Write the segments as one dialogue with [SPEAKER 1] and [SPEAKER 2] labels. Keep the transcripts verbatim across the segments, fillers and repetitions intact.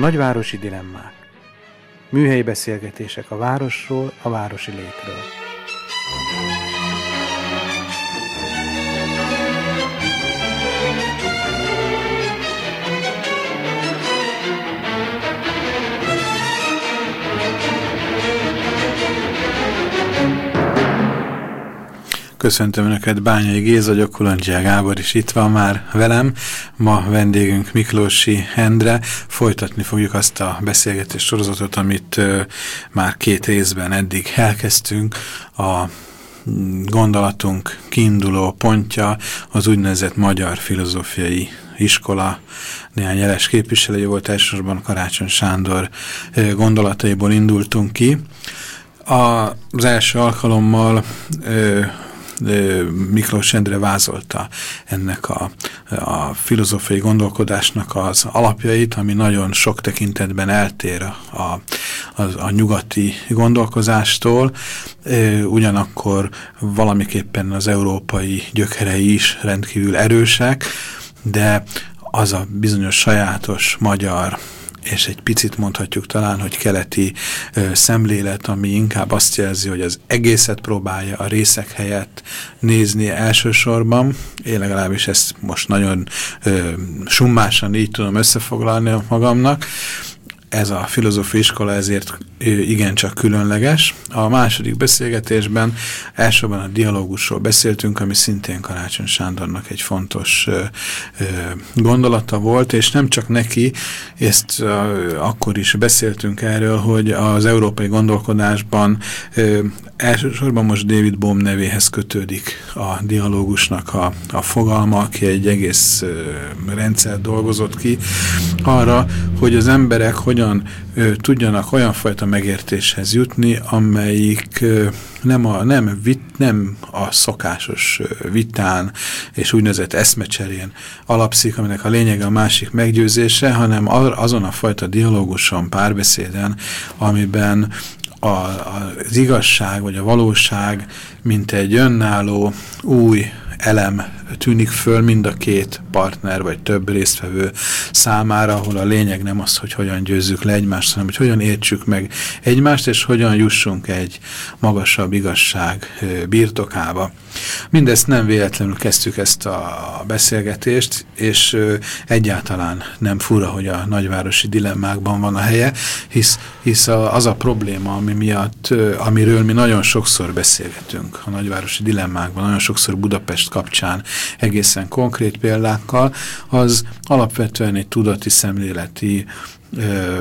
[SPEAKER 1] Nagyvárosi dilemmák. Műhelyi beszélgetések a városról, a városi létről. Köszöntöm Önöket, Bányai Géza vagyok, Kulondzsia Gábor is itt van már velem. Ma vendégünk Miklósi Endre. Folytatni fogjuk azt a beszélgetés sorozatot, amit ö, már két részben eddig elkezdtünk. A gondolatunk kiinduló pontja az úgynevezett Magyar Filozófiai Iskola néhány jeles képviselője volt, elsősorban Karácsony Sándor ö, gondolataiból indultunk ki. A, az első alkalommal ö, Miklós Endre vázolta ennek a, a filozófiai gondolkodásnak az alapjait, ami nagyon sok tekintetben eltér a, a, a nyugati gondolkozástól, ugyanakkor valamiképpen az európai gyökerei is rendkívül erősek, de az a bizonyos sajátos magyar, és egy picit mondhatjuk talán, hogy keleti ö, szemlélet, ami inkább azt jelzi, hogy az egészet próbálja a részek helyett nézni elsősorban. Én legalábbis ezt most nagyon ö, summásan így tudom összefoglalni magamnak. Ez a filozófiai iskola ezért igencsak különleges. A második beszélgetésben elsősorban a dialógusról beszéltünk, ami szintén Karácsony Sándornak egy fontos ö, ö, gondolata volt, és nem csak neki, ezt ö, akkor is beszéltünk erről, hogy az európai gondolkodásban ö, elsősorban most David Bohm nevéhez kötődik a dialógusnak a, a fogalma, aki egy egész ö, rendszer dolgozott ki arra, hogy az emberek hogyan ö, tudjanak olyan fajta megértéshez jutni, amelyik ö, nem, a, nem, vit, nem a szokásos ö, vitán és úgynevezett eszmecserén alapszik, aminek a lényege a másik meggyőzése, hanem azon a fajta dialóguson, párbeszéden, amiben a, a, az igazság vagy a valóság, mint egy önálló új elem tűnik föl mind a két partner vagy több résztvevő számára, ahol a lényeg nem az, hogy hogyan győzzük le egymást, hanem hogy hogyan értsük meg egymást, és hogyan jussunk egy magasabb igazság birtokába. Mindezt nem véletlenül kezdtük ezt a beszélgetést, és egyáltalán nem fura, hogy a nagyvárosi dilemmákban van a helye, hisz, hisz az a probléma, ami miatt, amiről mi nagyon sokszor beszélgetünk a nagyvárosi dilemmákban, nagyon sokszor Budapest kapcsán egészen konkrét példákkal, az alapvetően egy tudati szemléleti ö,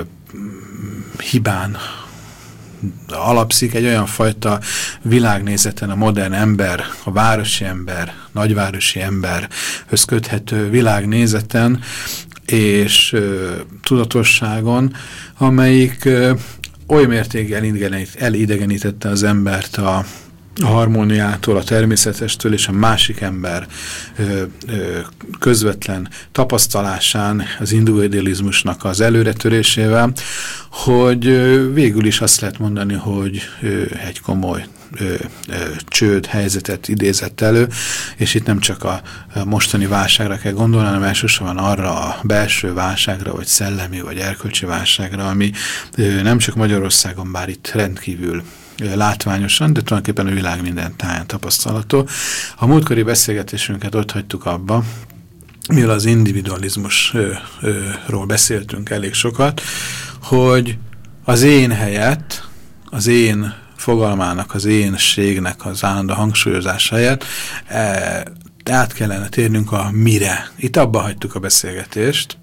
[SPEAKER 1] hibán alapszik, egy olyan fajta világnézeten a modern ember, a városi ember, nagyvárosi emberhöz köthető világnézeten és ö, tudatosságon, amelyik ö, oly mértékben elidegenítette az embert a a harmóniától, a természetestől és a másik ember ö, ö, közvetlen tapasztalásán, az individualizmusnak az előretörésével, hogy ö, végül is azt lehet mondani, hogy ö, egy komoly ö, ö, csőd helyzetet idézett elő, és itt nem csak a, a mostani válságra kell gondolni, hanem elsősorban arra a belső válságra, vagy szellemi, vagy erkölcsi válságra, ami ö, nem csak Magyarországon, bár itt rendkívül látványosan, de tulajdonképpen a világ minden táján tapasztalható. A múltkori beszélgetésünket ott hagytuk abba, mivel az individualizmusról beszéltünk elég sokat, hogy az én helyett, az én fogalmának, az énségnek az állandó hangsúlyozás helyett e, át kellene térnünk a mire. Itt abba hagytuk a beszélgetést,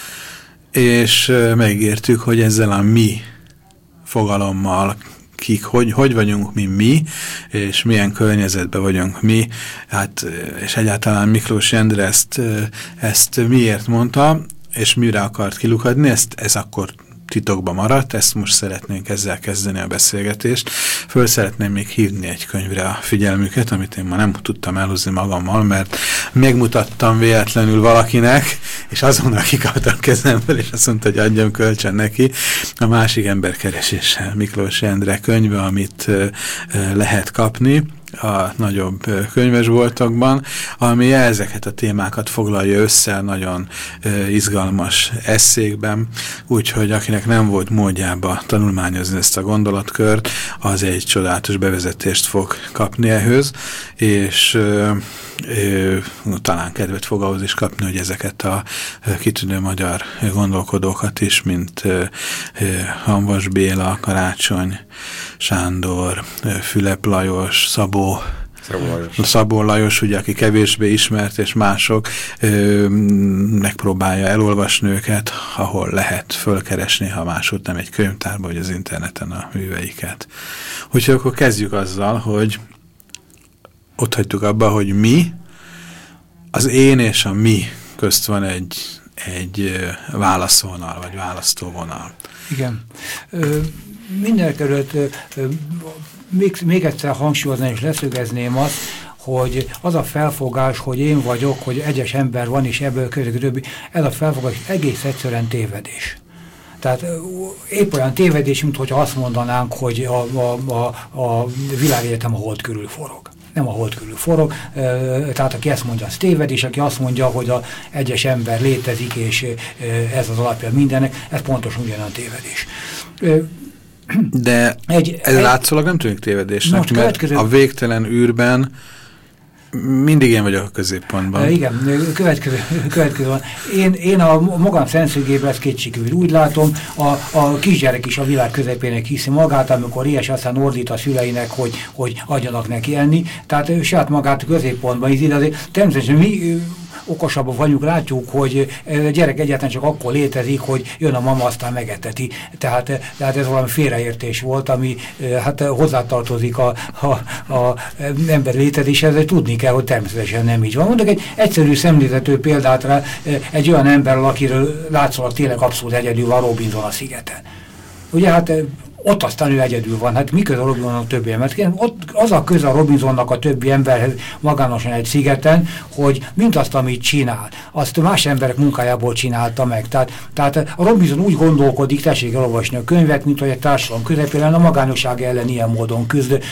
[SPEAKER 1] és megértük, hogy ezzel a mi fogalommal kik, hogy, hogy vagyunk mi mi, és milyen környezetben vagyunk mi, hát, és egyáltalán Miklós Endre ezt, ezt miért mondta, és mire akart kilukadni, ezt, ez akkor titokba maradt, ezt most szeretnénk ezzel kezdeni a beszélgetést. Föl szeretném még hívni egy könyvre a figyelmüket, amit én ma nem tudtam elhozni magammal, mert megmutattam véletlenül valakinek, és azonnal kikapta a kezemből, és azt mondta, hogy adjam kölcsön neki. A másik ember keresése, Miklós Endre könyve, amit uh, lehet kapni. a nagyobb könyvesboltokban, ami ezeket a témákat foglalja össze nagyon izgalmas esszékben, úgyhogy akinek nem volt módjába tanulmányozni ezt a gondolatkört, az egy csodálatos bevezetést fog kapni ehhez, és ö, ö, talán kedvet fog ahhoz is kapni, hogy ezeket a kitűnő magyar gondolkodókat is, mint ö, ö, Hamvas Béla, Karácsony Sándor, Fülep Lajos, Szabó
[SPEAKER 2] Szabó Lajos.
[SPEAKER 1] Szabó Lajos, ugye, aki kevésbé ismert, és mások ö, megpróbálja elolvasni őket, ahol lehet fölkeresni, ha máshogy nem egy könyvtárba, vagy az interneten a műveiket. Úgyhogy akkor kezdjük azzal, hogy ott hagytuk abba, hogy mi, az én és a mi közt van egy, egy válaszvonal, vagy választóvonal.
[SPEAKER 3] Igen. Ö, mindenekelőtt még, még egyszer hangsúlyozni és leszögezném azt, hogy az a felfogás, hogy én vagyok, hogy egyes ember van, és ebből közül, ez a felfogás egész egyszerűen tévedés. Tehát épp olyan tévedés, mint hogyha azt mondanánk, hogy a, a, a, a világegyetem a hold körül forog. Nem a hold körül forog, tehát aki ezt mondja, az téved, és aki azt mondja, hogy az egyes ember létezik, és ez az alapja mindennek, ez pontosan ugyanolyan tévedés.
[SPEAKER 1] De egy, ez egy, látszólag nem tűnik tévedésnek, mert következő... a végtelen űrben mindig én vagyok a középpontban.
[SPEAKER 3] Igen, következő, következő van. Én, én a magam szemszögéből ezt kétségkívül úgy látom, a, a kisgyerek is a világ közepének hiszi magát, amikor ilyes aztán ordít a szüleinek, hogy, hogy adjanak neki enni. Tehát ő saját magát a középpontban ízít. Azért természetesen mi okosabbak vagyunk, látjuk, hogy a gyerek egyáltalán csak akkor létezik, hogy jön a mama, aztán megeteti. Tehát, tehát ez valami félreértés volt, ami hát hozzátartozik a, a, a ember létezéshez, tudni kell, hogy természetesen nem így van. Mondok egy egyszerű szemléltető példát rá, egy olyan ember, akiről látszólag tényleg abszolút egyedül van, Robinson a szigeten. Ugye hát ott aztán ő egyedül van. Hát mi köz a Robinsonnak a többi ember? Ott az a köz a Robinsonnak a többi emberhez magánosan egy szigeten, hogy mindazt, amit csinál, azt más emberek munkájából csinálta meg. Tehát, tehát a Robinson úgy gondolkodik, tessék elolvasni a könyvet, mint hogy egy társadalom közepén a magányosság ellen ilyen módon küzd,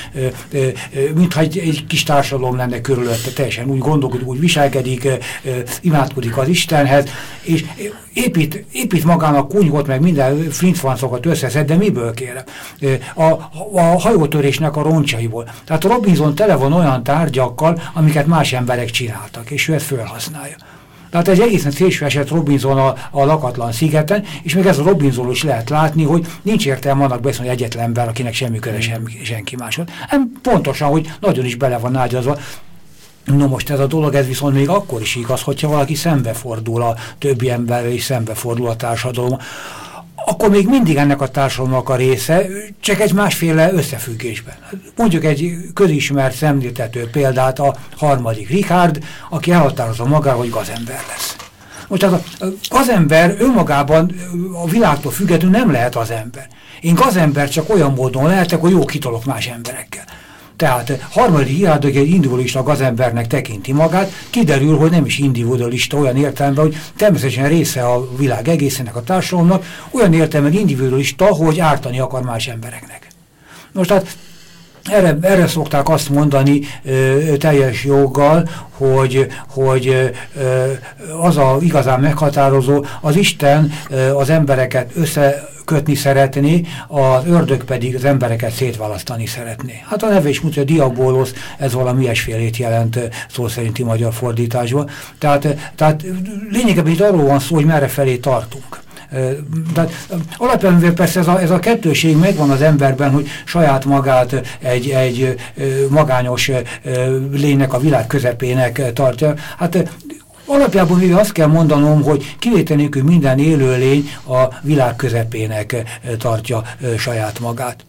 [SPEAKER 3] mintha egy, egy kis társadalom lenne körülötte, teljesen úgy gondolkodik, úgy viselkedik, imádkodik az Istenhez, és épít, épít magának kunyhot, meg minden flincflancokat összeszed, de miből kérem? A, a hajótörésnek a roncsaiból. Tehát a Robinson tele van olyan tárgyakkal, amiket más emberek csináltak, és ő ezt felhasználja. Tehát ez egészen szélső eset Robinson a, a lakatlan szigeten, és még ez a Robinsonról is lehet látni, hogy nincs értelme annak beszélni, hogy egyetlen ember, akinek semmi köze semmi, senki máshoz. Pontosan, hogy nagyon is bele van ágyazva. No most ez a dolog, ez viszont még akkor is igaz, hogyha valaki szembefordul a többi emberrel, és szembefordul a társadalom, akkor még mindig ennek a társadalomnak a része, csak egy másféle összefüggésben. Mondjuk egy közismert szemléltető példát, a harmadik Richard, aki elhatározza magára, hogy gazember lesz. Most az a gazember önmagában a világtól függetlenül nem lehet az ember. Én gazember csak olyan módon lehetek, hogy jó kitolok más emberekkel. Tehát harmadik Richard, egy individualista gazembernek tekinti magát, kiderül, hogy nem is individualista olyan értelemben, hogy természetesen része a világ egészének, a társadalomnak, olyan értelemben individualista, hogy ártani akar más embereknek. Most hát erre, erre szokták azt mondani ö, teljes joggal, hogy, hogy ö, az a igazán meghatározó, az Isten ö, az embereket összekötni szeretné, az ördög pedig az embereket szétválasztani szeretné. Hát a neve is mutatja, diabolos, ez valami ilyesfélét jelent szó szerinti magyar fordításban. Tehát, tehát lényegében itt arról van szó, hogy merre felé tartunk. Tehát alapvetően persze ez a, ez a kettőség megvan az emberben, hogy saját magát egy, egy magányos lénynek, a világ közepének tartja. Hát alapjában mivel azt kell mondanom, hogy kivétel nélkül minden élőlény a világ közepének tartja saját magát.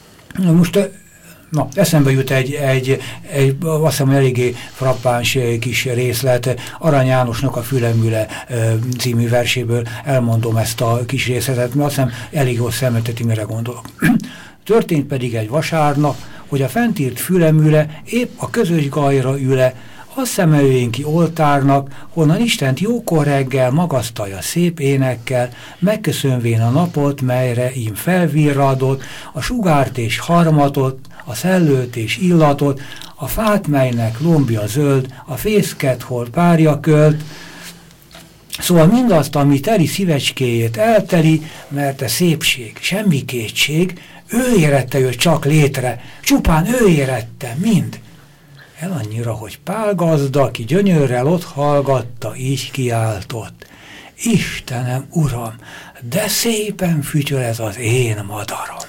[SPEAKER 3] Most na, eszembe jut egy, egy, egy azt hiszem eléggé frappáns kis részlet, Arany Jánosnak a Fülemüle című verséből elmondom ezt a kis részletet, mert azt hiszem elég jól szemlélteti, mire gondolok. Történt pedig egy vasárnap, hogy a fentírt Fülemüle épp a közös gajra üle, azt szemeljön ki oltárnak, honnan Istent jókor reggel magasztalja szép énekkel, megköszönvén a napot, melyre ím felvirradott, a sugárt és harmatot, a szellőt és illatot, a fát, melynek lombja zöld, a fészket, hol párja költ. Szóval mindazt, ami teri szívecskéjét elteli, mert a szépség, semmi kétség, ő érette őt csak létre, csupán ő érette, mind. El annyira, hogy Pál gazda, ki gyönyörrel ott hallgatta, így kiáltott. Istenem, Uram, de szépen fütyöl ez az én madaram.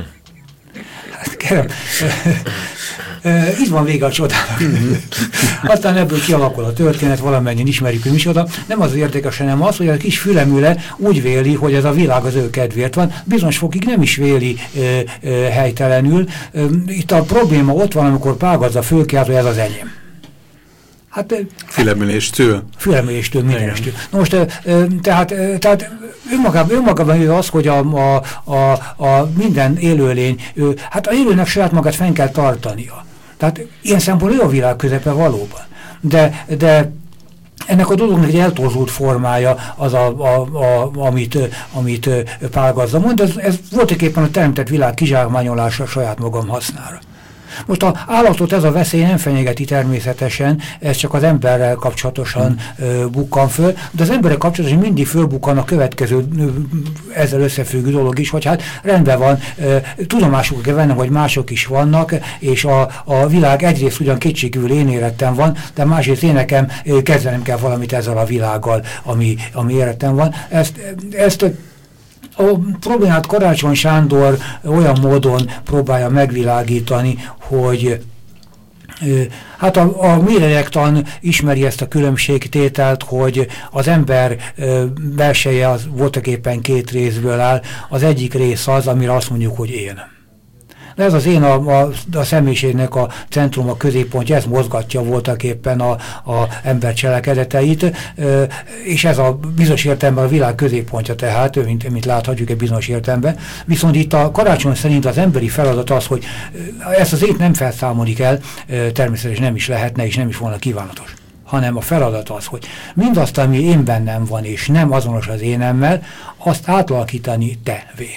[SPEAKER 3] Hát kérem, itt van vége a csodának. Aztán ebből kialakul a történet, valamennyien ismerjük, hogy micsoda. Nem az érdekes, hanem az, hogy a kis fülemüle úgy véli, hogy ez a világ az ő kedvéért van. Bizonyos fokig nem is véli ö, ö, helytelenül. Ö, itt a probléma ott van, amikor Pál gazda fölkiált, hogy ez az enyém. Hát,
[SPEAKER 1] Fülemüléstől.
[SPEAKER 3] Fülemüléstől, mindenestől. Most tehát, tehát önmagában, önmagában az, hogy a, a, a, a minden élőlény, hát a élőnek saját magát fenn kell tartania. Tehát ilyen szempontból a világ közepe valóban. De, de ennek a dolognak egy eltorzult formája az, a, a, a, amit, amit Pál gazda mond, ez, ez voltaképpen a teremtett világ kizsákmányolása saját magam hasznára. Most az állatot ez a veszély nem fenyegeti természetesen, ez csak az emberrel kapcsolatosan ö, bukkan föl, de az emberrel kapcsolatosan mindig fölbukkan a következő ö, ezzel összefüggő dolog is, hogy hát rendben van, ö, tudomásuk kell vennem, hogy mások is vannak, és a, a világ egyrészt ugyan kétségkívül én érettem van, de másrészt én nekem ö, kezdenem kell valamit ezzel a világgal, ami, ami érettem van. Ezt, ezt a problémát Karácsony Sándor olyan módon próbálja megvilágítani, hogy hát a, a mérlélektan ismeri ezt a különbségtételt, hogy az ember belseje az voltaképpen két részből áll. Az egyik rész az, amire azt mondjuk, hogy én. De ez az én a, a, a személyiségnek a centrum, a középpontja, ez mozgatja voltaképpen a, a ember cselekedeteit, és ez a bizonyos értelemben a világ középpontja tehát, mint, mint láthatjuk egy bizonyos értelemben. Viszont itt a Karácsony szerint az emberi feladat az, hogy ezt az ént nem felszámolni kell, természetesen nem is lehetne, és nem is volna kívánatos. Hanem a feladat az, hogy mindazt, ami én bennem van, és nem azonos az énemmel, azt átalakítani tevé.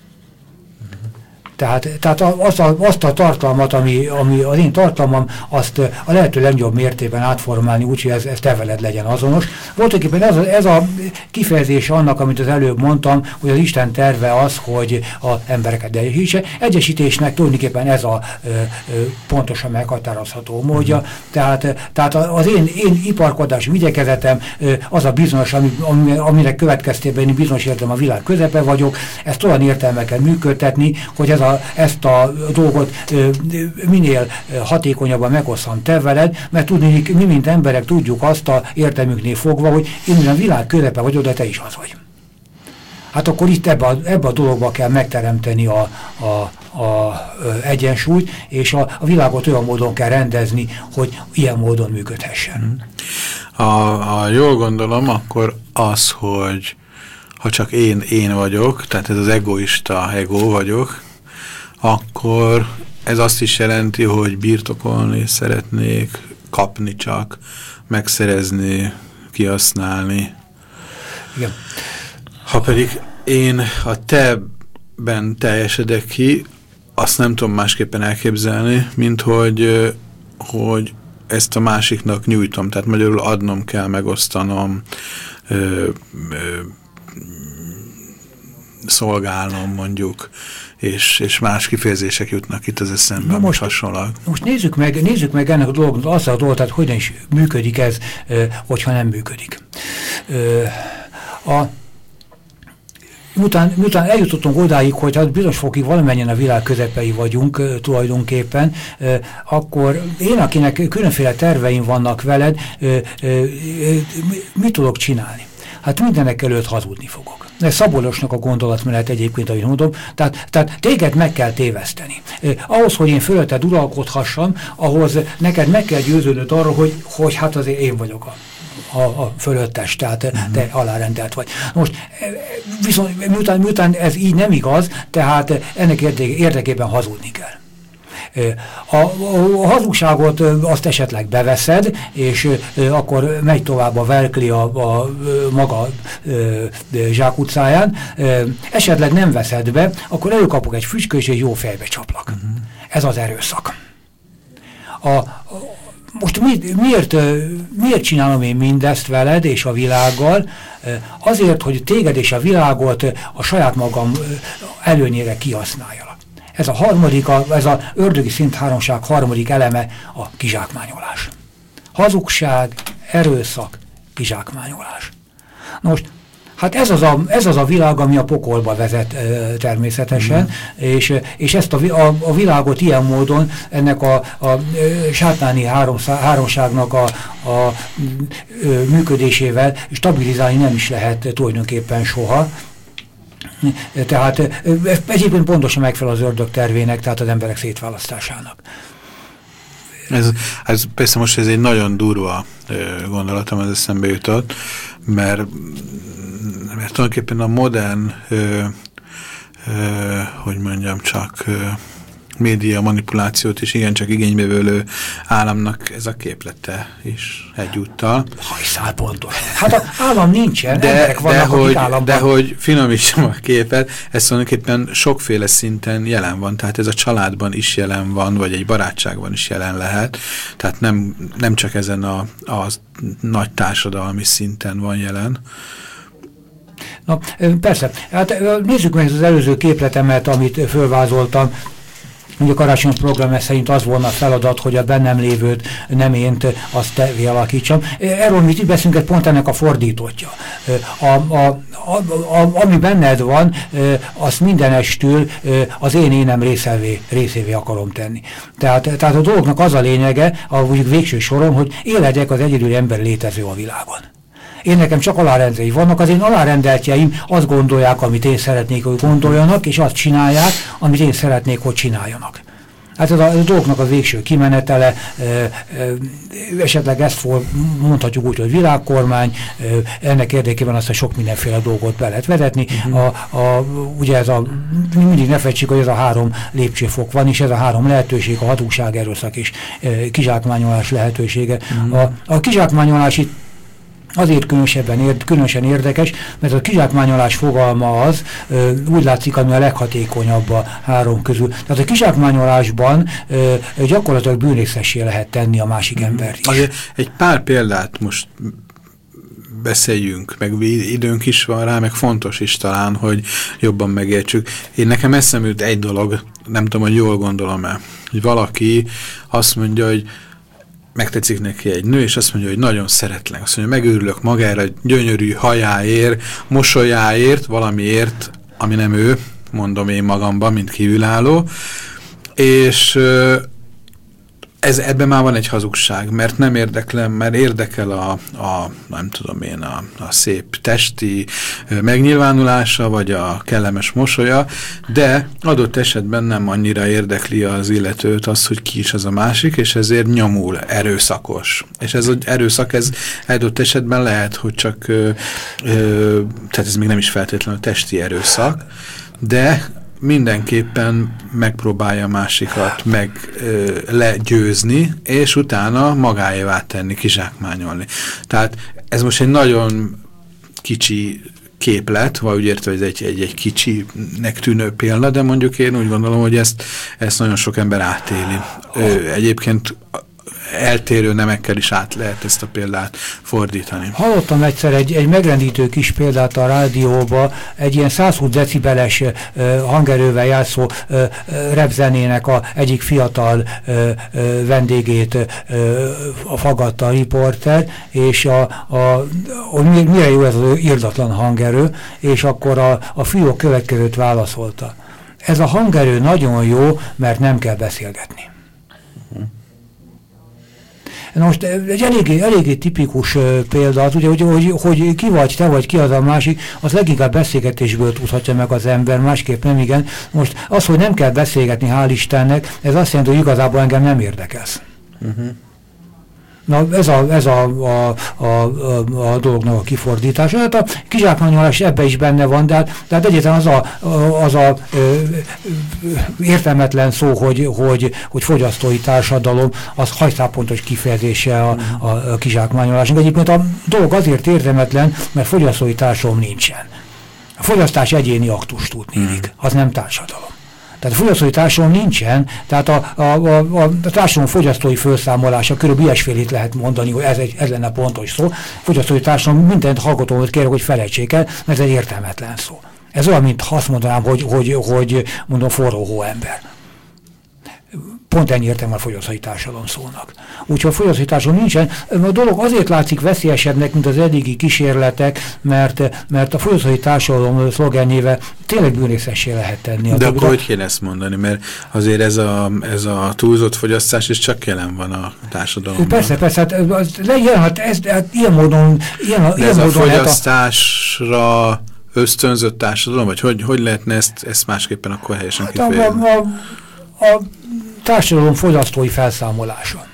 [SPEAKER 3] Tehát, tehát azt, a, azt a tartalmat, ami, ami az én tartalmam, azt a lehető legjobb mértékben átformálni, úgyhogy ez, ez te veled legyen azonos. Voltaképpen ez a, ez a kifejezés annak, amit az előbb mondtam, hogy az Isten terve az, hogy az embereket egyesítse. Egyesítésnek tulajdonképpen ez a ö, ö, pontosan meghatározható módja. Tehát, tehát az én, én iparkodásom, igyekezetem az a bizonyos, ami, amire következtében én bizonyos értem a világ közepe vagyok, ezt olyan értelmeken működtetni, hogy ez a A, ezt a dolgot ö, minél hatékonyabban megosszam te veled, mert tudni, mi mint emberek tudjuk azt a értelmünknél fogva, hogy én a világ közepe vagyok, de te is az vagy. Hát akkor itt ebbe a, ebbe a dologba kell megteremteni a, a, a, a egyensúlyt, és a, a világot olyan módon kell rendezni, hogy ilyen módon működhessen.
[SPEAKER 1] A, a jól gondolom, akkor az, hogy ha csak én, én vagyok, tehát ez az egoista ego vagyok, akkor ez azt is jelenti, hogy birtokolni szeretnék, kapni csak, megszerezni, kihasználni.
[SPEAKER 3] Igen.
[SPEAKER 1] Ha pedig én a te-ben teljesedek ki, azt nem tudom másképpen elképzelni, mint hogy, hogy ezt a másiknak nyújtom. Tehát magyarul adnom kell, megosztanom, ö, ö, szolgálnom mondjuk, és, és más kifejezések jutnak itt az eszembe, most hasonlóan.
[SPEAKER 3] Most nézzük meg, nézzük meg ennek a dolgot, azzal a dolgot, hogy hogyan is működik ez, hogyha nem működik. A, miután, miután eljutottunk odáig, hogy hát bizonyos fokig valamennyien a világ közepei vagyunk tulajdonképpen, akkor én, akinek különféle terveim vannak veled, mit tudok csinálni? Hát mindenek előtt hazudni fogok. Ez Szabolcsosnak a gondolatmenet egyébként, ahogy mondom. Tehát, tehát téged meg kell téveszteni. Eh, ahhoz, hogy én fölötted uralkodhassam, ahhoz neked meg kell győződnöd arra, hogy, hogy hát azért én vagyok a, a, a fölöttes, tehát uh-huh. te alárendelt vagy. Most viszont miután, miután ez így nem igaz, tehát ennek érdekében hazudni kell. A, a, a hazugságot azt esetleg beveszed, és akkor megy tovább a verkli a, a maga zsákutcáján. Esetleg nem veszed be, akkor előkapok egy füstköt, és egy jó fejbe csaplak. Uh-huh. Ez az erőszak. A, a, most mi, miért, miért csinálom én mindezt veled és a világgal? Azért, hogy téged és a világot a saját magam előnyére kihasználjalak. Ez a harmadik, a, ez a ördögi szintháromság harmadik eleme a kizsákmányolás. Hazugság, erőszak, kizsákmányolás. Most, hát ez az, a, ez az a világ, ami a pokolba vezet e, természetesen, mm. és, és ezt a, a, a világot ilyen módon ennek a, a sátáni háromszá, háromságnak a, a, a működésével stabilizálni nem is lehet tulajdonképpen soha. Tehát egyébként pontosan megfelel az ördög tervének, tehát az emberek szétválasztásának.
[SPEAKER 1] Ez, ez persze most ez egy nagyon durva gondolatom, ez eszembe jutott, mert, mert tulajdonképpen a modern, ö, ö, hogy mondjam csak, ö, média manipulációt is igencsak igénybe vevő államnak ez a képlete is egyúttal.
[SPEAKER 3] Hajszál pontos. Hát az állam nincsen,
[SPEAKER 1] de,
[SPEAKER 3] emberek vannak,
[SPEAKER 1] de hogy,
[SPEAKER 3] államban.
[SPEAKER 1] de hogy finomítsam a képet, ez tulajdonképpen sokféle szinten jelen van, tehát ez a családban is jelen van, vagy egy barátságban is jelen lehet, tehát nem, nem csak ezen a, a nagy társadalmi szinten van jelen.
[SPEAKER 3] Na, persze. Hát nézzük meg az előző képletemet, amit fölvázoltam. Ugye a karácsony program szerint az volna a feladat, hogy a bennem lévőt, nem ént, azt tevé alakítsam. Erről mit beszélünk, pont ennek a fordítottja. A, a, a, a, ami benned van, azt mindenestül az én énem részévé, részévé akarom tenni. Tehát, tehát a dolognak az a lényege, a végső soron, hogy éledek az egyedüli ember létező a világon. Én nekem csak alárendei vannak, az én alárendeltjeim azt gondolják, amit én szeretnék, hogy gondoljanak, és azt csinálják, amit én szeretnék, hogy csináljanak. Hát ez a, a dolgoknak a végső kimenetele, e, e, esetleg ezt for, mondhatjuk úgy, hogy világkormány, e, ennek érdekében azt a sok mindenféle dolgot be lehet vezetni. Uh-huh. a, a, ugye ez a, mindig ne fejtsük, hogy ez a három lépcsőfok van, és ez a három lehetőség, a hatóság, erőszak és e, kizsákmányolás lehetősége. Uh-huh. A, a kizsákmányolás itt azért különösebben ér, különösen érdekes, mert a kizsákmányolás fogalma az ö, úgy látszik, ami a leghatékonyabb a három közül. Tehát a kizsákmányolásban ö, gyakorlatilag bűnészessé lehet tenni a másik mm-hmm. embert is.
[SPEAKER 1] Azért egy pár példát most beszéljünk, meg időnk is van rá, meg fontos is talán, hogy jobban megértsük. Én nekem eszembe jut egy dolog, nem tudom, hogy jól gondolom-e, hogy valaki azt mondja, hogy megtetszik neki egy nő, és azt mondja, hogy nagyon szeretlek. Azt mondja, megőrülök magára, gyönyörű hajáért, mosolyáért, valamiért, ami nem ő, mondom én magamban, mint kívülálló. És ez, ebben már van egy hazugság, mert nem érdeklem, mert érdekel a, a nem tudom én, a, a szép testi megnyilvánulása, vagy a kellemes mosolya, de adott esetben nem annyira érdekli az illetőt az, hogy ki is az a másik, és ezért nyomul, erőszakos. És ez az erőszak, ez adott esetben lehet, hogy csak, ö, ö, tehát ez még nem is feltétlenül testi erőszak, de mindenképpen megpróbálja a másikat meg ö, legyőzni, és utána magáévá tenni, kizsákmányolni. Tehát ez most egy nagyon kicsi képlet, vagy úgy értve, hogy ez egy, egy, egy kicsinek tűnő példa, de mondjuk én úgy gondolom, hogy ezt, ezt nagyon sok ember átéli. Ö, egyébként eltérő nemekkel is át lehet ezt a példát fordítani.
[SPEAKER 3] Hallottam egyszer egy, egy megrendítő kis példát a rádióba, egy ilyen százhúsz decibeles uh, hangerővel játszó uh, repzenének a egyik fiatal uh, uh, vendégét uh, faggatta a riporter, és a, a, hogy mire jó ez az irdatlan hangerő, és akkor a, a fiú a következőt válaszolta. Ez a hangerő nagyon jó, mert nem kell beszélgetni. Na most egy eléggé, eléggé tipikus uh, példa az, ugye, hogy, hogy, hogy ki vagy te, vagy ki az a másik, az leginkább beszélgetésből tudhatja meg az ember, másképp nem igen. Most az, hogy nem kell beszélgetni, hál' Istennek, ez azt jelenti, hogy igazából engem nem érdekelsz. Uh-huh. Na ez a, ez a, a, a, a, a dolognak a kifordítása. Hát a kizsákmányolás ebben is benne van, de hát, de hát egyáltalán az a, az a ö, értelmetlen szó, hogy, hogy, hogy fogyasztói társadalom, az hajszápontos kifejezése a, a, a kizsákmányolásnak. Egyébként a dolog azért értelmetlen, mert fogyasztói társadalom nincsen. A fogyasztás egyéni aktus tudnélik, az nem társadalom. Tehát a fogyasztói társadalom nincsen, tehát a, a, a, a társadalom fogyasztói felszámolása, körülbelül ilyesfélét lehet mondani, hogy ez, egy, ez lenne pontos szó. Fogyasztói társadalom mindent hallgatómat kérek, hogy felejtsék el, mert ez egy értelmetlen szó. Ez olyan, mint azt mondanám, hogy, hogy, hogy mondom, forró hóember. Pont ennyi értelme a fogyasztói társadalom szónak. Úgyhogy a fogyasztói társadalom nincsen. A dolog azért látszik veszélyesebbnek, mint az eddigi kísérletek, mert, mert a fogyasztói társadalom szlogenjével tényleg bűnészessé lehet tenni.
[SPEAKER 1] De akkor hogy kéne ezt mondani? Mert azért ez a, ez a túlzott fogyasztás is csak jelen van a társadalomban.
[SPEAKER 3] Persze, persze. Hát, legyen, hát ez, hát ilyen módon... Ilyen,
[SPEAKER 1] De
[SPEAKER 3] ilyen
[SPEAKER 1] ez
[SPEAKER 3] módon
[SPEAKER 1] a fogyasztásra a... ösztönzött társadalom? Vagy hogy, hogy lehetne ezt, ezt másképpen akkor helyesen
[SPEAKER 3] hát
[SPEAKER 1] kifejezni?
[SPEAKER 3] A, a, a társadalom fogyasztói felszámolása.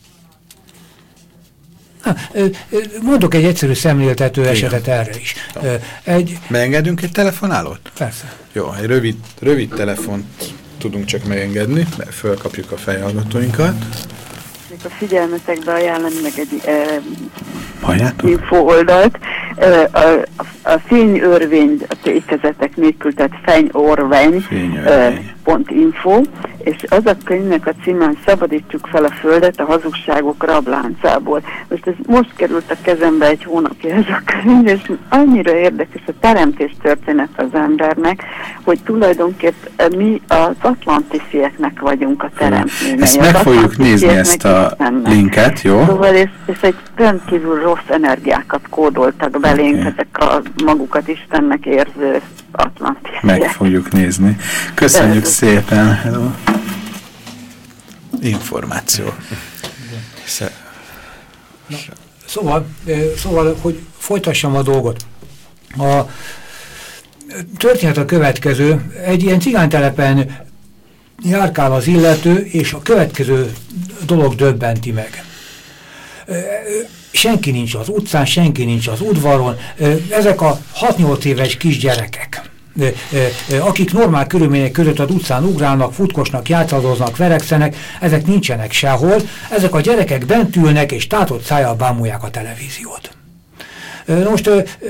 [SPEAKER 3] Mondok egy egyszerű szemléltető esetet erre is. Egy...
[SPEAKER 1] Megengedünk egy telefonálót?
[SPEAKER 3] Persze.
[SPEAKER 1] Jó, egy rövid, rövid telefont tudunk csak megengedni, mert fölkapjuk a fejhallgatóinkat.
[SPEAKER 2] A figyelmetekbe ajánlani meg egy e, info oldalt. E, a, a, a fényörvény, a tékezetek nélkül, tehát fenyorvény pont info, és az a könyvnek a címán Szabadítsuk fel a földet a hazugságok rabláncából. Most ez most került a kezembe egy hónapja ez a könyv, és annyira érdekes a teremtés történet az embernek, hogy tulajdonképp mi az atlantiszieknek vagyunk a teremtményei.
[SPEAKER 1] Ezt meg fogjuk nézni, ezt a linket, jó?
[SPEAKER 2] Szóval és, és egy rendkívül rossz energiákat kódoltak belénk, okay. Ezek a magukat Istennek érző atlantisziek.
[SPEAKER 1] Meg fogjuk nézni. Köszönjük szépen! Hello. Információ.
[SPEAKER 3] Na, szóval, szóval, hogy folytassam a dolgot. A történet a következő. Egy ilyen cigánytelepen járkál az illető, és a következő dolog döbbenti meg. Senki nincs az utcán, senki nincs az udvaron. Ezek a hat-nyolc éves kisgyerekek, akik normál körülmények között az utcán ugrálnak, futkosnak, játszadoznak, verekszenek, ezek nincsenek sehol. Ezek a gyerekek bent ülnek és tátott szájjal bámulják a televíziót. Most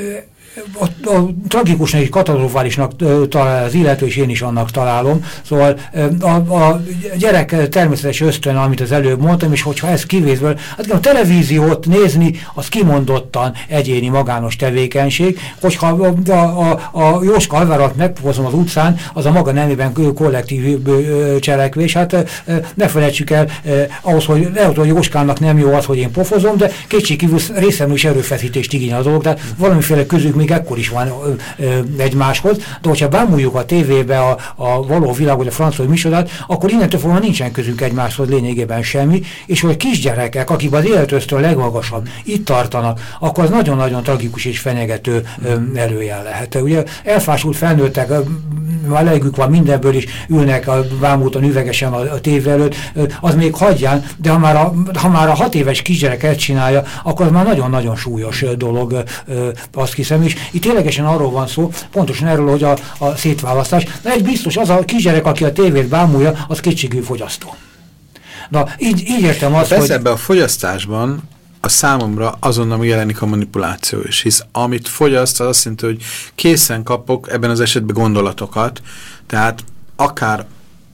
[SPEAKER 3] a, a tragikusnak és katasztrofálisnak talál az illető, és én is annak találom. Szóval a, a gyerek természetes ösztön, amit az előbb mondtam, és hogyha ez kivézből, hát a televíziót nézni, az kimondottan egyéni magános tevékenység, hogyha a, a, a, a Jóska Alvárat meghozom az utcán, az a maga nemében kollektív cselekvés. Hát ne felejtsük el, ahhoz, hogy lehet, hogy Jóskának nem jó az, hogy én pofozom, de kétségkívül részemről is erőfeszítést igényel a dolog, tehát valamiféle közük még ekkor is van ö, ö, egymáshoz, de hogyha bámuljuk a tévébe a, a való világot, a francia műsorát, akkor innentől fogva nincsen közünk egymáshoz lényegében semmi, és hogy a kisgyerekek, akik az életöztől legmagasabb, itt tartanak, akkor az nagyon-nagyon tragikus és fenyegető ö, előjel lehet. Ugye elfásult felnőttek, már elegük van mindenből is, ülnek a bámultan üvegesen a, a tévé előtt, ö, az még hagyján, de ha már, a, ha már a hat éves kisgyerek ezt csinálja, akkor az már nagyon-nagyon súlyos dolog, ö, azt hiszem, és itt ténylegesen arról van szó, pontosan erről, hogy a, a szétválasztás. De egy biztos, az a kisgyerek, aki a tévét bámulja, az kétségű fogyasztó. Na, így, így értem azt,
[SPEAKER 1] Persze,
[SPEAKER 3] hogy...
[SPEAKER 1] ebben a fogyasztásban a számomra azonnal jelenik a manipuláció is, hisz amit fogyaszt, az azt jelenti, hogy készen kapok ebben az esetben gondolatokat, tehát akár,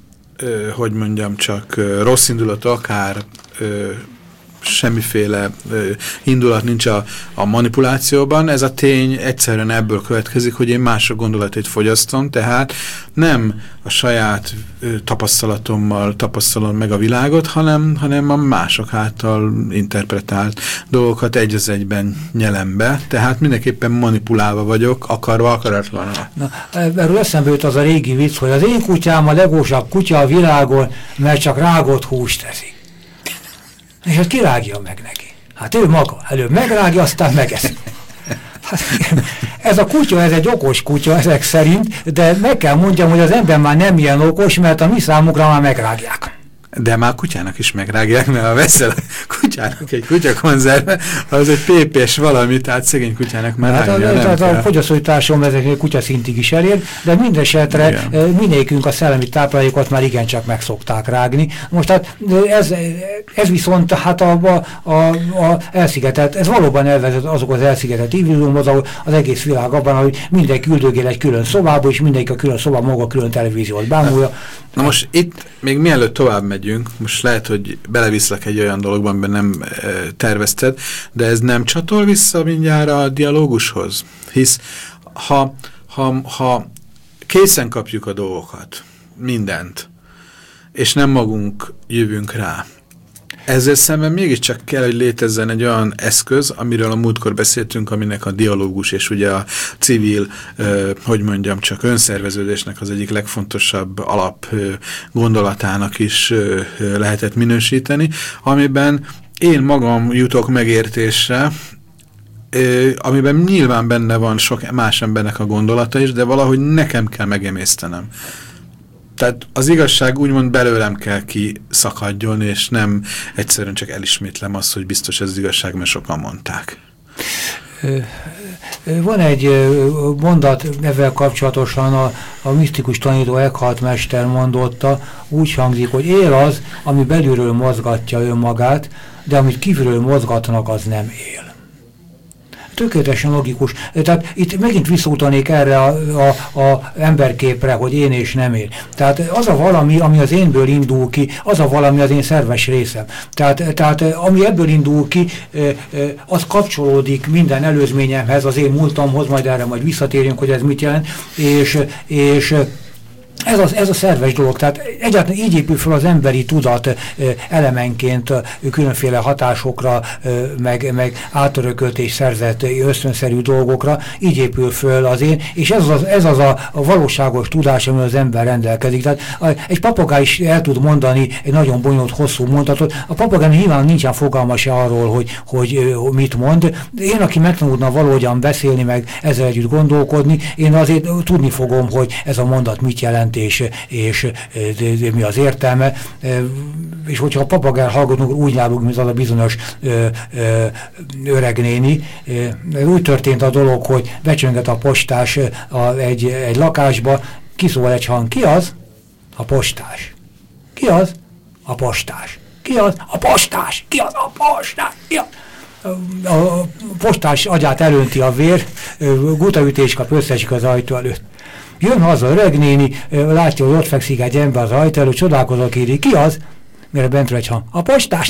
[SPEAKER 1] ö, hogy mondjam csak, ö, rossz indulatú, akár ö, semmiféle ö, indulat nincs a, a manipulációban, ez a tény egyszerűen ebből következik, hogy én mások gondolatait fogyasztom, tehát nem a saját ö, tapasztalatommal tapasztalom meg a világot, hanem, hanem a mások által interpretált dolgokat egy az egyben nyelem be, tehát mindenképpen manipulálva vagyok, akarva, akaratlanul.
[SPEAKER 3] Na, erről eszembe jut az a régi vicc, hogy az én kutyám a legósabb kutya a világon, mert csak rágott húst teszik. És hát kirágja meg neki. Hát ő maga. Előbb megrágja, aztán megeszi. Hát, ez a kutya, ez egy okos kutya ezek szerint, de meg kell mondjam, hogy az ember már nem ilyen okos, mert a mi számunkra már megrágják.
[SPEAKER 1] De már a kutyának is megrágják, mert ha veszel a kutyának egy kutyakonzerve, az egy pépés valami, tehát szegény kutyának már
[SPEAKER 3] hát
[SPEAKER 1] rágja,
[SPEAKER 3] a,
[SPEAKER 1] nem
[SPEAKER 3] tehát
[SPEAKER 1] kell.
[SPEAKER 3] a fogyasztói társadalom ezek kutyaszintig is elér, de mindesetre mindegyikünk a szellemi táplálékot már igencsak meg szokták rágni. Most hát ez, ez viszont hát a, a, a, a elszigetelt, ez valóban elvezet azok az elszigetelt individuumhoz, ahol az egész világ abban, hogy mindenki üldögél egy külön szobába, és mindenki a külön szobában maga külön televíziót bámulja.
[SPEAKER 1] Na most itt, még mielőtt tovább megyünk, most lehet, hogy beleviszlek egy olyan dologban, amiben nem e, tervezted, de ez nem csatol vissza mindjárt a dialógushoz? Hisz ha, ha, ha készen kapjuk a dolgokat, mindent, és nem magunk jövünk rá, ezzel szemben mégiscsak kell, hogy létezzen egy olyan eszköz, amiről a múltkor beszéltünk, aminek a dialógus és ugye a civil, eh, hogy mondjam, csak önszerveződésnek az egyik legfontosabb alap eh, gondolatának is eh, lehetett minősíteni, amiben én magam jutok megértésre, eh, amiben nyilván benne van sok más embernek a gondolata is, de valahogy nekem kell megemésztenem. Tehát az igazság úgymond belőlem kell kiszakadjon, és nem egyszerűen csak elismétlem azt, hogy biztos ez az igazság, mert sokan mondták.
[SPEAKER 3] Van egy mondat ezzel kapcsolatosan, a, a misztikus tanító Eckhart mester mondotta, úgy hangzik, hogy él az, ami belülről mozgatja önmagát, de amit kívülről mozgatnak, az nem él. Tökéletesen logikus. Tehát itt megint visszautanék erre a, a, a emberképre, hogy én és nem én. Tehát az a valami, ami az énből indul ki, az a valami az én szerves részem. Tehát, tehát ami ebből indul ki, az kapcsolódik minden előzményemhez, az én múltamhoz, majd erre majd visszatérjünk, hogy ez mit jelent, és, és Ez, az, ez a szerves dolog, tehát egyáltalán így épül fel az emberi tudat elemenként különféle hatásokra, meg, meg átörökölt és szerzett ösztönszerű dolgokra, így épül föl az én, és ez az, ez az a, a valóságos tudás, amivel az ember rendelkezik. Tehát egy papagáj is el tud mondani egy nagyon bonyolult, hosszú mondatot. A papagáj nyilván nincsen fogalma se arról, hogy, hogy, hogy mit mond. Én, aki megtanulna valahogyan beszélni, meg ezzel együtt gondolkodni, én azért tudni fogom, hogy ez a mondat mit jelent, és, és de, de mi az értelme, és hogyha a papagál hallgatunk, úgy látunk, mint az a bizonyos ö, ö, öregnéni. Úgy történt a dolog, hogy becsönget a postás a, egy, egy lakásba, kiszól egy hang, ki az? A postás. Ki az? A postás. Ki az? A postás. Ki az? A postás. Ki az? A postás agyát elönti a vér, gutaütés kap, összesik az ajtó előtt. Jön haza öreg néni, látja, hogy ott fekszik egy ember az ajtó előtt, csodálkozok, írja, ki az? Mire bentről egy hang, a postás!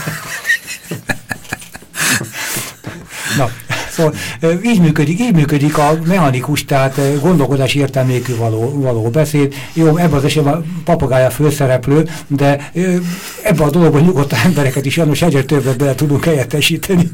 [SPEAKER 3] Na, szóval így működik, így működik a mechanikus, tehát gondolkodás értelmékű való, való beszéd. Jó, ebben az esetben a papagája főszereplő, de ebben a dologban nyugodtan embereket is János egyre többet bele tudunk helyettesíteni.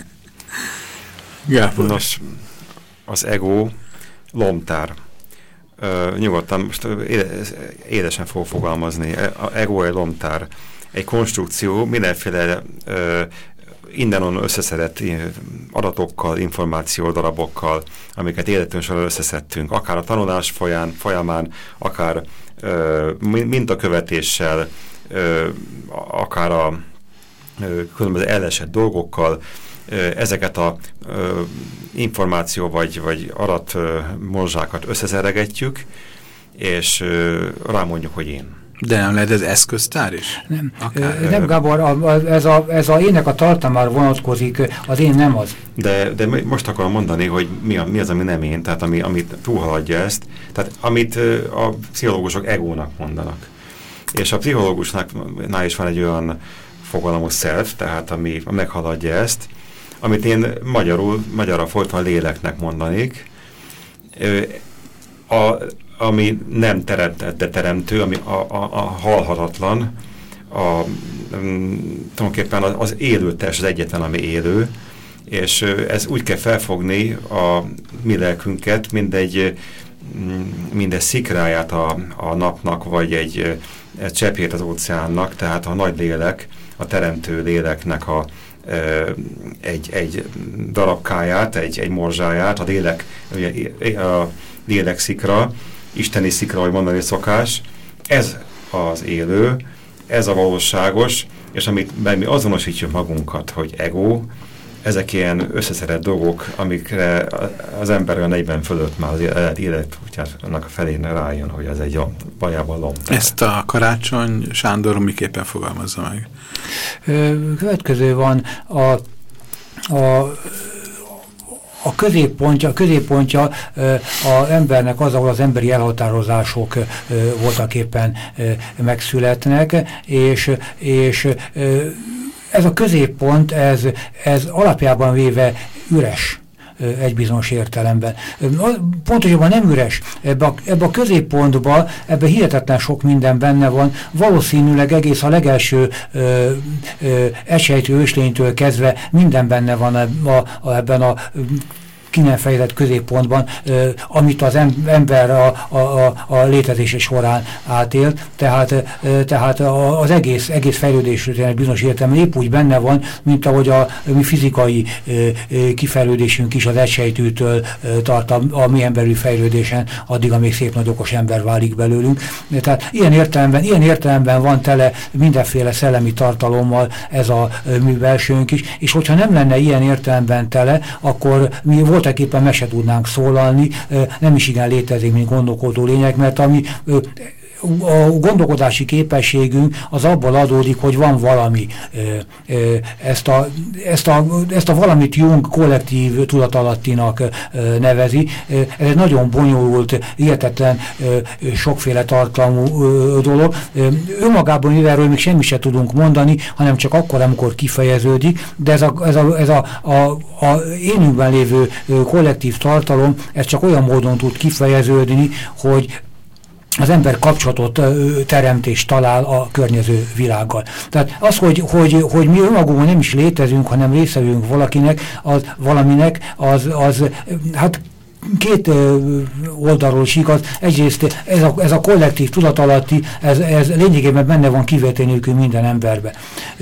[SPEAKER 4] Nos, az ego lomtár. Uh, nyugodtan, most édesen fog fogalmazni. A ego egy lomtár, egy konstrukció, mindenféle uh, innen-onnan összeszedett adatokkal, információdarabokkal, amiket életünk során összeszedtünk, akár a tanulás folyán, folyamán, akár uh, mintakövetéssel, uh, akár a uh, különböző elesett dolgokkal, uh, ezeket a uh, információ vagy, vagy adat uh, morzsákat összezeregetjük, és uh, rámondjuk, hogy én.
[SPEAKER 1] De nem lehet ez eszköztár is?
[SPEAKER 3] Nem, nem Gábor, a, a, ez, a, ez a ének a tartalmára vonatkozik, az én nem az.
[SPEAKER 4] De, de most akarom mondani, hogy mi, a, mi az, ami nem én, tehát ami, amit túlhaladja ezt, tehát amit a pszichológusok egónak mondanak. És a pszichológusnál is van egy olyan fogalom, self, tehát ami meghaladja ezt, amit én magyarul, magyarra folyton léleknek mondanik. A ami nem teremtett, de teremtő, ami a, a, a halhatatlan, a, um, tulajdonképpen az, az élő test, az egyetlen, ami élő, és uh, ez úgy kell felfogni a mi lelkünket, mint egy, mint egy szikráját a, a napnak, vagy egy, egy cseppjét az óceánnak, tehát a nagy lélek, a teremtő léleknek a, uh, egy, egy darabkáját, egy, egy morzsáját, a lélek, a lélekszikra, isteni szikra, ahogy mondani szokás, ez az élő, ez a valóságos, és amit mi azonosítjuk magunkat, hogy ego, ezek ilyen összeszedett dolgok, amikre az ember a negyven fölött már az élet, élet annak a felén rájön, hogy ez egy valójában lomtár.
[SPEAKER 1] Ezt a Karácsony Sándor miképpen fogalmazza meg?
[SPEAKER 3] Következő van a, a A középpontja, a középpontja az embernek az, ahol az emberi elhatározások voltak éppen megszületnek, és, és ez a középpont, ez, ez alapjában véve üres egy bizonyos értelemben. Pontosabban nem üres. Ebbe a, ebbe a középpontban, ebbe hihetetlen sok minden benne van. Valószínűleg egész a legelső ö, ö, egysejtő őslénytől kezdve minden benne van a, a, ebben a ki nem fejlett középpontban, ö, amit az ember a, a, a, a létezése során átélt, tehát, ö, tehát a, az egész, egész fejlődésről bizonyos értelemben épp úgy benne van, mint ahogy a mi fizikai ö, ö, kifejlődésünk is az egysejtőtől ö, tart a, a mi emberi fejlődésen, addig, amíg szép nagy okos ember válik belőlünk. Tehát ilyen értelemben, ilyen értelemben van tele mindenféle szellemi tartalommal ez a ö, mi belsőnk is, és hogyha nem lenne ilyen értelemben tele, akkor mi volt voltaképpen meg se tudnánk szólalni, nem is igen létezik, mint gondolkodó lények, mert ami a gondolkodási képességünk az abból adódik, hogy van valami. Ezt a, ezt a, ezt a valamit Jung kollektív tudatalattinak nevezi. Ez egy nagyon bonyolult, hihetetlen, sokféle tartalmú dolog. Önmagában mivelről még semmit se tudunk mondani, hanem csak akkor, amikor kifejeződik, de ez a, ez a, ez a, a, a énünkben lévő kollektív tartalom, ez csak olyan módon tud kifejeződni, hogy az ember kapcsolatot teremt és talál a környező világgal. Tehát az, hogy, hogy, hogy mi önmagunkban nem is létezünk, hanem részevünk valakinek, az, valaminek, az, az hát két oldalról is igaz. Egyrészt ez a, ez a kollektív tudatalatti, ez, ez lényegében benne van kivétel nélkül minden emberbe.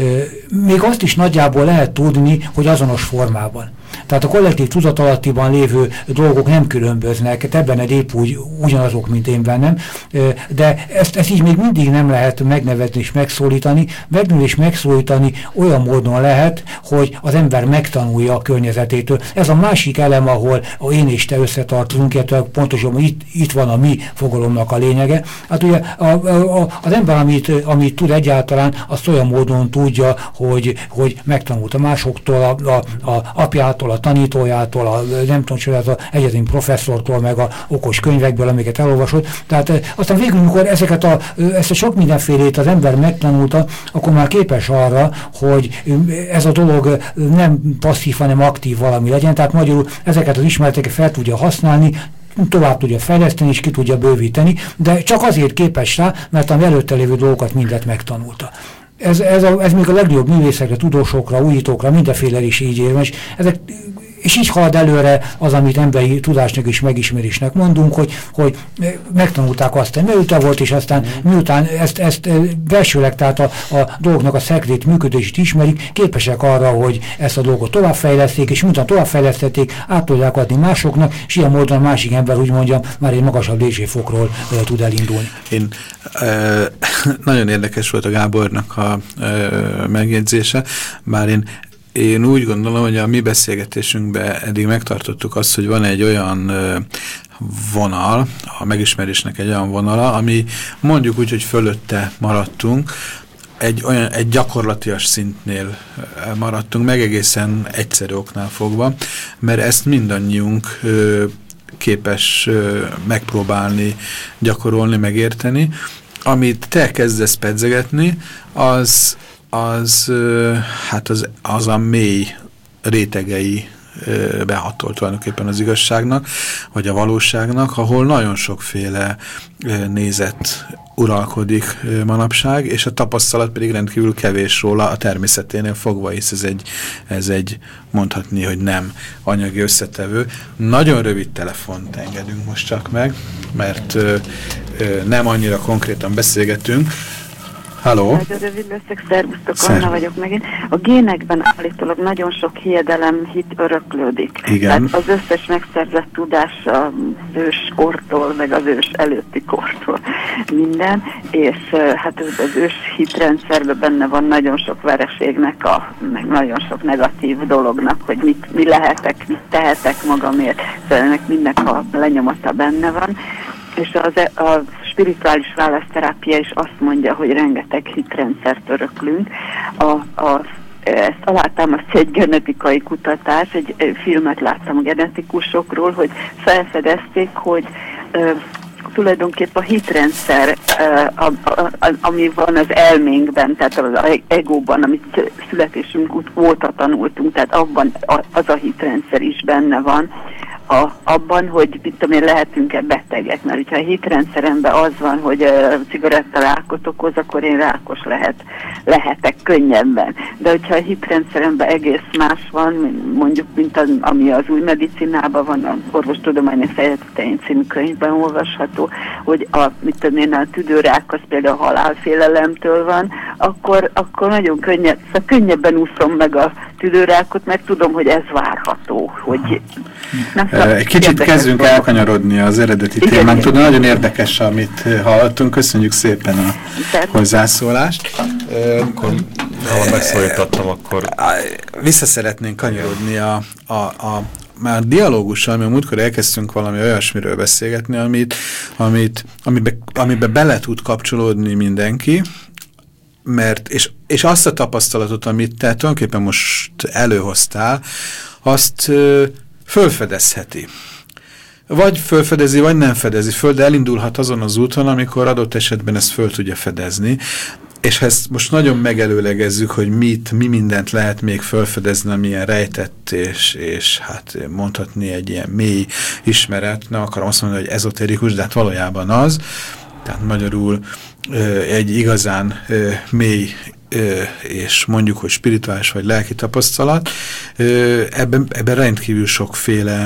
[SPEAKER 3] Még azt is nagyjából lehet tudni, hogy azonos formában. Tehát a kollektív tudatalattiban lévő dolgok nem különböznek, te benned épp úgy ugyanazok, mint én bennem, de ezt, ezt így még mindig nem lehet megnevezni és megszólítani. Megnevezni és megszólítani olyan módon lehet, hogy az ember megtanulja a környezetétől. Ez a másik elem, ahol a én és te összetartozunk, illetve pontosabban itt, itt van a mi fogalomnak a lényege. Hát ugye a, a, az ember, amit, amit tud egyáltalán, azt olyan módon tudja, hogy, hogy megtanult a másoktól, a, a, a apjától, a tanítójától, a nem tudom, az egyetemi professzortól, meg a okos könyvekből, amiket elolvasott. Tehát aztán végül, amikor ezeket a, ezt a sok mindenfélét az ember megtanulta, akkor már képes arra, hogy ez a dolog nem passzív, hanem aktív valami legyen. Tehát magyarul ezeket az ismereteket fel tudja használni, tovább tudja fejleszteni és ki tudja bővíteni, de csak azért képes rá, mert az előtte lévő dolgokat mindet megtanulta. Ez, ez, a, ez még a legjobb művészekre, tudósokra, újítókra, mindenféle is így érvényes. Ezek, és így halad előre az, amit emberi tudásnak és megismerésnek mondunk, hogy, hogy megtanulták azt, hogy miután volt, és aztán miután ezt, ezt belsőleg, tehát a, a dolgoknak a szekrét működését ismerik, képesek arra, hogy ezt a dolgot továbbfejleszték, és miután továbbfejlesztették, át tudják adni másoknak, és ilyen módon a másik ember, úgy mondjam, már egy magasabb lépcsőfokról e, tud elindulni.
[SPEAKER 1] Én, e, nagyon érdekes volt a Gábornak a e, megjegyzése, bár én Én úgy gondolom, hogy a mi beszélgetésünkben eddig megtartottuk azt, hogy van egy olyan vonal, a megismerésnek egy olyan vonala, ami mondjuk úgy, hogy fölötte maradtunk, egy, olyan, egy gyakorlatias szintnél maradtunk, meg egészen egyszerű oknál fogva, mert ezt mindannyiunk képes megpróbálni, gyakorolni, megérteni. Amit te kezdesz pedzegetni, az az, hát az, az a mély rétegei behatolt tulajdonképpen az igazságnak, vagy a valóságnak, ahol nagyon sokféle nézet uralkodik manapság, és a tapasztalat pedig rendkívül kevés róla a természeténél fogva, hisz ez egy, ez egy mondhatni, hogy nem anyagi összetevő. Nagyon rövid telefont engedünk most csak meg, mert ö, ö, nem annyira konkrétan beszélgetünk. Halló.
[SPEAKER 2] Nagyon rövid leszek, szervusztok, Anna vagyok megint. A génekben állítólag nagyon sok hiedelem, hit öröklődik.
[SPEAKER 1] Igen.
[SPEAKER 2] Tehát az összes megszerzett tudás az ős kortól, meg az ős előtti kortól minden, és hát az ős hitrendszerben benne van nagyon sok vereségnek, a, meg nagyon sok negatív dolognak, hogy mit, mi lehetek, mit tehetek magamért. Szóval ennek mindennek a lenyomata benne van. És az, a spirituális választerápia is azt mondja, hogy rengeteg hitrendszert öröklünk. A, a, ezt alátámasztja egy genetikai kutatás, egy, egy filmet láttam a genetikusokról, hogy felfedezték, hogy ö, tulajdonképpen a hitrendszer, ö, a, a, a, ami van az elménkben, tehát az egóban, amit születésünk óta tanultunk, tehát abban az a hitrendszer is benne van, A, abban, hogy mit tudom én, lehetünk-e betegek, mert hogyha a hitrendszeremben az van, hogy uh, cigaretta rákot okoz, akkor én rákos lehet, lehetek könnyebben. De hogyha a hitrendszeremben egész más van, mondjuk, mint az, ami az új medicinában van, az orvostudományi fejezetein című könyvben olvasható, hogy a, mit tudom én, a tüdőrák az például a halálfélelemtől van, akkor, akkor nagyon könnyebb, szóval könnyebben úszom meg a tüdőrákot, mert tudom, hogy ez várható, hogy...
[SPEAKER 1] Na, egy kicsit kezdünk elkanyarodni az eredeti témánktól, de nagyon érdekes, amit hallottunk. Köszönjük szépen a hozzászólást.
[SPEAKER 4] Akkor, ha megszólítottam, akkor...
[SPEAKER 1] Vissza szeretnénk kanyarodni a, a, a már dialógussal, ami a múltkor elkezdtünk valami olyasmiről beszélgetni, amit, amit, amibe, amibe bele tud kapcsolódni mindenki, mert, és, és azt a tapasztalatot, amit te tulajdonképpen most előhoztál, azt fölfedezheti. Vagy fölfedezi, vagy nem fedezi föl, de elindulhat azon az úton, amikor adott esetben ezt föl tudja fedezni. És ha ezt most nagyon megelőlegezzük, hogy mit, mi mindent lehet még fölfedezni, amilyen rejtett, és, és hát mondhatni egy ilyen mély ismeret, nem akarom azt mondani, hogy ezoterikus, de hát valójában az, tehát magyarul egy igazán mély és mondjuk, hogy spirituális vagy lelki tapasztalat, ebben, ebben rendkívül sokféle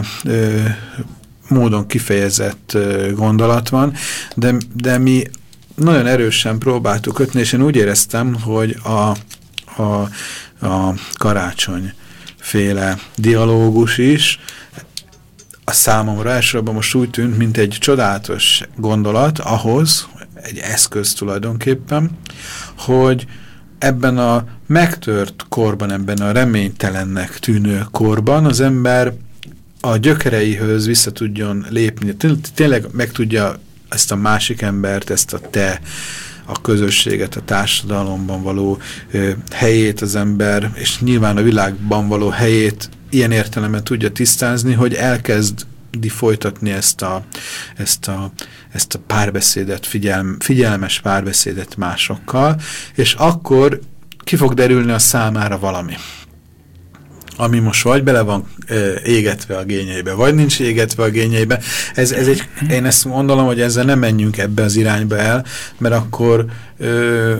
[SPEAKER 1] módon kifejezett gondolat van, de, de mi nagyon erősen próbáltuk kötni, és én úgy éreztem, hogy a, a, a karácsonyféle dialógus is a számomra elsősorban most úgy tűnt, mint egy csodálatos gondolat ahhoz, egy eszköz tulajdonképpen, hogy ebben a megtört korban, ebben a reménytelennek tűnő korban az ember a gyökereihöz vissza tudjon lépni. Tényleg meg tudja ezt a másik embert, ezt a te, a közösséget, a társadalomban való ö, helyét az ember, és nyilván a világban való helyét ilyen értelemben tudja tisztázni, hogy elkezdi folytatni ezt a, ezt a, ezt a párbeszédet, figyelm, figyelmes párbeszédet másokkal, és akkor ki fog derülni a számára valami, ami most vagy bele van ö, égetve a gényeibe, vagy nincs égetve a gényeibe. Ez, ez egy, én ezt mondom, hogy ezzel nem menjünk ebbe az irányba el, mert akkor ö,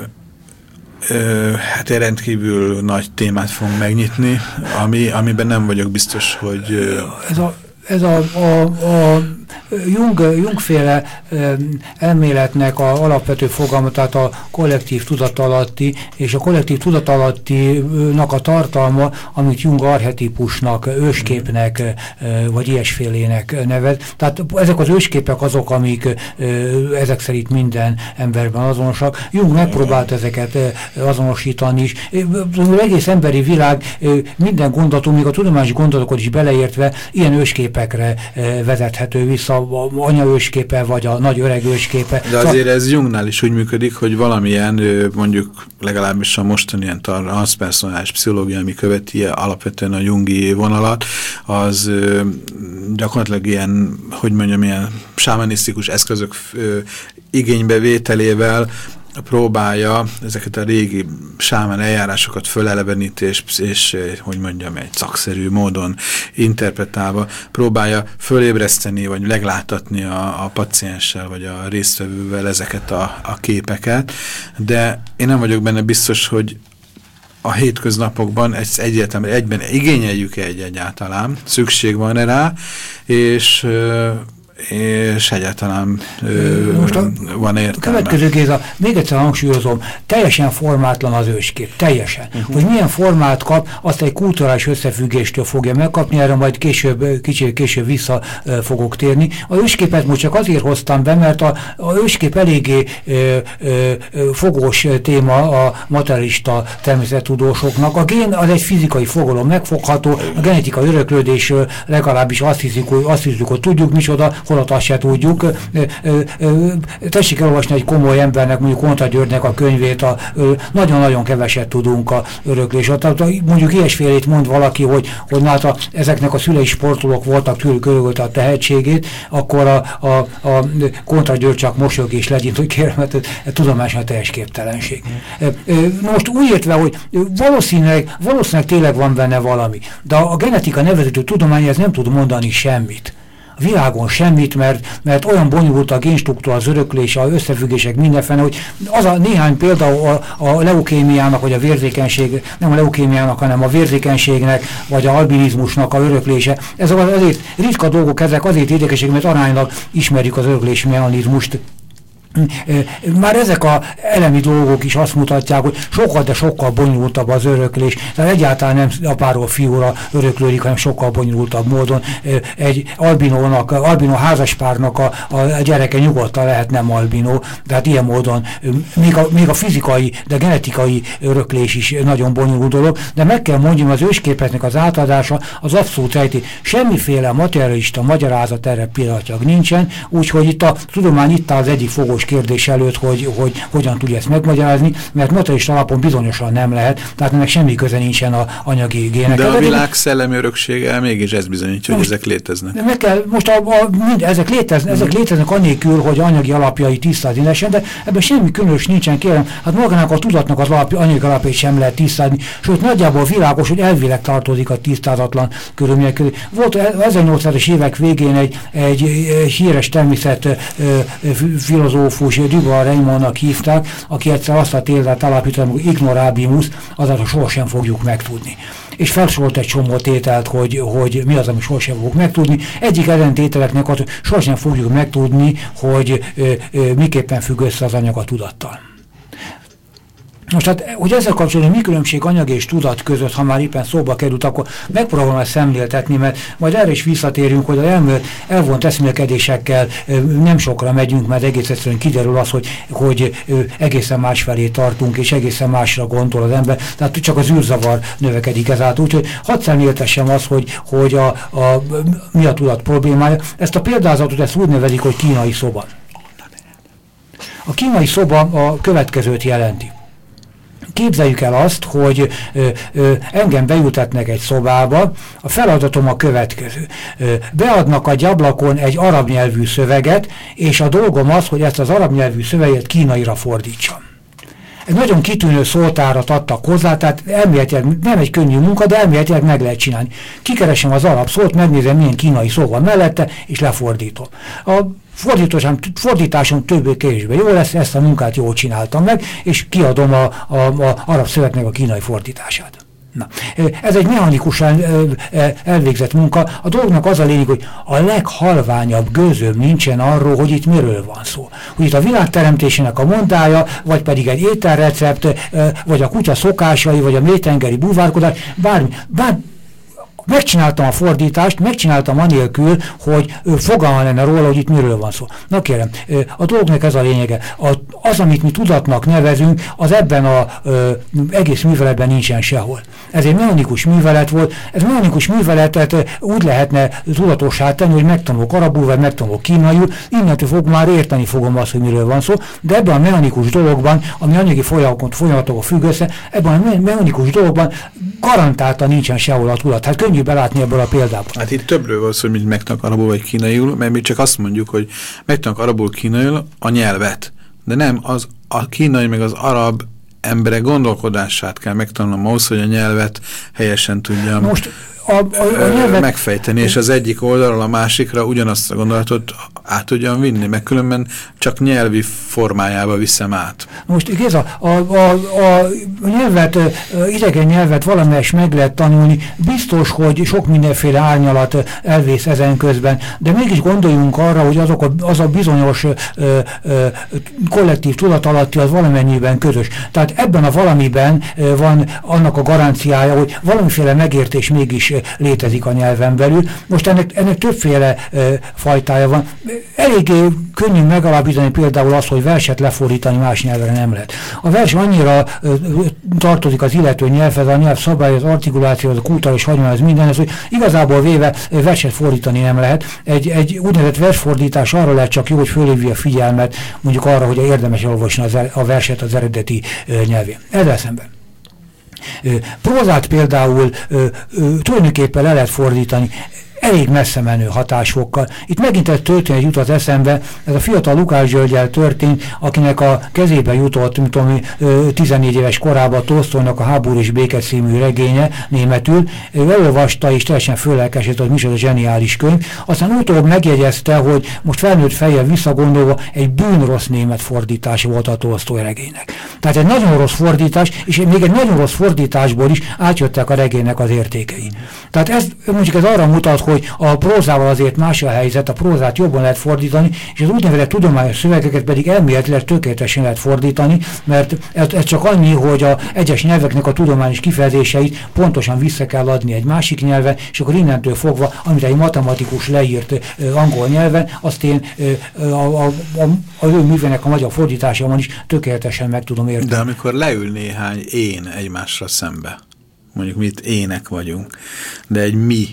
[SPEAKER 1] ö, hát egy rendkívül nagy témát fogunk megnyitni, ami, amiben nem vagyok biztos, hogy... Ö,
[SPEAKER 3] ez a, ez a, a, a Jung, Jungféle elméletnek a alapvető fogalma, tehát a kollektív tudatalatti, és a kollektív tudatalattinak a tartalma, amit Jung archetípusnak, ősképnek, vagy ilyesfélének nevez. Tehát ezek az ősképek azok, amik ezek szerint minden emberben azonosak. Jung megpróbált ezeket azonosítani is. Az egész emberi világ minden gondolatunk, még a tudományos gondolatokat is beleértve, ilyen ősképekre vezethető vissza, a anyaősképe, vagy a nagy öreg ősképe.
[SPEAKER 1] De azért ez Jungnál is úgy működik, hogy valamilyen, mondjuk legalábbis a mostani ilyen transzpersonális pszichológia, ami követi alapvetően a jungi vonalat, az gyakorlatilag ilyen, hogy mondjam, ilyen sámanisztikus eszközök igénybevételével próbálja ezeket a régi sámán eljárásokat föleleveníteni, és, és, hogy mondjam, egy szakszerű módon interpretálva próbálja fölébreszteni, vagy meglátatni a, a pacienssel, vagy a résztvevővel ezeket a, a képeket, de én nem vagyok benne biztos, hogy a hétköznapokban ezt egyértelműen egyben igényeljük-e egy egyáltalán, szükség van-e rá, és és egyáltalán ö, most a, van értelme.
[SPEAKER 3] Következő Géza, még egyszer hangsúlyozom, teljesen formátlan az őskép, teljesen. Uh-huh. Hogy milyen formát kap, azt egy kulturális összefüggéstől fogja megkapni, erre majd később, kicsit később vissza ö, fogok térni. A ősképet most csak azért hoztam be, mert a, a őskép eléggé ö, ö, fogós téma a materialista természettudósoknak. A gén az egy fizikai fogalom, megfogható, a genetika öröklődésről legalábbis azt hiszik, hogy, azt hiszük, hogy tudjuk micsoda, holott azt se tudjuk. Tessék elolvasni egy komoly embernek, mondjuk Konta Györgynek a könyvét, nagyon-nagyon keveset tudunk a öröklésről. Tehát mondjuk ilyesfélét mond valaki, hogy, hogy nála ezeknek a szülei sportolók voltak, tőlük örökölte a tehetségét, akkor a, a, a Konta György csak mosolyog és legyint, hogy kérem, mert tudományosan teljes képtelenség. Most úgy értve, hogy valószínűleg, valószínűleg tényleg van benne valami, de a genetika nevezető tudomány ez nem tud mondani semmit. A világon semmit, mert, mert olyan bonyolult a génstruktúra, az öröklés, az összefüggések mindenfene, hogy az a néhány például a, a leukémiának, vagy a vérzékenység, nem a leukémiának, hanem a vérzékenységnek, vagy a albinizmusnak a öröklése. Ez azért ritka dolgok, ezek azért érdekesek, mert aránylag ismerjük az öröklési mechanizmust. Már ezek az elemi dolgok is azt mutatják, hogy sokkal, de sokkal bonyolultabb az öröklés. Tehát egyáltalán nem apáról fiúra öröklődik, hanem sokkal bonyolultabb módon. Egy albinónak, albinó házaspárnak a, a gyereke nyugodtan lehet nem albinó, tehát ilyen módon még a, még a fizikai, de genetikai öröklés is nagyon bonyolult dolog, de meg kell mondjam, az ősképeknek az átadása az abszolút rejti. Semmiféle materialista magyarázat erre pillanatnyilag nincsen, úgyhogy itt a tudomány itt áll az egyik fogós kérdés előtt, hogy, hogy hogyan tudja ezt megmagyarázni, mert materialista alapon bizonyosan nem lehet, tehát ennek semmi köze nincsen a anyagi gének.
[SPEAKER 1] De a világ szellemi öröksége mégis ez bizonyítja, hogy ezek léteznek.
[SPEAKER 3] Meg kell, most a, a, mind, ezek, léteznek, ezek léteznek annélkül, hogy anyagi alapjai tisztázni lesen, de ebben semmi különös nincsen, kérem. Hát magának a tudatnak az alapja, anyagi alapjait sem lehet tisztázni, sőt nagyjából világos, hogy elvileg tartozik a tisztázatlan körülmények közé. Volt ezernyolcszázas évek végén egy, egy híres természet filozófus, Dubois Raymondnak hívták, aki egyszer azt a tételt alapított, hogy ignorabimus, azaz sohasem fogjuk megtudni. És felsorolt egy csomó tételt, hogy, hogy mi az, ami sohasem fogjuk megtudni. Egyik ezen tételeknek az, hogy sohasem fogjuk megtudni, hogy ö, ö, miképpen függ össze az anyag a tudattal. Most hát, hogy ezzel kapcsolatban mi különbség anyag és tudat között, ha már éppen szóba került, akkor megpróbálom ezt szemléltetni, mert majd erre is visszatérünk, hogy az elmúlt elvont eszmélkedésekkel nem sokra megyünk, mert egész egyszerűen kiderül az, hogy, hogy egészen másfelé tartunk, és egészen másra gondol az ember, tehát csak az űrzavar növekedik ezáltal. Úgyhogy hadd szemléltessem azt, hogy, hogy a, a, mi a tudat problémája. Ezt a példázatot ezt úgy nevezik, hogy kínai szoba. A kínai szoba a következőt jelenti. Képzeljük el azt, hogy ö, ö, engem bejutatnak egy szobába, a feladatom a következő. Ö, beadnak a ablakon egy arab nyelvű szöveget, és a dolgom az, hogy ezt az arab nyelvű szöveget kínaira fordítsam. Egy nagyon kitűnő szótárat adtak hozzá, tehát elméletileg nem egy könnyű munka, de elméletileg meg lehet csinálni. Kikeresem az arab szót, megnézem, milyen kínai szó van mellette, és lefordítom. A fordításom, fordításom többé-kevésbé jó lesz, ezt a munkát jól csináltam meg, és kiadom a, a, a arab szövegnek a kínai fordítását. Na, ez egy mechanikusan elvégzett munka. A dolognak az a lényeg, hogy a leghalványabb gőzöm nincsen arról, hogy itt miről van szó. Hogy itt a világteremtésének a mondája, vagy pedig egy ételrecept, vagy a kutya szokásai, vagy a mélytengeri búvárkodás, bármi, bármi. Megcsináltam a fordítást, megcsináltam anélkül, hogy fogalma lenne róla, hogy itt miről van szó. Na kérem, a dolognak ez a lényege. Az, amit mi tudatnak nevezünk, az ebben az egész műveletben nincsen sehol. Ez egy mechanikus művelet volt. Ez mechanikus műveletet úgy lehetne tudatossá tenni, hogy megtanulok arabul, vagy megtanulok kínaiul, innentől fog már érteni fogom azt, hogy miről van szó, de ebben a mechanikus dologban, ami anyagi folyamatok függ össze, ebben a mechanikus dologban garantáltan nincsen sehol a tudat. Hát könnyű belátni ebből a példában.
[SPEAKER 1] Hát itt többről van szó, hogy mit megtanulnak arabul vagy kínaiul, mert mi csak azt mondjuk, hogy megtanulnak arabul kínaiul a nyelvet, de nem az a kínai meg az arab emberek gondolkodását kell megtanulnom ahhoz, hogy a nyelvet helyesen tudjam
[SPEAKER 3] Most a, a, a nyelvek...
[SPEAKER 1] megfejteni, és az egyik oldalról a másikra ugyanazt a gondolatot át tudjam vinni, meg különben csak nyelvi formájába viszem át.
[SPEAKER 3] Most igaz, a, a, a, a nyelvet, idegen nyelvet valamelyes meg lehet tanulni, biztos, hogy sok mindenféle árnyalat elvész ezen közben, de mégis gondoljunk arra, hogy azok a, az a bizonyos ö, ö, kollektív tudatalatti az valamennyiben közös. Tehát ebben a valamiben ö, van annak a garanciája, hogy valamiféle megértés mégis létezik a nyelven belül. Most ennek, ennek többféle ö, fajtája van. Elég könnyű megalapítani például azt, hogy verset lefordítani más nyelvre nem lehet. A vers annyira ö, tartozik az illető nyelvhez, a nyelv szabály, az artikuláció, az a kulturális hagyomány, az minden, ez, hogy igazából véve verset fordítani nem lehet. Egy, egy úgynevezett versfordítás arra lehet csak jó, hogy fölhívja a figyelmet mondjuk arra, hogy érdemes olvasni az, a verset az eredeti ö, nyelvén. Ezzel szemben. Prózát például ö, ö, tulajdonképpen le lehet fordítani elég messze menő hatásokkal. Itt megint egy történet jut az eszembe, ez a fiatal Lukács Györgyel történt, akinek a kezébe jutott, mint tudom, tizennégy éves korában Tolsztojnak a Háború és béke című regénye németül. Ő elolvasta és teljesen fölelkesedett, hogy micsoda zseniális könyv. Aztán utóbb megjegyezte, hogy most felnőtt fejjel visszagondolva egy bűnrossz német fordítás volt a Tolsztoj regénynek. Tehát egy nagyon rossz fordítás, és még egy nagyon rossz fordításból is átjöttek a regénynek az értékei. Tehát ez, mondjuk ez arra mutat, hogy a prózával azért más a helyzet, a prózát jobban lehet fordítani, és az úgynevezett tudományos szövegeket pedig elméletileg tökéletesen lehet fordítani, mert ez, ez csak annyi, hogy a egyes nyelveknek a tudományos kifejezéseit pontosan vissza kell adni egy másik nyelven, és akkor innentől fogva, amit egy matematikus leírt uh, angol nyelven, azt én uh, a, a, a, az ő művének a magyar fordításában is tökéletesen meg tudom érteni.
[SPEAKER 1] De amikor leül néhány én egymásra szembe, mondjuk mi itt ének vagyunk, de egy mi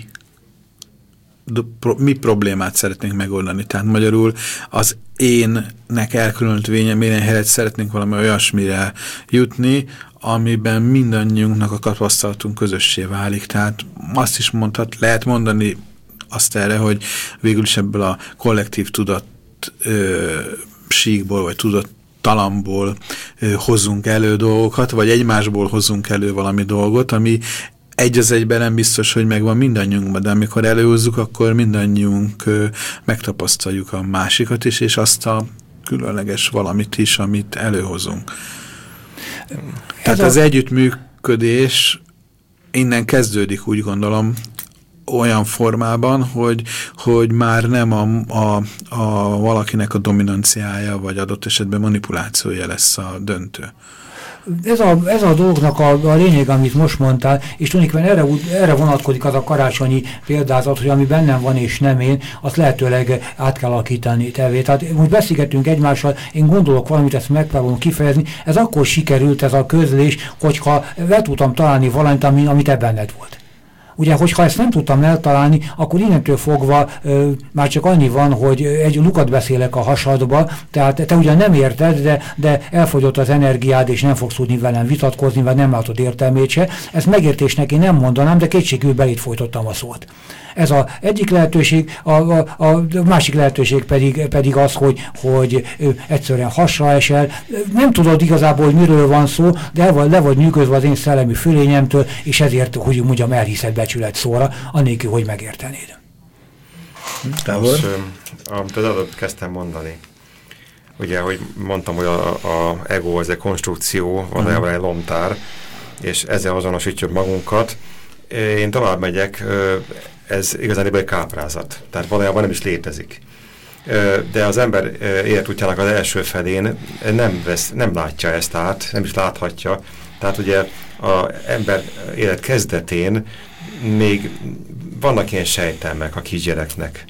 [SPEAKER 1] mi problémát szeretnénk megoldani. Tehát magyarul az énnek elkülönült vélemény helyett szeretnénk valami olyasmire jutni, amiben mindannyiunknak a tapasztalatunk közössé válik. Tehát azt is mondhat, lehet mondani azt erre, hogy végül is ebből a kollektív tudat ö, síkból, vagy tudat talamból ö, hozzunk elő dolgokat, vagy egymásból hozzunk elő valami dolgot, ami egy az egyben nem biztos, hogy megvan mindannyiunkban, de amikor előhozzuk, akkor mindannyiunk ö, megtapasztaljuk a másikat is, és azt a különleges valamit is, amit előhozunk. Ez Tehát a... az együttműködés innen kezdődik, úgy gondolom, olyan formában, hogy, hogy már nem a, a, a valakinek a dominanciája, vagy adott esetben manipulációja lesz a döntő.
[SPEAKER 3] Ez a, ez a dolgnak a, a lényeg, amit most mondtál, és tulajdonképpen erre, erre vonatkozik az a karácsonyi példázat, hogy ami bennem van és nem én, azt lehetőleg át kell alakítani tevé. Tehát most beszélgetünk egymással, én gondolok valamit, ezt megpróbálom kifejezni, ez akkor sikerült ez a közlés, hogyha le tudtam találni valamit, ami, ami te benned volt. Ugye, hogyha ezt nem tudtam eltalálni, akkor innentől fogva ö, már csak annyi van, hogy egy lukat beszélek a hasadba, tehát te ugyan nem érted, de, de elfogyott az energiád, és nem fogsz tudni velem vitatkozni, vagy nem látod értelmét se. Ezt megértésnek én nem mondanám, de kétségkívül belét folytottam a szót. Ez az egyik lehetőség, a, a, a másik lehetőség pedig, pedig az, hogy, hogy egyszerűen hasra esel. Nem tudod igazából, hogy miről van szó, de el vagy, le vagy nyűgözve az én szellemi fölényemtől, és ezért, hogy mondjam, elhiszed becsület szóra, annélkül, hogy megértenéd.
[SPEAKER 4] Most, amit az adott kezdtem mondani, ugye, hogy mondtam, hogy a, a ego az egy konstrukció, valójában egy lomtár, és ezzel azonosítjuk magunkat. Én tovább megyek, ez igazán egy káprázat, tehát valójában nem is létezik. De az ember életútjának az első felén nem, vesz, nem látja ezt át, nem is láthatja. Tehát ugye az ember élet kezdetén még vannak ilyen sejtelmek a kisgyereknek.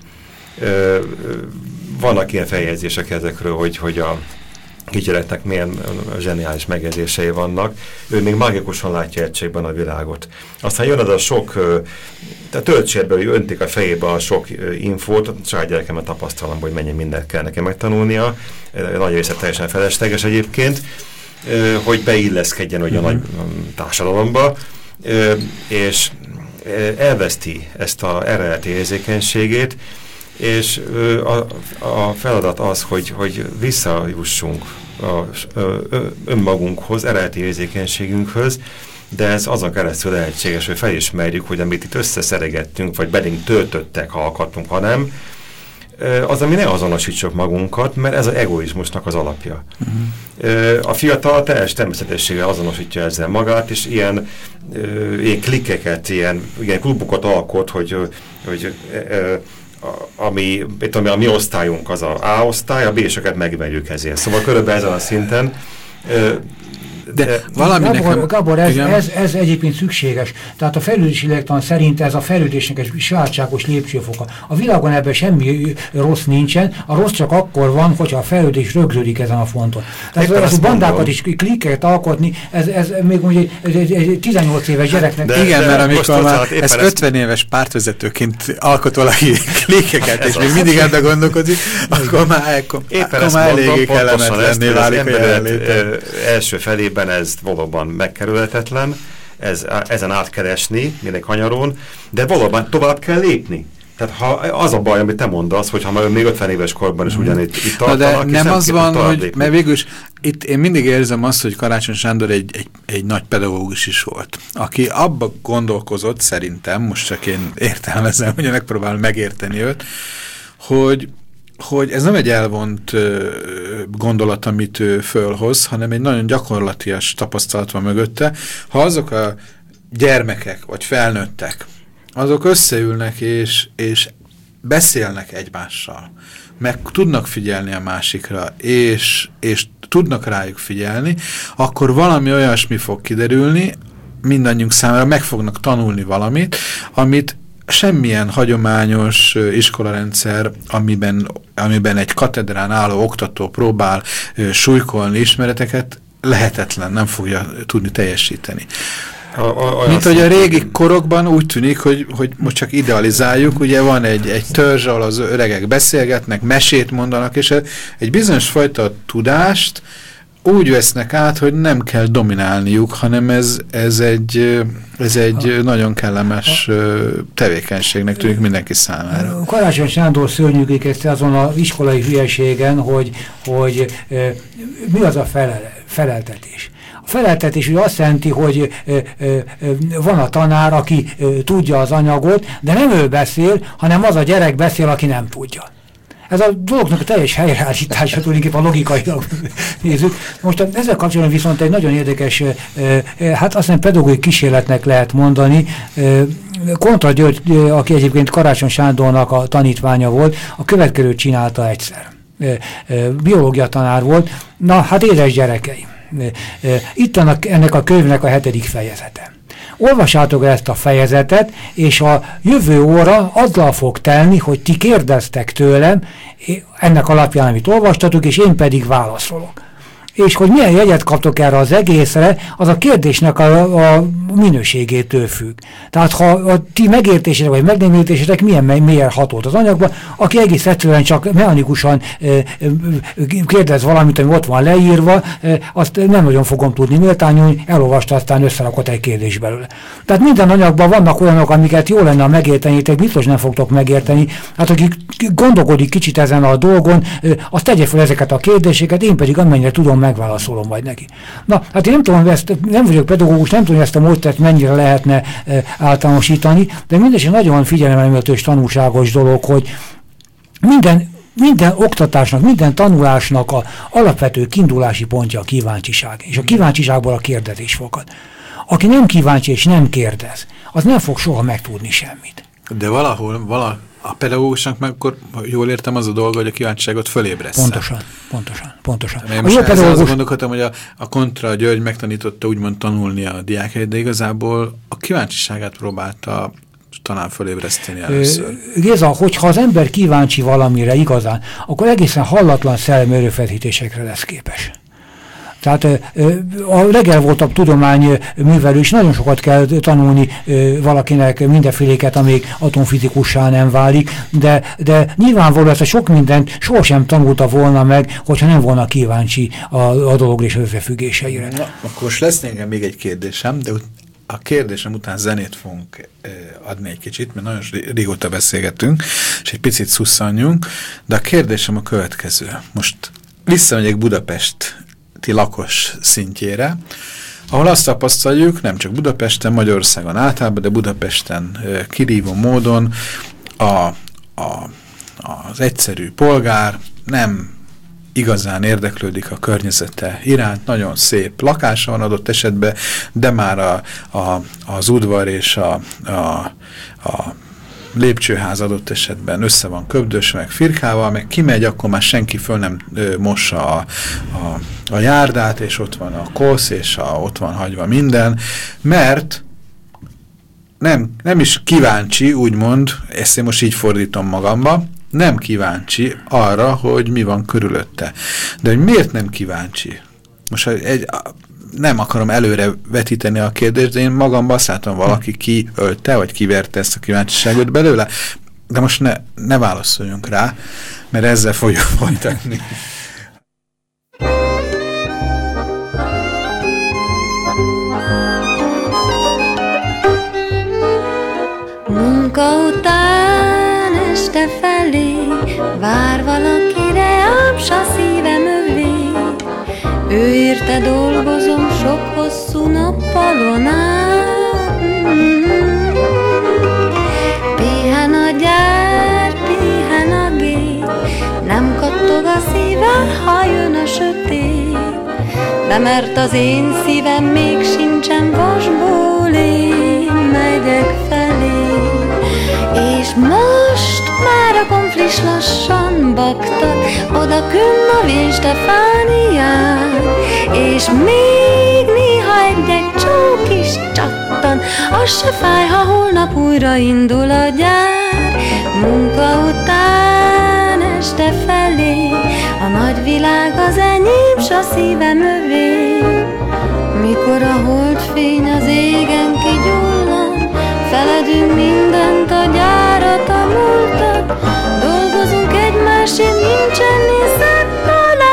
[SPEAKER 4] Vannak ilyen feljegyzések ezekről, hogy, hogy a kisgyereknek milyen zseniális megjegyzései vannak. Ő még mágikusan látja egységben a világot. Aztán jön az a sok, tehát töltsérből, hogy öntik a fejébe a sok infót, a saját gyerekemet tapasztalom, hogy mennyi mindent kell nekem megtanulnia, nagy része teljesen felesleges egyébként, hogy beilleszkedjen ugye a nagy társadalomba, és elveszti ezt az eredeti érzékenységét, és a, a feladat az, hogy, hogy visszajussunk a, a, önmagunkhoz, eredeti érzékenységünkhöz, de ez azon keresztül lehetséges, hogy felismerjük, hogy amit itt összeszeregettünk, vagy belénk töltöttek, ha akartunk, ha nem, az, ami ne azonosítsuk magunkat, mert ez az egoizmusnak az alapja. Uh-huh. A fiatal teljes természetességgel azonosítja ezzel magát, és ilyen, ilyen klikkeket, ilyen, ilyen klubokat alkot, hogy, hogy ami, ami a mi osztályunk az a A osztály, a B-seket megverjük ezért. Szóval körülbelül ezen a szinten
[SPEAKER 1] De, de valami
[SPEAKER 3] Gábor,
[SPEAKER 1] nekem...
[SPEAKER 3] Gábor ez, ez, ez egyébként szükséges. Tehát a fejlődési lélektan szerint ez a fejlődésnek egy sajátságos lépcsőfoka. A világon ebben semmi rossz nincsen, a rossz csak akkor van, hogyha a fejlődés rögződik ezen a fonton. Tehát ez, ez bandákat is klikkeket alkotni, ez, ez még mondjuk egy, egy, egy tizennyolc éves gyereknek...
[SPEAKER 1] De, igen, de, mert amikor már ez ötven éves pártvezetőként alkot valaki klikkeket, és még mindig ebben gondolkodik, akkor már, akkor már eléggé kellemetlenné válik a jelenléte.
[SPEAKER 4] Első felében ez valóban megkerülhetetlen, ez, ezen át kell esni, mindegy hanyaron, de valóban tovább kell lépni. Tehát ha az a baj, amit te mondasz, hogy ha még ötven éves korban is ugyanitt itt tartanak,
[SPEAKER 1] de nem az van, hogy, mert végülis itt én mindig érzem azt, hogy Karácsony Sándor egy, egy, egy nagy pedagógus is volt, aki abba gondolkozott szerintem, most csak én értelmezem, hogy megpróbálom megérteni őt, hogy hogy ez nem egy elvont uh, gondolat, amit ő fölhoz, hanem egy nagyon gyakorlatias tapasztalat van mögötte. Ha azok a gyermekek, vagy felnőttek, azok összeülnek és, és beszélnek egymással, meg tudnak figyelni a másikra, és, és tudnak rájuk figyelni, akkor valami olyasmi fog kiderülni, mindannyiunk számára meg fognak tanulni valamit, amit semmilyen hagyományos iskolarendszer, amiben, amiben egy katedrán álló oktató próbál uh, súlykolni ismereteket, lehetetlen, nem fogja tudni teljesíteni. A, a, Mint hogy a régi korokban úgy tűnik, hogy, hogy most csak idealizáljuk, ugye van egy, egy törzs, ahol az öregek beszélgetnek, mesét mondanak, és egy bizonyos fajta tudást úgy vesznek át, hogy nem kell dominálniuk, hanem ez, ez egy, ez egy a, nagyon kellemes a, tevékenységnek tűnik mindenki számára.
[SPEAKER 3] Karácsony Sándor szörnyűkékezte azon az iskolai hülyeségen, hogy, hogy e, mi az a felel, feleltetés. A feleltetés ugye azt jelenti, hogy e, e, van a tanár, aki e, tudja az anyagot, de nem ő beszél, hanem az a gyerek beszél, aki nem tudja. Ez a dolognak a teljes helyreállítása, tulajdonképpen a logikailag nézzük. Most ezzel kapcsolatban viszont egy nagyon érdekes, hát azt hiszem pedagógiai kísérletnek lehet mondani. Kontra György, aki egyébként Karácsony Sándornak a tanítványa volt, a következőt csinálta egyszer. Biológia tanár volt. Na, hát édes gyerekeim. Itt annak, ennek a könyvnek a hetedik fejezete. Olvassátok ezt a fejezetet, és a jövő óra azzal fog telni, hogy ti kérdeztek tőlem, ennek alapján, amit olvastatok, és én pedig válaszolok. És hogy milyen jegyet kaptok erre az egészre, az a kérdésnek a, a minőségétől függ. Tehát ha a ti megértésétek, vagy meg nem értésétek milyen mélyen hatolt az anyagban, aki egész egyszerűen csak mechanikusan e, e, kérdez valamit, ami ott van leírva, e, azt nem nagyon fogom tudni méltányolni, elolvasta, aztán összerakott egy kérdés belőle. Tehát minden anyagban vannak olyanok, amiket jó lenne megértenitek, biztos nem fogtok megérteni. Hát aki gondolkodik kicsit ezen a dolgon, e, azt tegye fel ezeket a kérdéseket, én pedig amennyire tudom, megválaszolom majd neki. Na, hát én nem tudom, ezt, nem vagyok pedagógus, nem tudom, ezt a módszert mennyire lehetne e, általánosítani, de mindesetre nagyon figyelemelméltő és tanulságos dolog, hogy minden, minden oktatásnak, minden tanulásnak a alapvető kiindulási pontja a kíváncsiság, és a kíváncsiságból a kérdezés fogad. Aki nem kíváncsi és nem kérdez, az nem fog soha megtudni semmit.
[SPEAKER 1] De valahol, valahol a pedagógusnak meg akkor, jól értem, az a dolga, hogy a kíváncsiságot fölébressze.
[SPEAKER 3] Pontosan, pontosan, pontosan.
[SPEAKER 1] Én most pedagógus... azt gondolkodtam, hogy a, a Kontra György megtanította úgymond tanulni a diákjait, de igazából a kíváncsiságát próbálta talán fölébreszteni először.
[SPEAKER 3] Géza, hogyha az ember kíváncsi valamire igazán, akkor egészen hallatlan szellemi erőfeszítésekre lesz képes. Tehát a legelvoltabb tudományművelő is nagyon sokat kell tanulni valakinek mindenféléket, amíg atomfizikussá nem válik, de, de nyilvánvaló ezt a sok mindent sohasem tanulta volna meg, hogyha nem volna kíváncsi a, a dolog és összefüggéseire.
[SPEAKER 1] Na, akkor most lesz nekem még egy kérdésem, de a kérdésem után zenét fogunk adni egy kicsit, mert nagyon régóta beszélgetünk, és egy picit szusszanjunk, de a kérdésem a következő. Most visszamegyek Budapest lakos szintjére. ahol azt tapasztaljuk, nem csak Budapesten, Magyarországon általában, de Budapesten kirívó módon a, a, az egyszerű polgár nem igazán érdeklődik a környezete iránt, nagyon szép lakása van adott esetben, de már a, a, az udvar és a, a, a lépcsőház adott esetben össze van köbdös, meg firkával, meg kimegy, akkor már senki föl nem ö, mossa a, a, a járdát, és ott van a kosz, és a, ott van hagyva minden, mert nem, nem is kíváncsi, úgymond, ezt én most így fordítom magamba, nem kíváncsi arra, hogy mi van körülötte. De hogy miért nem kíváncsi? Most egy, nem akarom előre vetíteni a kérdést, de én magamban azt látom, valaki kiölte, vagy kiverte ezt a kíváncsiságot belőle, de most ne, ne válaszoljunk rá, mert ezzel fogjuk folytatni.
[SPEAKER 5] Munka után este felé vár valakire, ám s a szívem övé. Ő érte dolgozom sok hosszú nappalon át. Pihen a gyár, pihen a gép, nem kattog a szívem, ha jön a sötét. De mert az én szívem még sincsen vasból, én megyek felé. És most már a konflis lassan baktat, oda künn a Vén Stefánián. És még néha egy-egy csók is csattan, az se fáj, ha holnap újra indul a gyár. Munka után este felé, a nagy világ az enyém, s a szívem övé. Mikor a holdfény az égen kigyullad, feledünk mindent, a gyárat, a múltat, dolgozunk egymásért, nincsen nézet talán.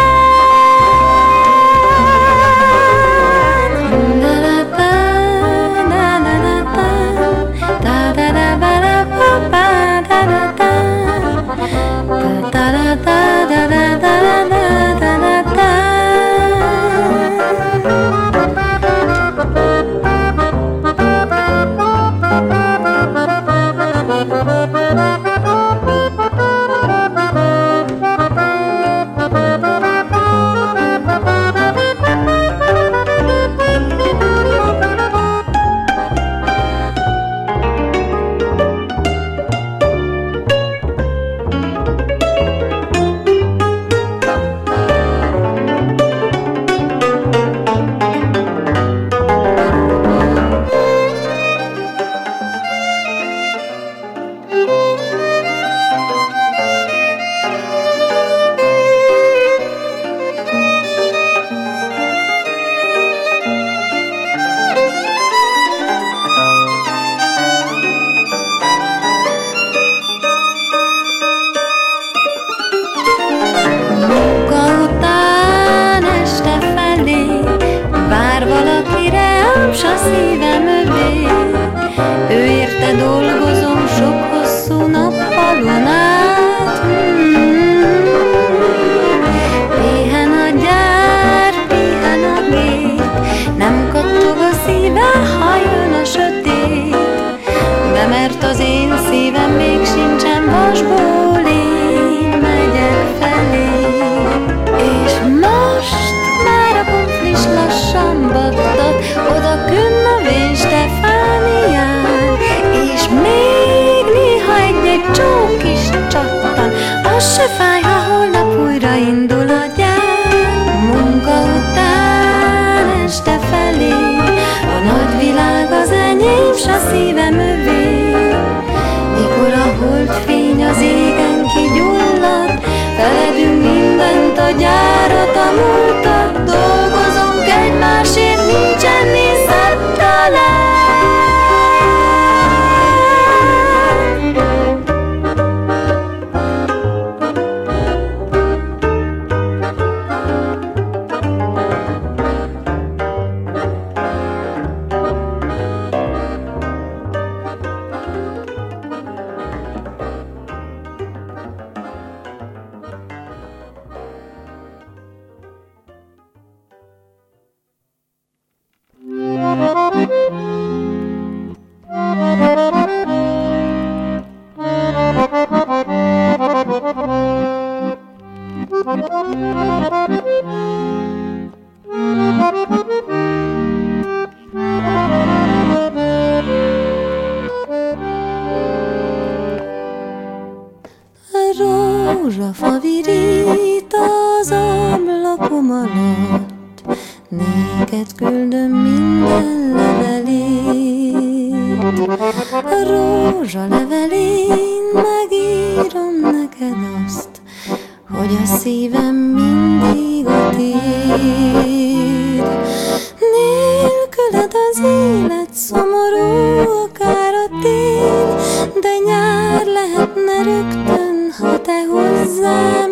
[SPEAKER 5] rózsafa virít az ablakom alatt, néked küldöm minden levelét. A rózsa levelén megírom neked azt, hogy a szívem mindig a tiéd. Nélküled az élet szomorú, akár a tél, de nyár lehetne rögtön, ha te hozzám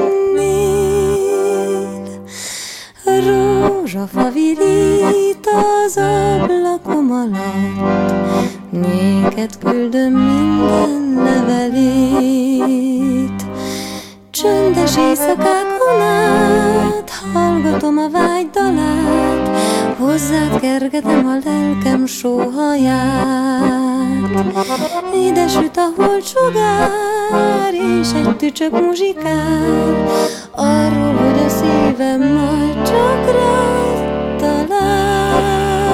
[SPEAKER 5] jönnél. Rózsafa virít az ablakom alatt, néked küldöm minden levelét. Csöndes éjszakákon át hallgatom a vágy dalát, hozzád kergetem a lelkem sóhaját. Ide süt a holdsugár, és egy tücsök muzsikál, arról, hogy a szívem majd csak rád talál.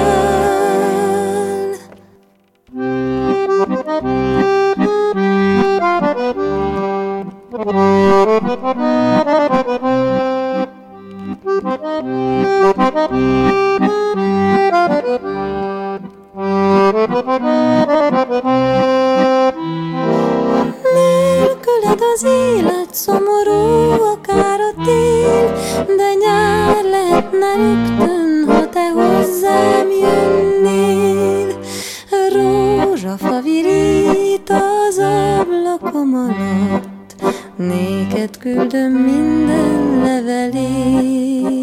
[SPEAKER 5] Nélküled az élet szomorú, akár a tél, de nyár lehetne rögtön, ha te hozzám jönnél. Rózsafa virít az ablakom alatt, néked küldöm minden levelét.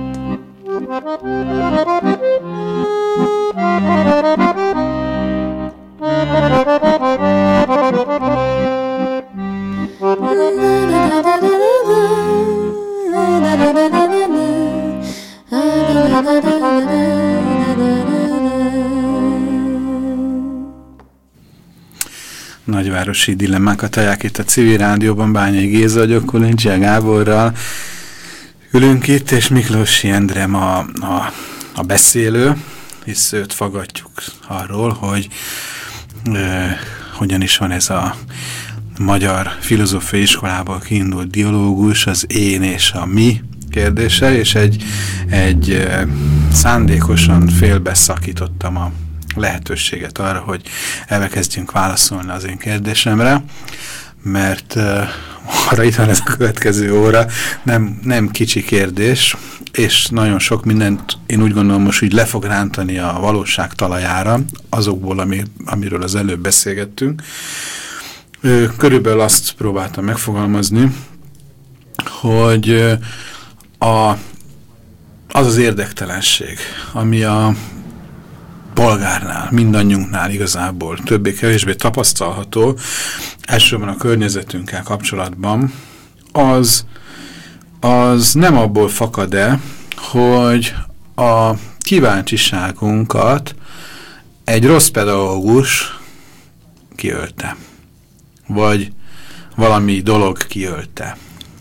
[SPEAKER 1] Nagyvárosi dilemmákat hallják itt a Civil Rádióban. Bányai Géza vagyok, Kulincsia Gáborral ülünk itt, és Miklósi Endre ma a, a beszélő, hisz őt faggatjuk arról, hogy e, hogyan is van ez a magyar filozófiai iskolából kiindult dialógus, az én és a mi kérdése, és egy, egy e, szándékosan félbeszakítottam a lehetőséget arra, hogy elkezdjünk válaszolni az én kérdésemre, mert uh, arra itt van ez a következő óra, nem, nem kicsi kérdés, és nagyon sok mindent én úgy gondolom most úgy le fog rántani a valóság talajára, azokból, ami, amiről az előbb beszélgettünk. Körülbelül azt próbáltam megfogalmazni, hogy a, az az érdektelenség, ami a polgárnál, mindannyiunknál igazából többé-kevésbé tapasztalható, elsősorban a környezetünkkel kapcsolatban, az, az nem abból fakad-e, hogy a kíváncsiságunkat egy rossz pedagógus kiölte, vagy valami dolog kiölte.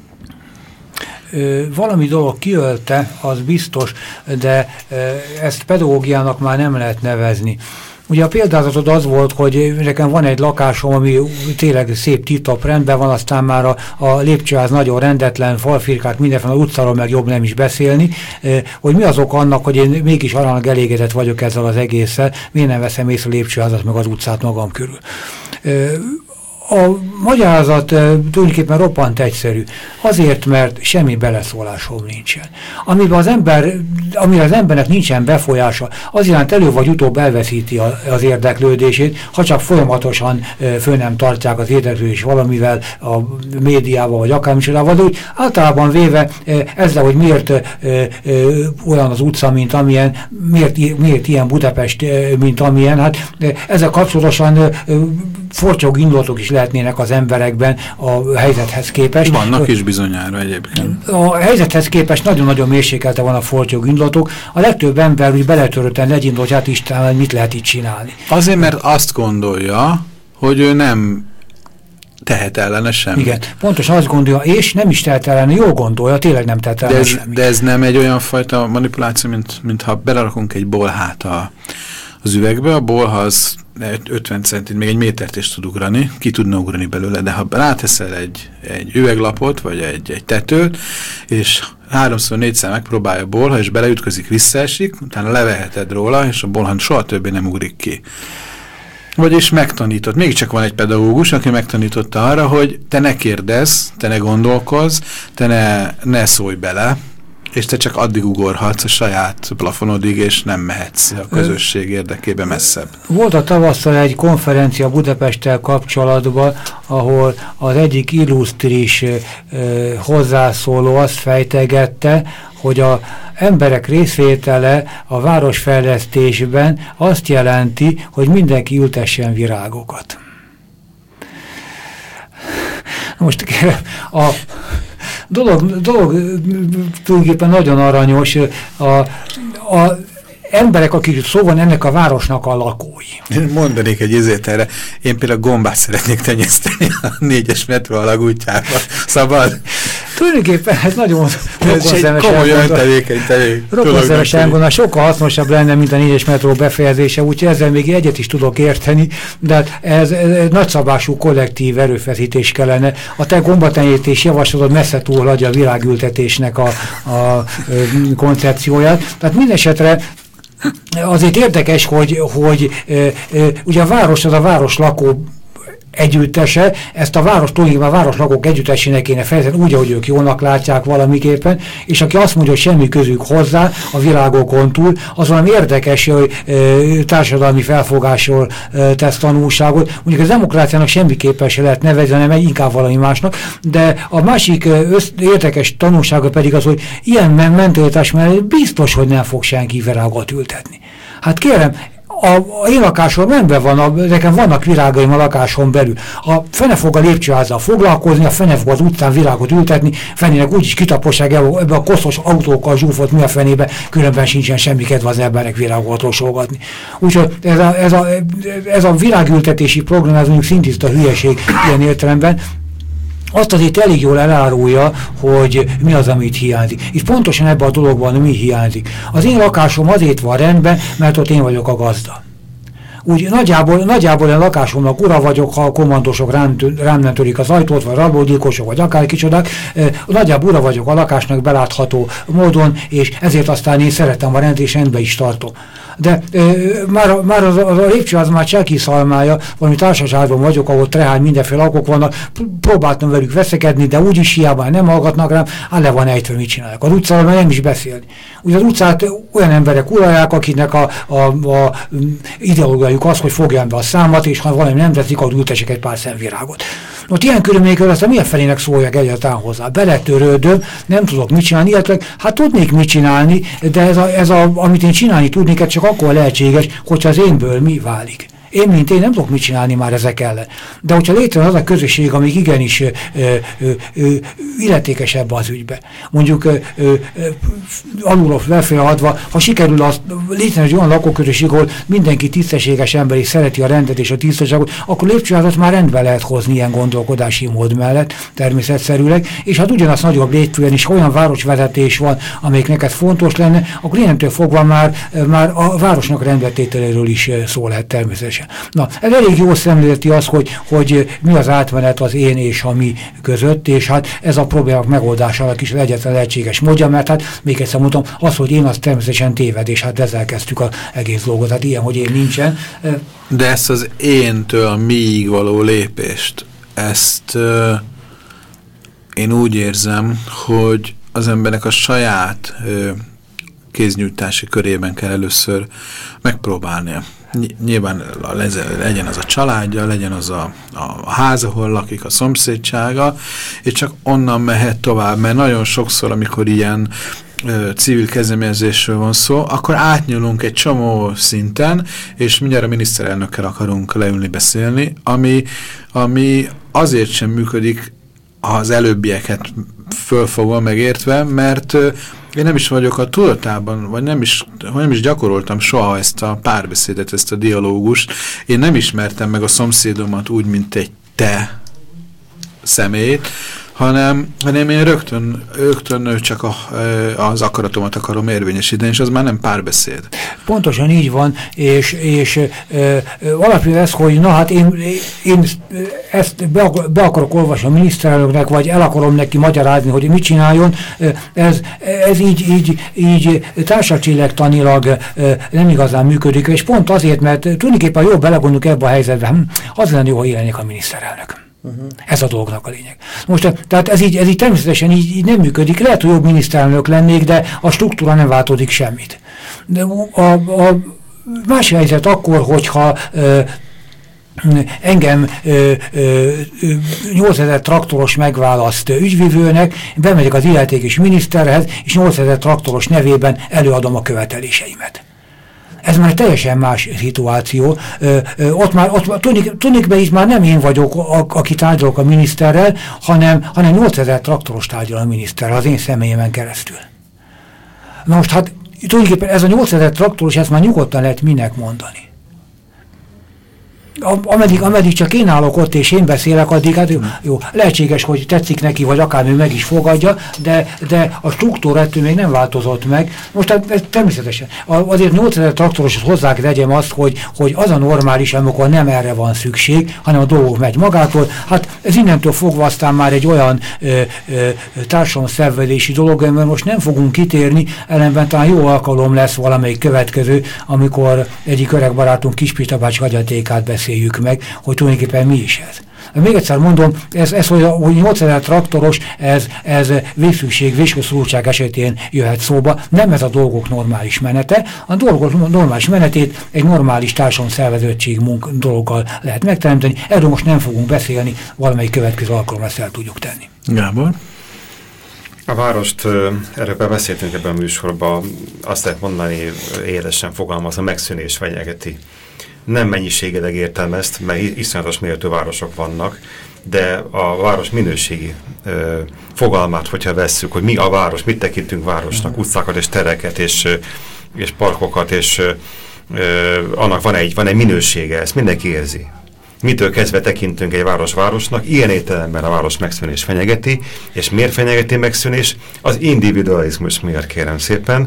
[SPEAKER 3] Valami dolog kiölte, az biztos, de ezt pedagógiának már nem lehet nevezni. Ugye a példázatod az volt, hogy nekem van egy lakásom, ami tényleg szép tip-top rendben van, aztán már a, a lépcsőház nagyon rendetlen, falfirkák, mindenféle utcáról meg jobb nem is beszélni, hogy mi az oka annak, hogy én mégis aránylag elégedett vagyok ezzel az egésszel, miért nem veszem észre a lépcsőházat meg az utcát magam körül. A magyarázat tulajdonképpen roppant egyszerű. Azért, mert semmi beleszólásom nincsen. Amiben az ember, amire az embernek nincsen befolyása, az iránt elő vagy utóbb elveszíti a, az érdeklődését, ha csak folyamatosan föl nem tartják az érdeklődés valamivel, a médiával vagy akármicsodával, de úgy általában véve ezzel, hogy miért olyan az utca, mint amilyen, miért, miért ilyen Budapest, mint amilyen, hát ezzel kapcsolatosan fortyog indulatok is lehetnének az emberekben a helyzethez képest.
[SPEAKER 1] Vannak is bizonyára egyébként.
[SPEAKER 3] A helyzethez képest nagyon-nagyon mérsékelte van a fortyog indulatok. A legtöbb ember úgy beletörötten legyintott, hogy hát Isten, mit lehet itt csinálni.
[SPEAKER 1] Azért, mert azt gondolja, hogy ő nem tehet ellene semmit.
[SPEAKER 3] Igen, pontosan azt gondolja, és nem is tehet ellene, jól gondolja, tényleg nem tehet ellene
[SPEAKER 1] de ez,
[SPEAKER 3] semmit.
[SPEAKER 1] De ez nem egy olyan fajta manipuláció, mint, mint ha belerakunk egy bolhát a, az üvegbe, a bolha az ötven centit, még egy métert is tud ugrani, ki tudna ugrani belőle, de ha ráteszel egy, egy üveglapot, vagy egy, egy tetőt, és háromszor, négyszer megpróbálja a bolha, és beleütközik, visszaesik, utána leveheted róla, és a bolha soha többé nem ugrik ki. Vagyis megtanított, mégiscsak van egy pedagógus, aki megtanította arra, hogy te ne kérdezz, te ne gondolkozz, te ne, ne szólj bele, és te csak addig ugorhatsz a saját plafonodig, és nem mehetsz a közösség érdekében messzebb.
[SPEAKER 3] Volt a tavasszal egy konferencia Budapesttel kapcsolatban, ahol az egyik illusztris eh, hozzászóló azt fejtegette, hogy az emberek részvétele a városfejlesztésben azt jelenti, hogy mindenki ültessen virágokat. Most a dolog, dolog tulajdonképpen nagyon aranyos. A, a emberek, akik szó van, ennek a városnak a lakói.
[SPEAKER 1] Mondanék egy izét erre. Én például gombát szeretnék tenyészteni a négyes metró alagútjában. Szabad?
[SPEAKER 3] Tulajdonképpen ez nagyon
[SPEAKER 1] rokonszemes elgondolás.
[SPEAKER 3] Rokonszemes elgondolás, sokkal hasznosabb lenne, mint a négyes metró befejezése, úgyhogy ezzel még egyet is tudok érteni, de ez, ez nagyszabású kollektív erőfeszítés kellene. A te gombatenyésztés javaslatod messze túlhagyja a világültetésnek a, a koncepcióját. Tehát mindesetre azért érdekes, hogy, hogy e, e, ugye a város az a város lakó együttese, ezt a város tulajdonképpen a városlakók együttesének kéne fejezni úgy, ahogy ők jónak látják valamiképpen, és aki azt mondja, hogy semmi közük hozzá a világokon túl, az valami érdekes hogy, e, társadalmi felfogásról e, tesz tanulságot. Mondjuk a demokráciának semmiképpen se lehet nevezni, hanem inkább valami másnak, de a másik össz, érdekes tanulsága pedig az, hogy ilyen mentalitás mellett biztos, hogy nem fog senki virágot ültetni. Hát kérem, A, a én lakásom rendben van, a, nekem vannak virágaim a lakáson belül. A fene fog a lépcsőházzal foglalkozni, a fene fog az utcán virágot ültetni, fenének úgyis kitaposság ebbe a koszos autókkal zsúfolt mi a fenébe, különben sincsen semmi kedve az embernek virágot rosolgatni. Úgyhogy ez a, ez a, ez a virágültetési program, ez mondjuk szintiszta hülyeség ilyen értelemben, azt azért elég jól elárulja, hogy mi az, amit hiányzik. Itt pontosan ebben a dologban mi hiányzik. Az én lakásom azért van rendben, mert ott én vagyok a gazda. Úgy nagyjából, nagyjából a lakásomnak ura vagyok, ha a kommandosok rám, rám nem törik az ajtót, vagy rablógyilkosok, vagy akár kicsodák. E, nagyjából ura vagyok a lakásnak belátható módon, és ezért aztán én szeretem a rendet, és rendbe is tartom. De e, már, már az, az a lépcső az már csáki szalmája, valami társaságban vagyok, ahol trehány mindenféle alkok vannak, próbáltam velük veszekedni, de úgyis hiába nem hallgatnak rám, hát le van ejtve, mit csinálják. Az utcáról már nem is beszélni. Ugye az utcát olyan emberek uralják, akiknek a, a, a ideológiájuk az, hogy fogjam be a számat, és ha valami nem tetszik, akkor ültessek egy pár szemvirágot. Ott ilyen körülményekről aztán milyen felének szóljak egyáltalán hozzá? Beletörődöm, nem tudok mit csinálni, illetve hát tudnék mit csinálni, de ez, a, ez a, amit én csinálni tudnék, ez csak akkor lehetséges, hogyha az énből mi válik. Én, mint én nem tudok mit csinálni már ezek ellen. De hogyha létrejön az a közösség, amik igenis ö, ö, ö, illetékesebb az ügybe, mondjuk ö, ö, alulról felfele adva, ha sikerül az létrejön egy olyan lakóközösség, ahol mindenki tisztességes ember és szereti a rendet és a tisztaságot, akkor lépcsőházat már rendbe lehet hozni ilyen gondolkodási mód mellett, természetszerűleg, és hát ugyanaz nagyobb létfően is olyan városvezetés van, amelyik neked fontos lenne, akkor innentől fogva már, már a városnak rendbetételéről is szó lehet természetesen. Na, ez elég jól szemléleti az, hogy, hogy mi az átmenet az én és a mi között, és hát ez a problémák megoldásának is egyetlen lehetséges módja, mert hát még egyszer mondtam, az, hogy én az természetesen téved, és hát ezzel kezdtük az egész dolgot, tehát ilyen, hogy én nincsen.
[SPEAKER 1] De ezt az éntől míg való lépést, ezt uh, én úgy érzem, hogy az embernek a saját uh, kéznyújtási körében kell először megpróbálnia. Nyilván legyen az a családja, legyen az a, a ház, ahol lakik, a szomszédsága, és csak onnan mehet tovább, mert nagyon sokszor, amikor ilyen ö, civil kezdeményezésről van szó, akkor átnyúlunk egy csomó szinten, és mindjárt a miniszterelnökkel akarunk leülni beszélni, ami, ami azért sem működik az előbbieket fölfogva, megértve, mert ö, én nem is vagyok a tudatában, vagy nem is, nem is gyakoroltam soha ezt a párbeszédet, ezt a dialógust. Én nem ismertem meg a szomszédomat úgy, mint egy te személyt, hanem, hanem én rögtön, rögtön csak a, az akaratomat akarom érvényesíteni, és az már nem párbeszéd.
[SPEAKER 3] Pontosan így van, és, és alapján ez, hogy na hát én, én ezt be, be akarok olvasni a miniszterelnöknek, vagy el akarom neki magyarázni, hogy mit csináljon, ez, ez így, így, így társadalmilag nem igazán működik, és pont azért, mert tulajdonképpen jobb belegondolunk ebbe a helyzetbe, az lenne jó, ha jelenik a miniszterelnök. Uh-huh. Ez a dolgnak a lényeg. Most, tehát ez így, ez így természetesen így, így nem működik. Lehet, hogy jobb miniszterelnök lennék, de a struktúra nem változik semmit. De a, a más helyzet akkor, hogyha ö, engem nyolcezer traktoros megválaszt ügyvivőnek, bemegyek az illetékes miniszterhez, és nyolcezer traktoros nevében előadom a követeléseimet. Ez már teljesen más szituáció. Ö, ö, ott már, ott tudnék be, itt már nem én vagyok, a, aki tárgyalok a miniszterrel, hanem, hanem nyolcezer traktoros tárgyal a miniszterrel, az én személyemen keresztül. Na most hát tulajdonképpen ez a nyolcezer traktoros, ezt már nyugodtan lehet minek mondani. Ameddig, ameddig csak én állok ott és én beszélek, addig hát jó, jó, lehetséges, hogy tetszik neki, vagy akármi meg is fogadja, de, de a struktúra ettől még nem változott meg. Most ez természetesen. Azért nyolcezer traktoroshoz hozzá tegyem azt, hogy, hogy az a normális, amikor nem erre van szükség, hanem a dolgok megy magától. Hát ez innentől fogva aztán már egy olyan ö, ö, társadalomszervezési dolog, mert most nem fogunk kitérni, ellenben talán jó alkalom lesz valamelyik következő, amikor egyik öreg barátunk Kispista bácsi hagyatékát beszéljük meg, hogy tulajdonképpen mi is ez. Még egyszer mondom, ez, ez hogy, hogy nyolcezer traktoros, ez, ez végszükség, végsőszorultság esetén jöhet szóba. Nem ez a dolgok normális menete. A dolgok normális menetét egy normális társadalmi szerveződtség munk dologgal lehet megteremteni. Erről most nem fogunk beszélni, valamelyik következő alkalommal ezt el tudjuk tenni.
[SPEAKER 1] Gábor?
[SPEAKER 4] A várost, erről beszéltünk ebben a műsorban, azt lehet mondani, élesen fogalmazva, megszűnés fenyegeti. Nem mennyiségileg értem ezt, mert iszonyatos méretű városok vannak, de a város minőségi ö, fogalmát, hogyha vesszük, hogy mi a város, mit tekintünk városnak, utcákat és tereket és, és parkokat, és ö, annak van egy, van egy minősége, ezt mindenki érzi. Mitől kezdve tekintünk egy város városnak, ilyen értelemben a város megszűnés fenyegeti, és miért fenyegeti megszűnés? Az individualizmus miatt, kérem szépen,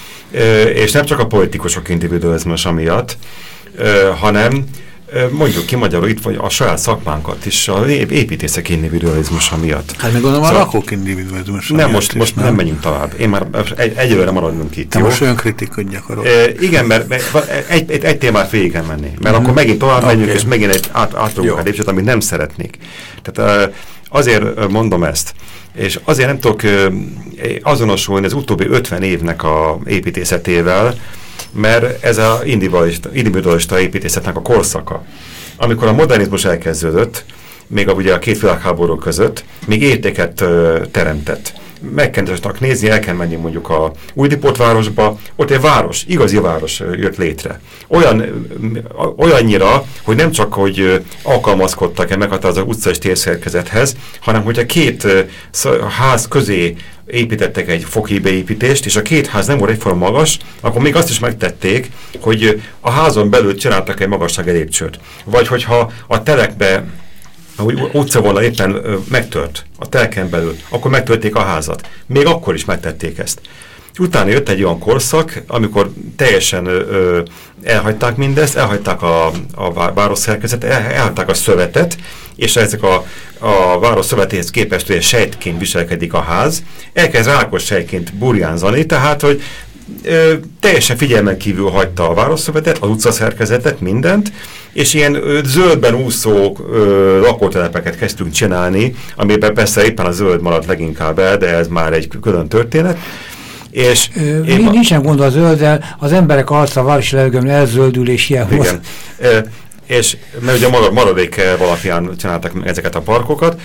[SPEAKER 4] ö, és nem csak a politikusok individualizmus miatt, Uh, hanem uh, mondjuk ki magyarul itt vagy a saját szakmánkat is, a építészek individualizmusa miatt.
[SPEAKER 1] Hát meg gondolom szóval a lakók individualizmusa
[SPEAKER 4] nem, most, most nem? nem menjünk tovább. Én már egy, egyelőre maradunk itt.
[SPEAKER 1] Te jó? Most olyan kritikot gyakorol.
[SPEAKER 4] Uh, igen, mert egy, egy, egy témát végig kell menni. Mert mm. akkor megint tovább okay. menjünk, és megint egy át, átrugunk a lépcsőt, amit nem szeretnék. Tehát uh, azért mondom ezt. És azért nem tudok uh, azonosulni az utóbbi ötven évnek a építészetével, mert ez az individualista, individualista építészetnek a korszaka. Amikor a modernizmus elkezdődött, még a, ugye a két világháború között, még értéket ö, teremtett. Meg kell nézni, el kell menni mondjuk a Újdiportvárosba, ott egy város, igazi város jött létre. Olyan, olyannyira, hogy nem csak, hogy alkalmazkodtak egy meghatározó utca és térszerkezethez, hanem hogy a két ház közé építettek egy fokhíbeépítést, és a két ház nem volt egyforma magas, akkor még azt is megtették, hogy a házon belül csináltak egy magassági lépcsőt. Vagy hogyha a telekbe utcavonal éppen ö, megtört a telken belül, akkor megtörték a házat. Még akkor is megtették ezt. Utána jött egy olyan korszak, amikor teljesen ö, ö, elhagyták mindezt, elhagyták a, a városszerkezetet, el, elhagyták a szövetet, és ezek a, a város szövetéhez képest, hogy sejtként viselkedik a ház, elkezd rákos sejtként burjánzani, tehát, hogy Ö, teljesen figyelmen kívül hagyta a városszövetet, az utcaszerkezetet, mindent, és ilyen ö, zöldben úszó ö, lakótelepeket kezdtünk csinálni, amiben persze éppen a zöld maradt leginkább el, de ez már egy külön történet. És
[SPEAKER 3] ö, én nincsen gond a zölddel, az emberek arca városi levegőn elzöldül és ilyen
[SPEAKER 4] igen. Ö, és mert ugye a maradék alapján csináltak ezeket a parkokat,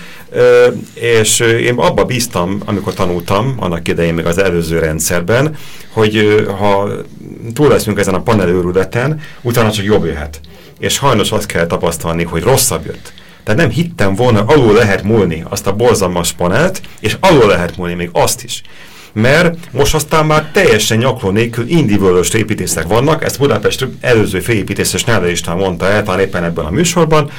[SPEAKER 4] és én abba bíztam, amikor tanultam, annak idején még az előző rendszerben, hogy ha túl leszünk ezen a panelőrületen, utána csak jobb jöhet. És sajnos azt kell tapasztalni, hogy rosszabb jött. Tehát nem hittem volna, alul lehet múlni azt a borzalmas panelt, és alul lehet múlni még azt is. Mert most aztán már teljesen nyakló nélkül individuális építészek vannak, ezt Budapest előző főépítészes Náda István mondta el, talán éppen ebben a műsorban,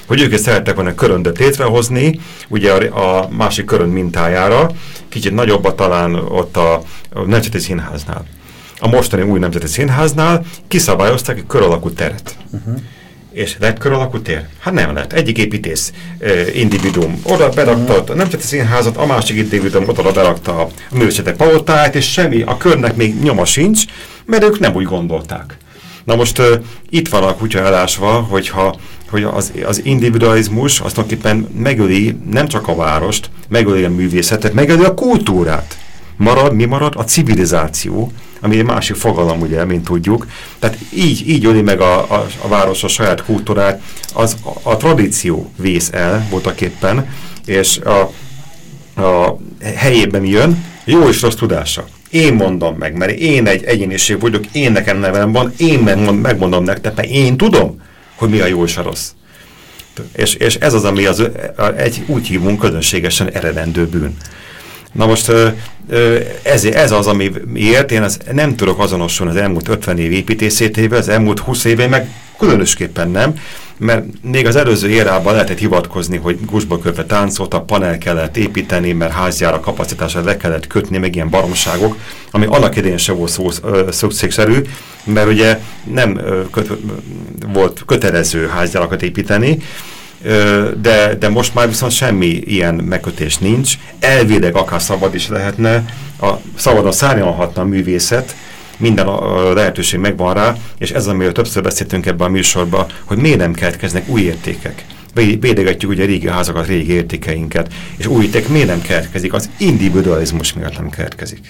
[SPEAKER 4] hogy ők szerettek volna köröndöt létrehozni, ugye a, a másik körönd mintájára, kicsit nagyobbat talán ott a, a Nemzeti Színháznál. A mostani új Nemzeti Színháznál kiszabályozták egy kör alakú teret. Uh-huh. És lett kör alakú tér? Hát nem lett. Egyik építész eh, individuum oda berakta uh-huh. a Nemzeti Színházat, a másik individuum oda berakta a művészetek palotáját, és semmi, a körnek még nyoma sincs, mert ők nem úgy gondolták. Na most uh, itt van a kutya elásva, hogyha, hogy az, az individualizmus azt tulajdonképpen megöli nem csak a várost, megöli a művészetet, megöli a kultúrát. Marad, mi marad? A civilizáció, ami egy másik fogalom, ugye, mint tudjuk. Tehát így, így öli meg a, a, a város a saját kultúrát, az, a, a tradíció vész el voltaképpen, és a, a helyében jön jó és rossz tudása. Én mondom meg, mert én egy egyéniség vagyok, én nekem nevem van, én megmondom nektek, mert én tudom, hogy mi a jó és a rossz. És, és ez az, ami az, egy úgy hívunk közönségesen eredendő bűn. Na most ez, ez az, amiért én az nem tudok azonosulni az elmúlt ötven év építészétével, az elmúlt húsz évben meg különösképpen nem, mert még az előző érában lehetett hivatkozni, hogy gusba kötve táncolt, a panel kellett építeni, mert házjára kapacitását le kellett kötni, meg ilyen baromságok, ami annak idején sem volt szó, szükségszerű, mert ugye nem köt, volt kötelező házgyárakat építeni, De, de most már viszont semmi ilyen megkötés nincs. Elvileg akár szabad is lehetne, a, szabadon szárnyalhatna a művészet, minden a, a lehetőség megvan rá, és ez, amiről többször beszéltünk ebben a műsorban, hogy miért nem keletkeznek új értékek. Védegetjük ugye a régi házakat, régi értékeinket, és új érték miért nem keletkezik? Az individualizmus miatt nem keletkezik.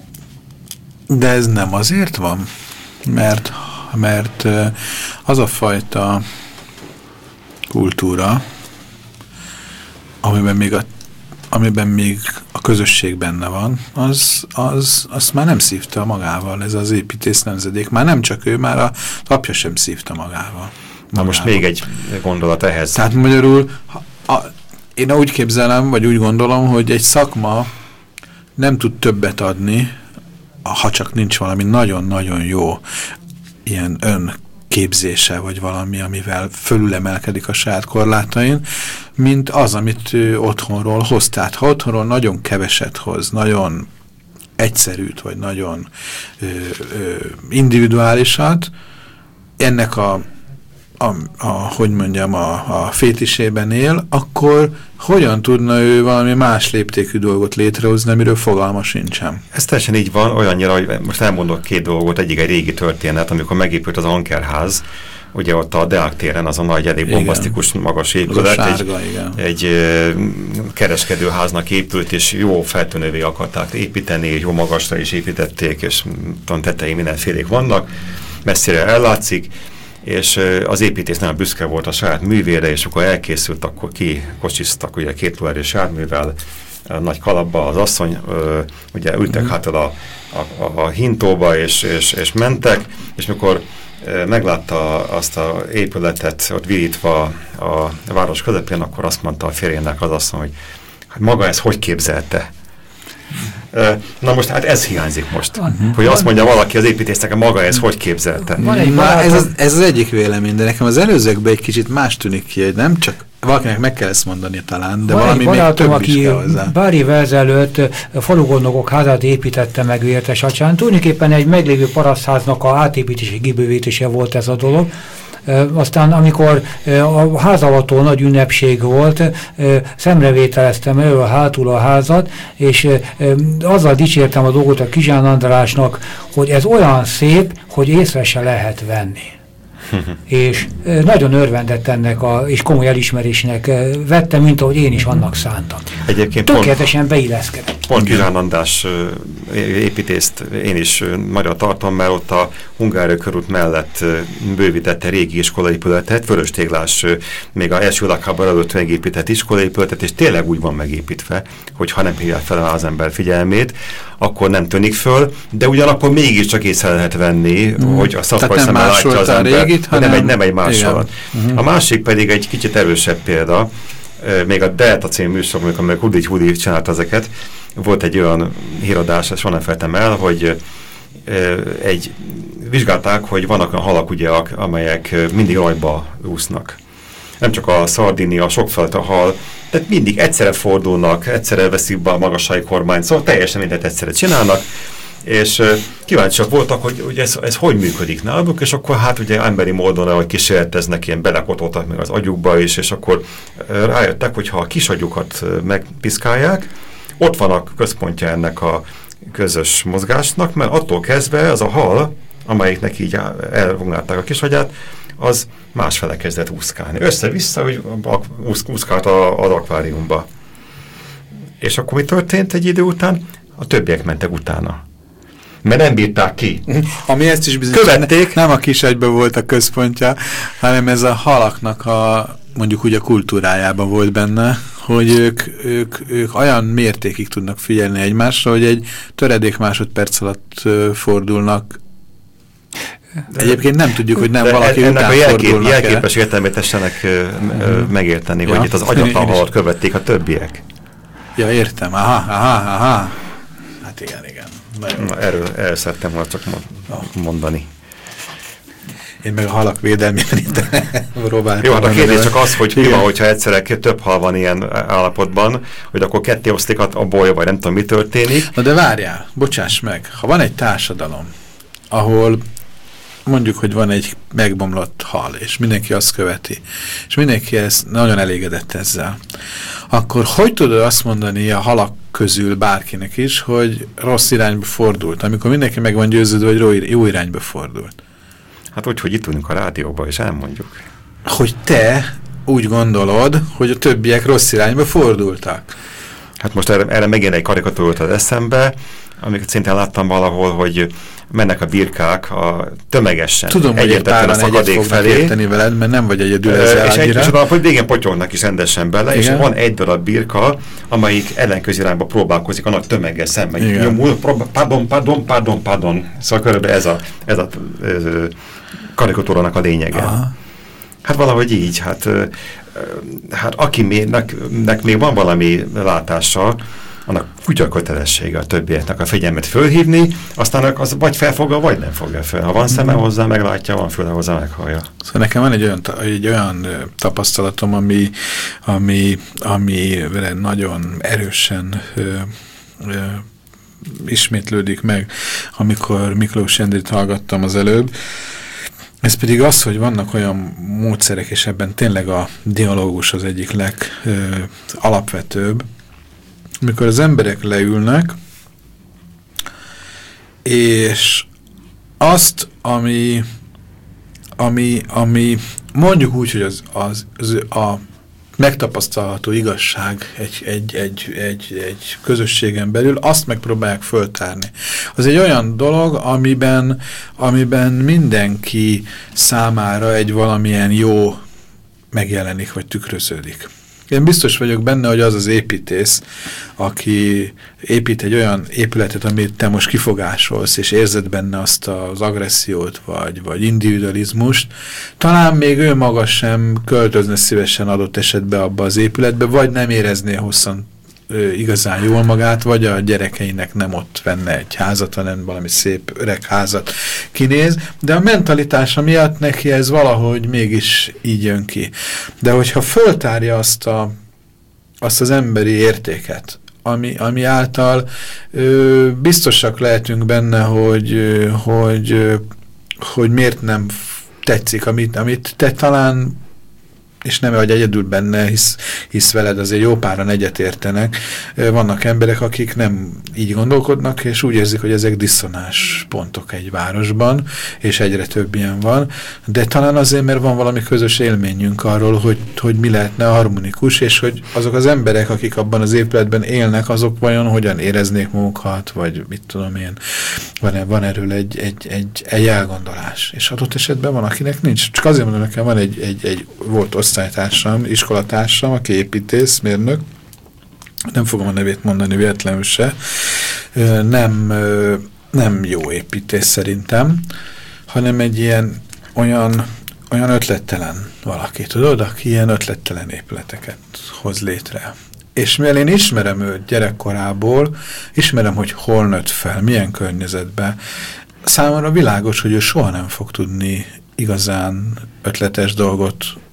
[SPEAKER 1] De ez nem azért van, mert, mert az a fajta kultúra, amiben még a, amiben még a közösség benne van, az, az, azt már nem szívta magával, ez az építész nemzedék. Már nem csak ő, már a apja sem szívta magával. magával.
[SPEAKER 4] Na most még egy gondolat ehhez.
[SPEAKER 1] Tehát magyarul, a, én úgy képzelem, vagy úgy gondolom, hogy egy szakma nem tud többet adni, ha csak nincs valami nagyon-nagyon jó ilyen ön képzése, vagy valami, amivel fölülemelkedik a saját korlátain, mint az, amit ő otthonról hoz. Tehát ha otthonról nagyon keveset hoz, nagyon egyszerűt, vagy nagyon ö, ö, individuálisat, ennek a, a, a hogy mondjam, a, a fétisében él, akkor hogyan tudna ő valami más léptékű dolgot létrehozni, amiről fogalma sincsen?
[SPEAKER 4] Ez teljesen így van, olyannyira, hogy most elmondok két dolgot, egyik egy régi történet, amikor megépült az Ankerház, ugye ott a Deák téren az a nagy, elég bombasztikus, magas épület,
[SPEAKER 1] sárga,
[SPEAKER 4] egy, egy e, kereskedőháznak épült, és jó feltűnővé akarták építeni, jó magasra is építették, és tetején mindenfélék vannak, messzire ellátszik, és az építész nagyon büszke volt a saját művére, és akkor elkészült, akkor kikocsiztak ugye két lóerős járművel, a nagy kalapba az asszony, ö, ugye ültek mm. hátul a, a, a, a hintóba, és, és, és mentek, és mikor ö, meglátta azt az épületet ott virítva a, a város közepén, akkor azt mondta a férjének az asszony, hogy hát maga ez hogy képzelte? Na most hát ez hiányzik most, uh-huh. hogy azt mondja valaki az építésznek, maga ez hogy képzelte.
[SPEAKER 1] Na, ez, az, ez az egyik vélemény, de nekem az előzőkben egy kicsit más tűnik ki, hogy nem csak valakinek meg kell ezt mondani talán, de van valami még több
[SPEAKER 3] aki
[SPEAKER 1] is kell hozzá.
[SPEAKER 3] Pár évvel ezelőtt falugondnokok házát építette meg Vértesacsán. Tulajdonképpen egy meglévő parasztháznak a átépítési, kibővítése volt ez a dolog. Aztán, amikor a házavató nagy ünnepség volt, szemrevételeztem elő hátul a házat, és azzal dicsértem a dolgot a Kizsán Andrásnak, hogy ez olyan szép, hogy észre se lehet venni. És nagyon örvendett ennek, a, és komoly elismerésnek vettem, mint ahogy én is annak szántam.
[SPEAKER 4] Egyébként
[SPEAKER 3] tökéletesen beilleszkedett.
[SPEAKER 4] Pont Kizsán András építészt én is nagyon tartom, mert ott a Hungária körút mellett bővítette régi iskolaépületet, vöröstéglás, még az első világháború előtt megépített iskolaépületet, és tényleg úgy van megépítve, hogy ha nem hívja fel az ember figyelmét, akkor nem tűnik föl, de ugyanakkor mégiscsak észre lehet venni, mm. hogy a szakmai szemmel látja az ember, régit, hanem nem egy, nem egy másolat. Mm-hmm. A másik pedig egy kicsit erősebb példa, még a Delta című műsor, amikor Hudi Hudi csinálta ezeket, volt egy olyan híradás, ezt nem feltem el, hogy egy, vizsgálták, hogy vannak olyan halak, ugye, amelyek mindig rajba úsznak. nem csak a szardinia, a sokfajta hal, tehát mindig egyszerre fordulnak, egyszerre veszik be a magasai kormányt, szóval teljesen mindent egyszerre csinálnak, és uh, kíváncsiak voltak, hogy, hogy ez, ez hogy működik náluk, és akkor hát ugye emberi módon, ahogy kísérleteznek, ilyen belekotoltak még az agyukba is, és akkor uh, rájöttek, hogy ha a kis agyukat uh, megpiszkálják, ott van a központja ennek a közös mozgásnak, mert attól kezdve az a hal, amelyiknek így elfognálták a kis agyát, az másfele kezdett úszkálni. Össze-vissza, hogy úszkált az akváriumba. És akkor mi történt egy idő után? A többiek mentek utána. Mert nem bírták ki.
[SPEAKER 1] Ami ezt is bizonyos, követték. Nem a kis agyban volt a központja, hanem ez a halaknak a, mondjuk úgy a kultúrájában volt benne, hogy ők, ők, ők olyan mértékig tudnak figyelni egymásra, hogy egy töredék másodperc alatt fordulnak. De egyébként nem tudjuk, hogy nem valaki
[SPEAKER 4] ennek
[SPEAKER 1] után
[SPEAKER 4] a jelkép,
[SPEAKER 1] fordulnak el.
[SPEAKER 4] Jelképes értelmét tessenek uh, megérteni, ja, hogy itt az agyatlan halat követték a többiek.
[SPEAKER 1] Ja, értem. Aha, aha, aha. Hát igen, igen.
[SPEAKER 4] Na, erről el szerettem volna csak mondani.
[SPEAKER 1] Én meg a halak védelmében itt próbáltam.
[SPEAKER 4] Jó, hát a kérdés csak az, hogy mi van, hogyha egyszerre több hal van ilyen állapotban, hogy akkor ketté osztik a boly, vagy nem tudom, mi történik.
[SPEAKER 1] Na de várjál, bocsáss meg, ha van egy társadalom, ahol mondjuk, hogy van egy megbomlott hal, és mindenki azt követi, és mindenki ezt nagyon elégedett ezzel, akkor hogy tudod azt mondani a halak közül bárkinek is, hogy rossz irányba fordult, amikor mindenki meg van győződve, hogy jó irányba fordult?
[SPEAKER 4] Hát úgy, hogy itt ülünk a rádióban, és elmondjuk.
[SPEAKER 1] Hogy te úgy gondolod, hogy a többiek rossz irányba fordultak.
[SPEAKER 4] Hát most erre, erre megint egy karikatúrát az eszembe, amiket szintén láttam valahol, hogy mennek a birkák a tömegesen.
[SPEAKER 1] Tudom, hogy egy páran egyet fognak felé. Érteni veled, mert nem vagy egyedül ezzel
[SPEAKER 4] És egy kicsit hogy végén potyognak is rendesen bele, igen. És van egy darab birka, amelyik ellenkező irányba próbálkozik a nagy tömeggel szemben. Nyomul, pardon, pardon, pardon, pardon. Szóval körülbelül ez a, ez a ez a karikatúrának a lényege. Aha. Hát valahogy így, hát, hát akinek még van valami látása, annak úgy a kötelessége a többieknek a figyelmet fölhívni, aztán az vagy felfogja, vagy nem fogja fel. Ha van szeme hozzá, meglátja, van füle hozzá, meghallja.
[SPEAKER 1] Szóval nekem van egy olyan, egy olyan tapasztalatom, ami, ami, ami nagyon erősen ö, ö, ismétlődik meg, amikor Miklós Endrit hallgattam az előbb. Ez pedig az, hogy vannak olyan módszerek, és ebben tényleg a dialógus az egyik legalapvetőbb, amikor az emberek leülnek, és azt, ami, ami, ami mondjuk úgy, hogy az, az, az a megtapasztalható igazság egy, egy, egy, egy, egy közösségen belül, azt megpróbálják föltárni. Az egy olyan dolog, amiben, amiben mindenki számára egy valamilyen jó megjelenik, vagy tükröződik. Én biztos vagyok benne, hogy az az építész, aki épít egy olyan épületet, amit te most kifogásolsz, és érzed benne azt az agressziót, vagy, vagy individualizmust, talán még ő maga sem költözne szívesen adott esetben abba az épületbe, vagy nem érezné hosszan ö, igazán jól magát, vagy a gyerekeinek nem ott venne egy házat, hanem valami szép öreg házat kinéz, de a mentalitása miatt neki ez valahogy mégis így jön ki. De hogyha föltárja azt, a, azt az emberi értéket, ami, ami által ö, biztosak lehetünk benne, hogy, ö, hogy, ö, hogy miért nem tetszik, amit, amit te talán, és nem vagy egyedül benne, hisz, hisz veled azért jó páran egyetértenek. Vannak emberek, akik nem így gondolkodnak, és úgy érzik, hogy ezek diszonás pontok egy városban, és egyre több ilyen van, de talán azért, mert van valami közös élményünk arról, hogy, hogy mi lehetne harmonikus, és hogy azok az emberek, akik abban az épületben élnek, azok vajon hogyan éreznék magukat, vagy mit tudom én, van, van erről egy, egy, egy, egy elgondolás. És adott esetben van, akinek nincs. Csak azért mondom, nekem van egy, egy, egy volt osztálytársam, iskolatársam, aki építész, mérnök, nem fogom a nevét mondani véletlenül se, nem, nem jó építész szerintem, hanem egy ilyen olyan, olyan ötlettelen valaki, tudod, aki ilyen ötlettelen épületeket hoz létre. És mivel én ismerem őt gyerekkorából, ismerem, hogy hol nőtt fel, milyen környezetben, számomra világos, hogy ő soha nem fog tudni igazán ötletes dolgot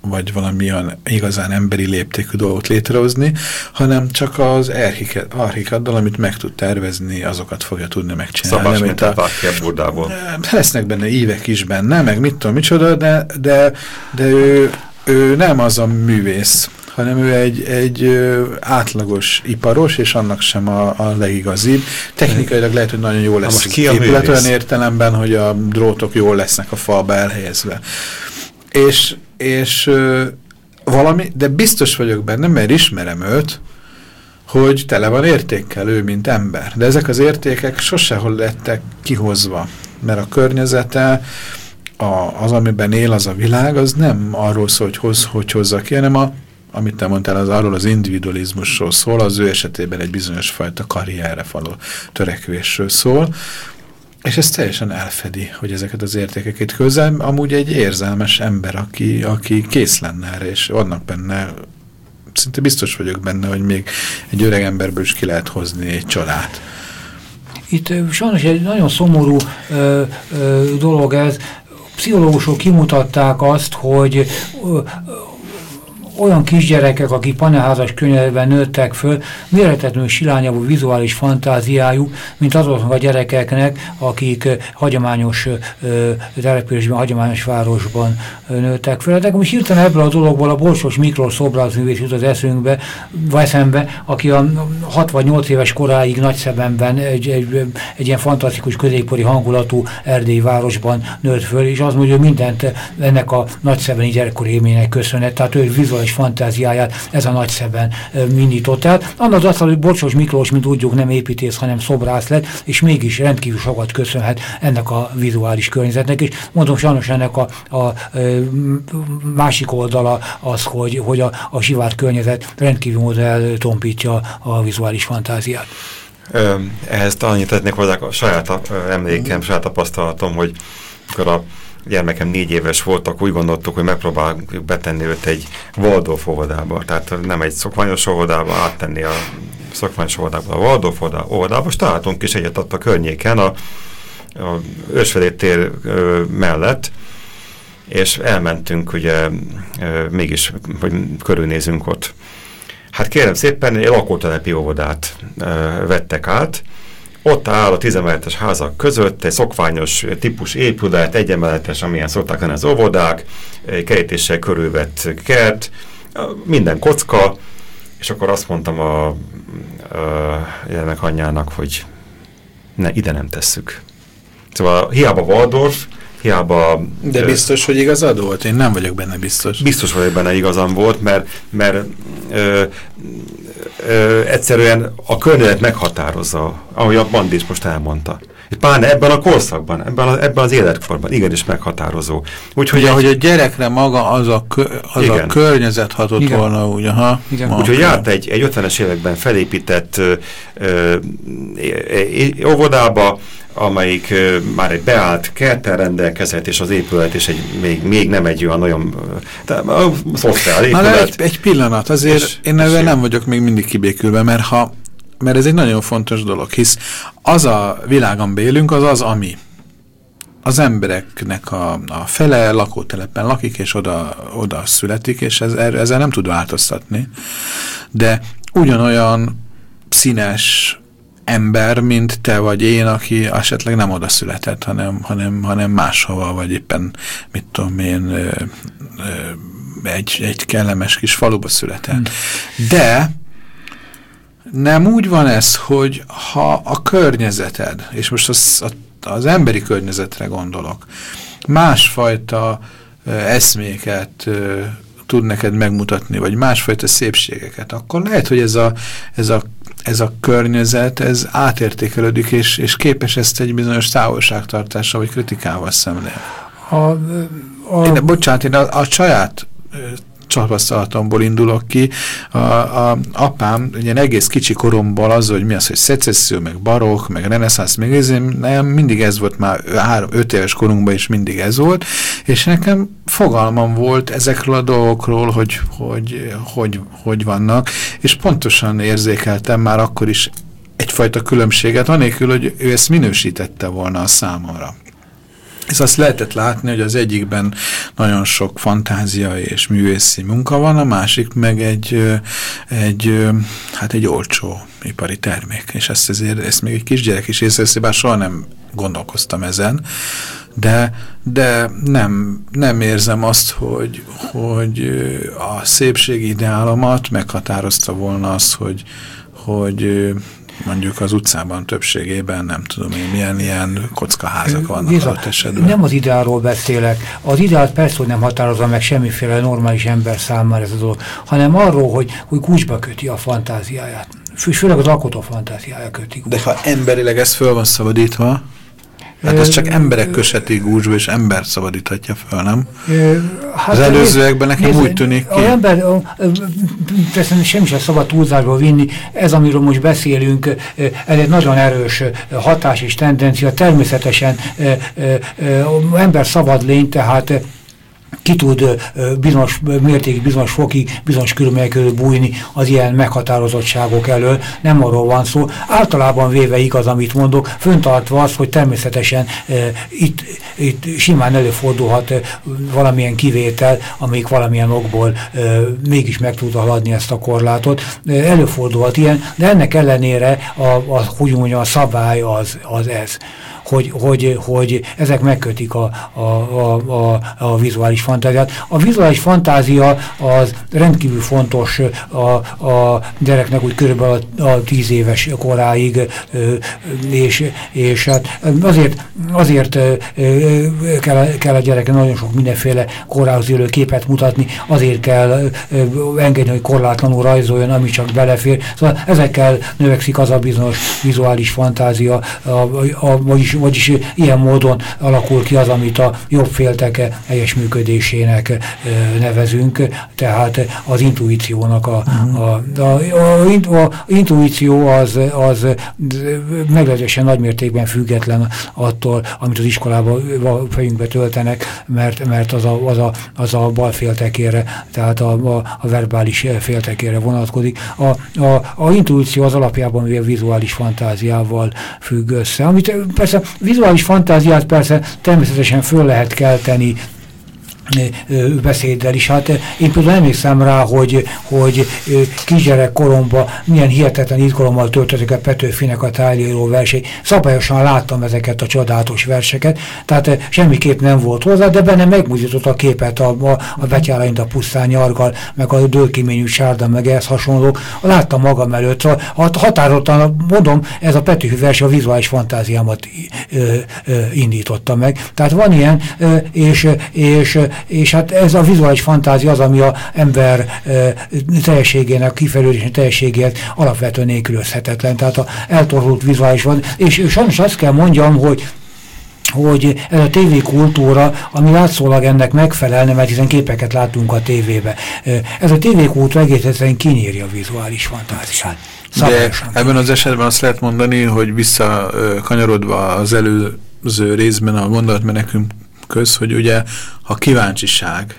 [SPEAKER 1] vagy valamilyen igazán emberi léptékű dolgot létrehozni, hanem csak az archikaddal, amit meg tud tervezni, azokat fogja tudni megcsinálni.
[SPEAKER 4] Szabás, mint a Bákjár-Burdából.
[SPEAKER 1] Lesznek benne évek is benne, meg mit tudom, micsoda, de, de, de ő, ő nem az a művész, hanem ő egy, egy ö, átlagos iparos, és annak sem a, a legigazibb. Technikailag lehet, hogy nagyon jó lesz
[SPEAKER 4] ki
[SPEAKER 1] épület olyan értelemben, hogy a drótok jól lesznek a falba elhelyezve. És, és ö, valami, de biztos vagyok benne, mert ismerem őt, hogy tele van értékkel ő, mint ember. De ezek az értékek sosehol lettek kihozva, mert a környezete, a, az, amiben él az a világ, az nem arról szól, hogy, hoz, hogy hozza ki, hanem a, amit te mondtál, az arról az individualizmusról szól, az ő esetében egy bizonyos fajta karrierre való törekvésről szól, és ez teljesen elfedi, hogy ezeket az értékeket közel, amúgy egy érzelmes ember, aki, aki kész lenne erre, és vannak benne, szinte biztos vagyok benne, hogy még egy öreg emberből is ki lehet hozni egy csodát.
[SPEAKER 3] Itt sajnos egy nagyon szomorú ö, ö, dolog ez. Pszichológusok kimutatták azt, hogy ö, olyan kisgyerekek, akik panelházas környezetben nőttek föl, méretetlenül silányavú vizuális fantáziájuk, mint azoknak a gyerekeknek, akik hagyományos ö, településben, hagyományos városban ö, nőttek föl. De most hirtelen ebből a dologból a Borsos Miklós szobrászművész jut az eszünkbe, vagy eszembe, aki a hat vagy nyolc éves koráig Nagyszebenben egy, egy, egy ilyen fantasztikus középkori hangulatú erdélyi városban nőtt föl, és az mondja, hogy mindent ennek a nagyszebeni gyerekkori élménynek köszönhet. Tehát ő vizuális fantáziáját ez a Nagyszeben indított el. Annak az, hogy Borsos Miklós, mint tudjuk, nem építész, hanem szobrász lett, és mégis rendkívül sokat köszönhet ennek a vizuális környezetnek, és mondom, sajnos ennek a, a, a másik oldala az, hogy, hogy a, a zsivárt környezet rendkívül módon eltompítja a vizuális fantáziát.
[SPEAKER 4] Ö, ehhez annyit tetnék hozzá a saját a, emlékem, saját tapasztalatom, hogy akkor a gyermekem négy éves voltak, úgy gondoltuk, hogy megpróbáljuk betenni őt egy Waldorf óvodába, tehát nem egy szokványos óvodába, áttenni a szokványos óvodába, a Waldorf óvodába, és találtunk is egyet ott a környéken, a, a Ősfedély tér ö, mellett, és elmentünk ugye ö, mégis, hogy körülnézünk ott. Hát kérem szépen, egy lakótelepi óvodát ö, vettek át. Ott áll a tízemeletes házak között egy szokványos típus épület, egyemeletes, amilyen szokták lenni az óvodák, kerítéssel körülvett kert, minden kocka, és akkor azt mondtam a, a gyermek anyjának, hogy ne, ide nem tesszük. Szóval hiába Waldorf, hiába...
[SPEAKER 1] De biztos, hogy igazad volt? Én nem vagyok benne biztos.
[SPEAKER 4] Biztos vagyok benne, igazam volt, mert, mert ö, ö, egyszerűen a környezet meghatározza, ahogy a Bandis most elmondta. Pláne ebben a korszakban, ebben, a, ebben az életkorban igenis meghatározó.
[SPEAKER 1] Úgyhogy ahogy a gyerekre maga az a, kö, az a környezet hatott igen. volna, úgy, aha.
[SPEAKER 4] Úgyhogy járt egy, egy ötvenes években felépített ö, ö, ö, óvodába, amelyik ö, már egy beállt kerttel rendelkezett, és az épület is egy, még, még nem egy olyan nagyon szociál épület.
[SPEAKER 1] Egy, egy pillanat, azért és, én ezzel nem vagyok még mindig kibékülve, mert ha mert ez egy nagyon fontos dolog, hisz az a világon élünk, az az, ami. Az embereknek a, a fele lakótelepen lakik, és oda, oda születik, és ez, ezzel nem tud változtatni. De ugyanolyan színes ember, mint te vagy én, aki esetleg nem oda született, hanem, hanem, hanem máshova, vagy éppen, mit tudom én, ö, ö, egy, egy kellemes kis faluba született. Hmm. De nem úgy van ez, hogy ha a környezeted, és most az, az emberi környezetre gondolok, másfajta ö, eszméket ö, tud neked megmutatni, vagy másfajta szépségeket, akkor lehet, hogy ez a, ez a, ez a környezet, ez átértékelődik, és, és képes ezt egy bizonyos távolságtartással, vagy kritikával szemlélni. A, a... Én, bocsánat, én a, a saját tapasztalatomból indulok ki. A, a apám ilyen egész kicsi koromból az, hogy mi az, hogy szecesszió, meg barokk, meg reneszánsz, meg ez, nem, mindig ez volt már három-öt éves korunkban is mindig ez volt, és nekem fogalmam volt ezekről a dolgokról, hogy hogy, hogy, hogy vannak, és pontosan érzékeltem már akkor is egyfajta különbséget, anélkül, hogy ő ezt minősítette volna a számomra. És azt lehetett látni, hogy az egyikben nagyon sok fantázia és művészi munka van, a másik meg egy, egy, hát egy olcsó ipari termék. És ezt, ezért, ezt még egy kisgyerek is észreveszi, bár soha nem gondolkoztam ezen, de, de nem, nem érzem azt, hogy, hogy a szépségi ideálomat meghatározta volna az, hogy, hogy mondjuk az utcában többségében nem tudom én, milyen ilyen kockaházak vannak adott esetben.
[SPEAKER 3] Nem az ideálról beszélek. Az ideált persze, hogy nem határozza meg semmiféle normális ember számára ez a dolog, hanem arról, hogy, hogy kulcsba köti a fantáziáját. Főleg az alkotó fantáziája kötik.
[SPEAKER 1] De ha emberileg ez föl van szabadítva, hát ez csak emberek köshetik gúzsba, és ember szabadíthatja föl, nem? Hát az előzőekben nekem nézd, úgy tűnik ki.
[SPEAKER 3] A ember, persze semmi sem szabad túlzásba vinni, ez, amiről most beszélünk, ez egy nagyon erős hatás és tendencia, természetesen ember szabad lény, tehát ki tud bizonyos mértékig, bizonyos fokig, bizonyos körülmények között bújni az ilyen meghatározottságok elől. Nem arról van szó. Általában véve igaz, amit mondok, föntartva az, hogy természetesen e, itt, itt simán előfordulhat e, valamilyen kivétel, amelyik valamilyen okból e, mégis meg tud haladni ezt a korlátot. E, előfordulhat ilyen, de ennek ellenére a, a, hogy mondjam, a szabály az, az ez. Hogy, hogy, hogy ezek megkötik a, a, a, a, a vizuális fantáziát. A vizuális fantázia az rendkívül fontos a, a gyereknek úgy körülbelül a, a tíz éves koráig, és, és hát azért, azért kell, kell a gyereknek nagyon sok mindenféle korához élő képet mutatni, azért kell engedni, hogy korlátlanul rajzoljon, ami csak belefér. Szóval ezekkel növekszik az a bizonyos vizuális fantázia, a, a, vagyis vagyis ilyen módon alakul ki az, amit a jobb félteke helyes működésének e, nevezünk, tehát az intuíciónak a, a, a, a, a, a intuíció az, az meglehetősen nagymértékben független attól, amit az iskolában a fejünkbe töltenek, mert, mert az, a, az, a, az a bal féltekére, tehát a, a, a verbális féltekére vonatkozik. A, a, a intuíció az alapjában a vizuális fantáziával függ össze, amit persze vizuális fantáziát persze természetesen föl lehet kelteni beszéddel is. Hát én például emlékszem rá, hogy, hogy kisgyerek koromban milyen hihetetlen izgalommal töltöttek a Petőfinek a tájíró versei. Szabályosan láttam ezeket a csodálatos verseket, tehát semmiképp nem volt hozzá, de benne megmutatott a képet a, a, a Betyáraint a pusztán nyargal, meg a Dőlkiményű Sárda, meg ehhez hasonlók. Láttam magam előtt. Határozottan mondom, ez a Petőfi vers a vizuális fantáziámat ö, ö, indította meg. Tehát van ilyen, ö, és, és és hát ez a vizuális fantázia az, ami az ember e, teljességének, kifejlődésének teljességéért alapvetően nélkülözhetetlen. Tehát a eltorzult vizuális van. És, és sajnos azt kell mondjam, hogy hogy ez a tévékultúra, ami látszólag ennek megfelelne, mert hiszen képeket látunk a tévébe. Ez a tévékultúra egész egyszerűen kinyírja a vizuális fantáziát.
[SPEAKER 1] De ebben az esetben azt lehet mondani, hogy visszakanyarodva az előző részben a gondolatmenekünk köz, hogy ugye a kíváncsiság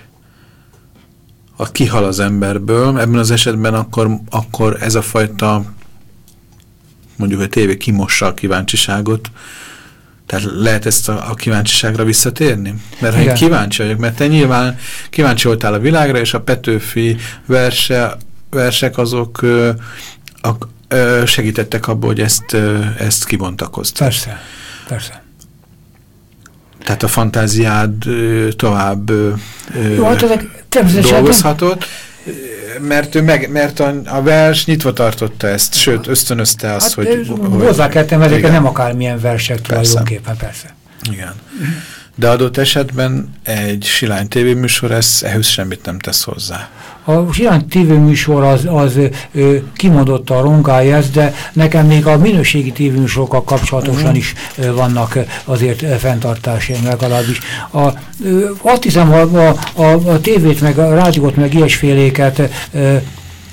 [SPEAKER 1] a kihal az emberből, ebben az esetben akkor, akkor ez a fajta mondjuk a tévé kimossa a kíváncsiságot, tehát lehet ezt a, a kíváncsiságra visszatérni? Mert ha én kíváncsi vagyok, mert te nyilván kíváncsi voltál a világra, és a Petőfi verse, versek azok ö, a, ö, segítettek abból, hogy ezt, ö, ezt kibontakoztak.
[SPEAKER 3] Persze, persze.
[SPEAKER 1] Tehát a fantáziád ö, tovább ö,
[SPEAKER 3] Jó, hát ezek
[SPEAKER 1] dolgozhatott, mert, ő meg, mert a, a vers nyitva tartotta ezt, sőt ösztönözte azt, hát, hogy...
[SPEAKER 3] Hozzá kell tenni, ezek nem akármilyen versek tulajdonképpen, persze.
[SPEAKER 1] Igen. De adott esetben egy Silány tévéműsor, ez ehhez semmit nem tesz hozzá.
[SPEAKER 3] A Silány tévéműsor az, az ö, kimondotta a rongája ezt, de nekem még a minőségi tévéműsorokkal kapcsolatosan is ö, vannak azért ö, fenntartásaim legalábbis. A, ö, azt hiszem, a, a, a, a tévét, meg a rádiót, meg ilyesféléket ö,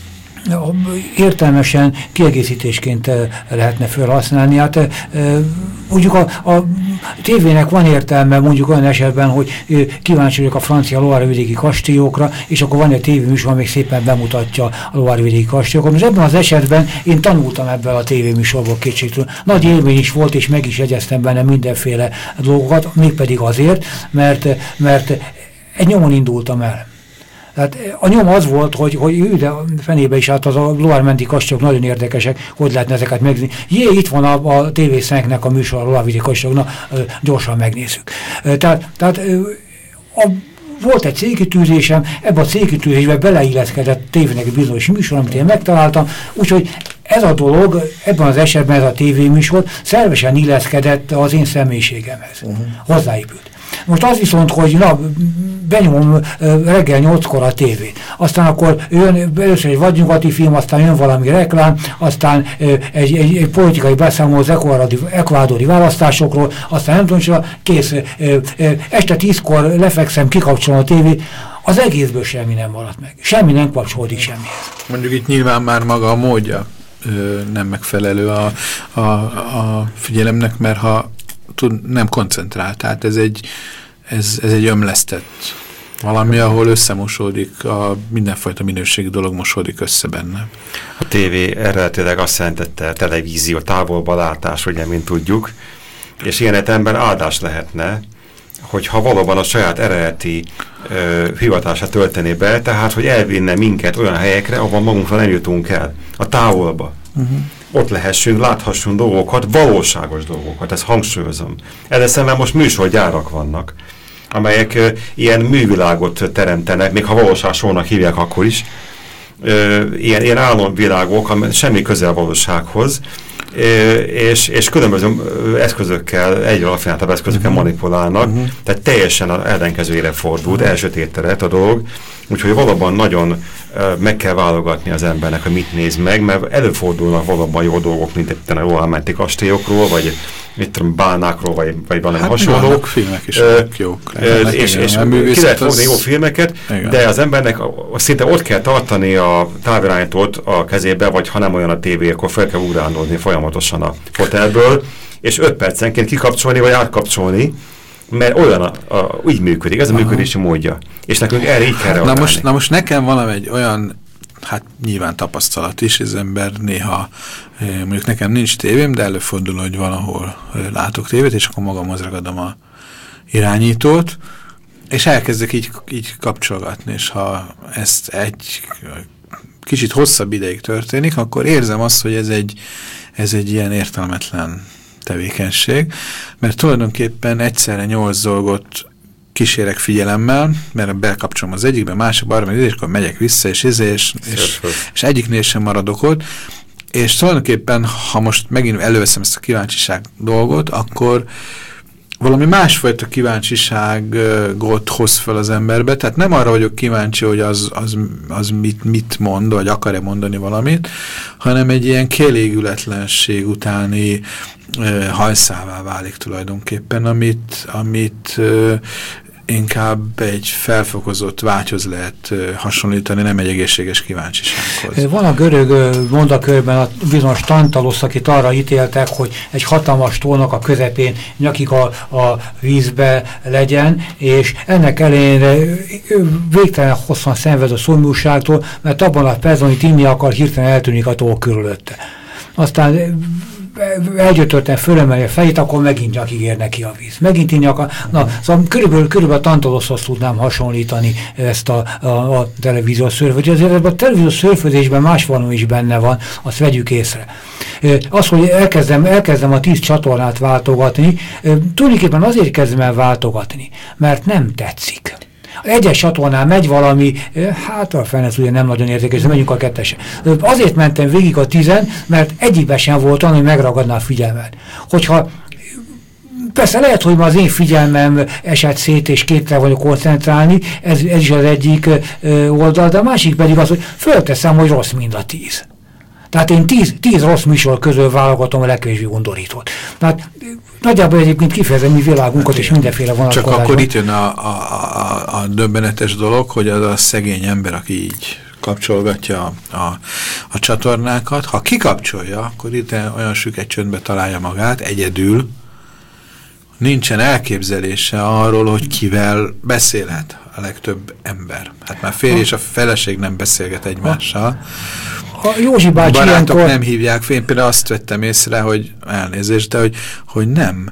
[SPEAKER 3] értelmesen kiegészítésként lehetne felhasználni. Hát mondjuk a, a tévének van értelme mondjuk olyan esetben, hogy kíváncsi vagyok a francia loárvidéki kastélyokra, és akkor van egy tévéműsor, amelyik szépen bemutatja a loárvidéki kastélyokat. Most ebben az esetben én tanultam ebből a tévéműsorból kétségtől. Nagy élmény is volt, és meg is jegyeztem benne mindenféle dolgokat, mégpedig azért, mert, mert egy nyomon indultam el. Tehát a nyom az volt, hogy, hogy ő, de fenébe is állt az a loármenti kastélyok nagyon érdekesek, hogy lehetne ezeket megnézni. Jé, itt van a, a té vé Szenknek a műsor, a loárvidéki kastélyok, na, gyorsan megnézzük. Tehát, tehát a, volt egy célkitűzésem, ebbe a célkitűzésbe beleilleszkedett tévének egy bizonyos műsor, amit én megtaláltam, úgyhogy ez a dolog, ebben az esetben ez a tévéműsor szervesen illeszkedett az én személyiségemhez. Uh-huh. Hozzáépült. Most az viszont, hogy na, benyomom reggel nyolckor a tévét, aztán akkor jön először egy vadnyugati film, aztán jön valami reklám, aztán egy, egy, egy politikai beszámoló az ekvádori választásokról, aztán nem tudom, hogy kész, este tízkor lefekszem, kikapcsolom a tévét, az egészből semmi nem maradt meg. Semmi nem kapcsolódik semmihez.
[SPEAKER 1] Mondjuk itt nyilván már maga a módja ö, nem megfelelő a, a, a figyelemnek, mert ha tud, nem koncentrál, tehát ez egy, ez, ez egy ömlesztett valami, ahol összemosódik, a mindenfajta minőségi dolog mosódik össze benne.
[SPEAKER 4] A tévé eredetileg azt jelentette, a televízió, távolba látás, ugye, mint tudjuk, és ilyen értelemben áldás lehetne, hogyha valóban a saját eredeti ö, hivatását töltené be, tehát, hogy elvinne minket olyan helyekre, ahol magunkra nem jutunk el, a távolba. Uh-huh. Ott lehessünk, láthassunk dolgokat, valóságos dolgokat, ezt hangsúlyozom. Ezzel szemben most műsorgyárak vannak, amelyek ö, ilyen művilágot teremtenek, még ha valóságosnak hívják akkor is, ö, ilyen, ilyen álomvilágok, amely semmi közel valósághoz, és, és különböző eszközökkel, egyre rafináltabb eszközökkel uh-huh. manipulálnak, uh-huh. tehát teljesen az ellenkezőjére fordult, uh-huh. elsötétedett a dolog, úgyhogy valóban nagyon uh, meg kell válogatni az embernek, hogy mit néz meg, mert előfordulnak valóban jó dolgok, mint egy a loármenti kastélyokról, vagy mit tudom, bálnákról, vagy, vagy valami hát hasonlók.
[SPEAKER 1] Filmek is uh, jók.
[SPEAKER 4] Uh, és és ki lehet fogni jó filmeket, igen. De az embernek szinte ott kell tartani a távirányítót a kezébe, vagy ha nem olyan a tévé, akkor fel kell ugrándozni folyamatosan a hotelből, és öt percenként kikapcsolni, vagy átkapcsolni, mert olyan a, a, úgy működik, ez a Aha. működési módja. És nekünk erre így kell reagálni.
[SPEAKER 1] Na most, na most nekem valami egy olyan, hát nyilván tapasztalat is, az ember néha, mondjuk nekem nincs tévém, de előfordul, hogy valahol látok tévét, és akkor magamhoz ragadom a irányítót, és elkezdek így, így kapcsolgatni, és ha ezt egy kicsit hosszabb ideig történik, akkor érzem azt, hogy ez egy, ez egy ilyen értelmetlen tevékenység, mert tulajdonképpen egyszerre nyolc dolgot kísérek figyelemmel, mert bekapcsolom az egyikbe, másikba, arra, és akkor megyek vissza, és izé, és, és, és egyiknél sem maradok ott, és tulajdonképpen, ha most megint előveszem ezt a kíváncsiság dolgot, akkor valami másfajta kíváncsiságot hoz fel az emberbe, tehát nem arra vagyok kíváncsi, hogy az, az, az mit, mit mond, vagy akar-e mondani valamit, hanem egy ilyen kielégületlenség utáni uh, hajszává válik tulajdonképpen, amit, amit uh, inkább egy felfokozott vágyhoz lehet uh, hasonlítani, nem egy egészséges kíváncsisághoz.
[SPEAKER 3] Van a görög mondakörben a bizonyos Tantalosz, akit arra ítéltek, hogy egy hatalmas tónak a közepén nyakig a, a vízbe legyen, és ennek ellenére végtelen hosszan szenved a szomjúságtól, mert abban a percben, amit inni akar, hirtelen eltűnik a tó körülötte. Aztán elgyötörten fölemeli a fejét, akkor megint nyakig ér neki a víz. Megint inni akar. Na, szóval körülbelül, körülbelül a Tantaloszhoz tudnám hasonlítani ezt a, a, a televíziós szörfözést. Azért a televíziós szörfözésben más valami is benne van, azt vegyük észre. Az, hogy elkezdem, elkezdem a tíz csatornát váltogatni, tulajdonképpen azért kezdem el váltogatni, mert nem tetszik. Egyes csatornán megy valami, hát a fenez ugye nem nagyon érdekes, de menjünk a kettesen. Azért mentem végig a tizen, mert egyikben sem volt olyan, hogy megragadná a figyelmet. Hogyha persze lehet, hogy ma az én figyelmem esett szét, és kétre vagyok koncentrálni, ez, ez is az egyik oldal, de a másik pedig az, hogy fölteszem, hogy rossz mind a tíz. Tehát én tíz, tíz rossz műsor közül válogatom a legkevésbé undorítót. Tehát nagyjából egyébként kifejezem mi világunkat, hát és mindenféle vonatkozásban.
[SPEAKER 1] Csak akkor itt jön a, a, a, a döbbenetes dolog, hogy az a szegény ember, aki így kapcsolgatja a, a, a csatornákat. Ha kikapcsolja, akkor itt olyan süket csöndbe találja magát, egyedül. Nincsen elképzelése arról, hogy kivel beszélhet a legtöbb ember. Hát már férj és a feleség nem beszélget egymással.
[SPEAKER 3] A Józsi bácsi
[SPEAKER 1] a barátok
[SPEAKER 3] ilyenkor...
[SPEAKER 1] nem hívják fel. Én például azt vettem észre, hogy elnézést, de hogy, hogy nem...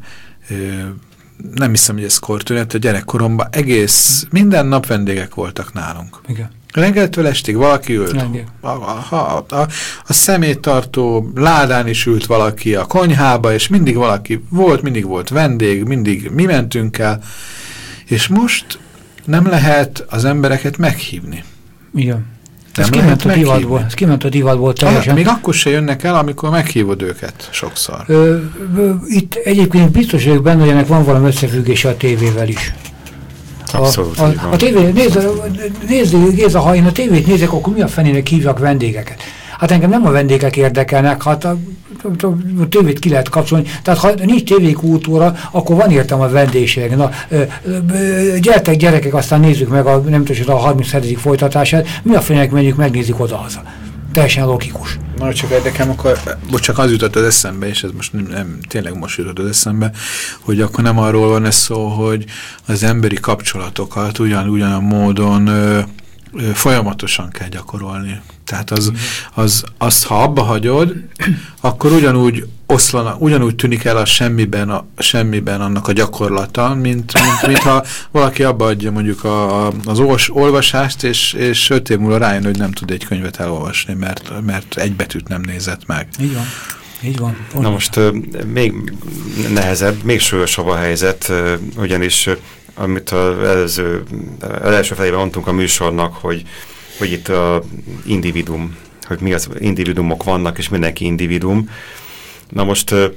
[SPEAKER 1] nem hiszem, hogy ez kortűnet, a gyerekkoromban egész, minden nap vendégek voltak nálunk.
[SPEAKER 3] Igen.
[SPEAKER 1] Reggeltől estig valaki ült. A, a, a, a, a személytartó ládán is ült valaki, a konyhába, és mindig valaki volt, mindig volt vendég, mindig mi mentünk el, és most nem lehet az embereket meghívni.
[SPEAKER 3] Igen. Ez kiment a divatból, ez kiment a divatból teljesen.
[SPEAKER 1] Ah, még akkor se jönnek el, amikor meghívod őket sokszor.
[SPEAKER 3] Ö, ö, itt egyébként biztos vagyok benne, hogy ennek van valami összefüggése a tévével is.
[SPEAKER 4] Abszolút.
[SPEAKER 3] A, a, a tévé, nézd, nézd, Géza, ha én a tévét nézek, akkor mi a fenének hívjak vendégeket? Hát engem nem a vendégek érdekelnek, hát a, a, a tévét ki lehet kapcsolni. Tehát ha nincs tévékultúra, akkor van értem a vendégség. Na, ö, ö, gyertek gyerekek, aztán nézzük meg a, nem tudom, a harminchetedik folytatását. Mi a fenének menjünk, megnézzük oda-haza. Teljesen logikus.
[SPEAKER 1] Na, csak nekem akkor, csak az jutott az eszembe, és ez most nem, nem, tényleg most jutott az eszembe, hogy akkor nem arról van ez szó, hogy az emberi kapcsolatokat ugyan, ugyan a módon ö, ö, folyamatosan kell gyakorolni. Tehát az, az, azt, ha abba hagyod, akkor ugyanúgy oszlana, ugyanúgy tűnik el a semmiben, a semmiben annak a gyakorlata, mint, mint, mint ha valaki abba adja mondjuk a, a, az olvas, olvasást, és, és öt év múlva rájön, hogy nem tud egy könyvet elolvasni, mert, mert egy betűt nem nézett meg.
[SPEAKER 3] Így van. Így van.
[SPEAKER 4] Na most uh, még nehezebb, még súlyosabb a helyzet, uh, ugyanis uh, amit az előző, az első felében mondtunk a műsornak, hogy hogy itt az individuum, hogy mi az individuumok vannak, és mindenki individuum. Na most, ö,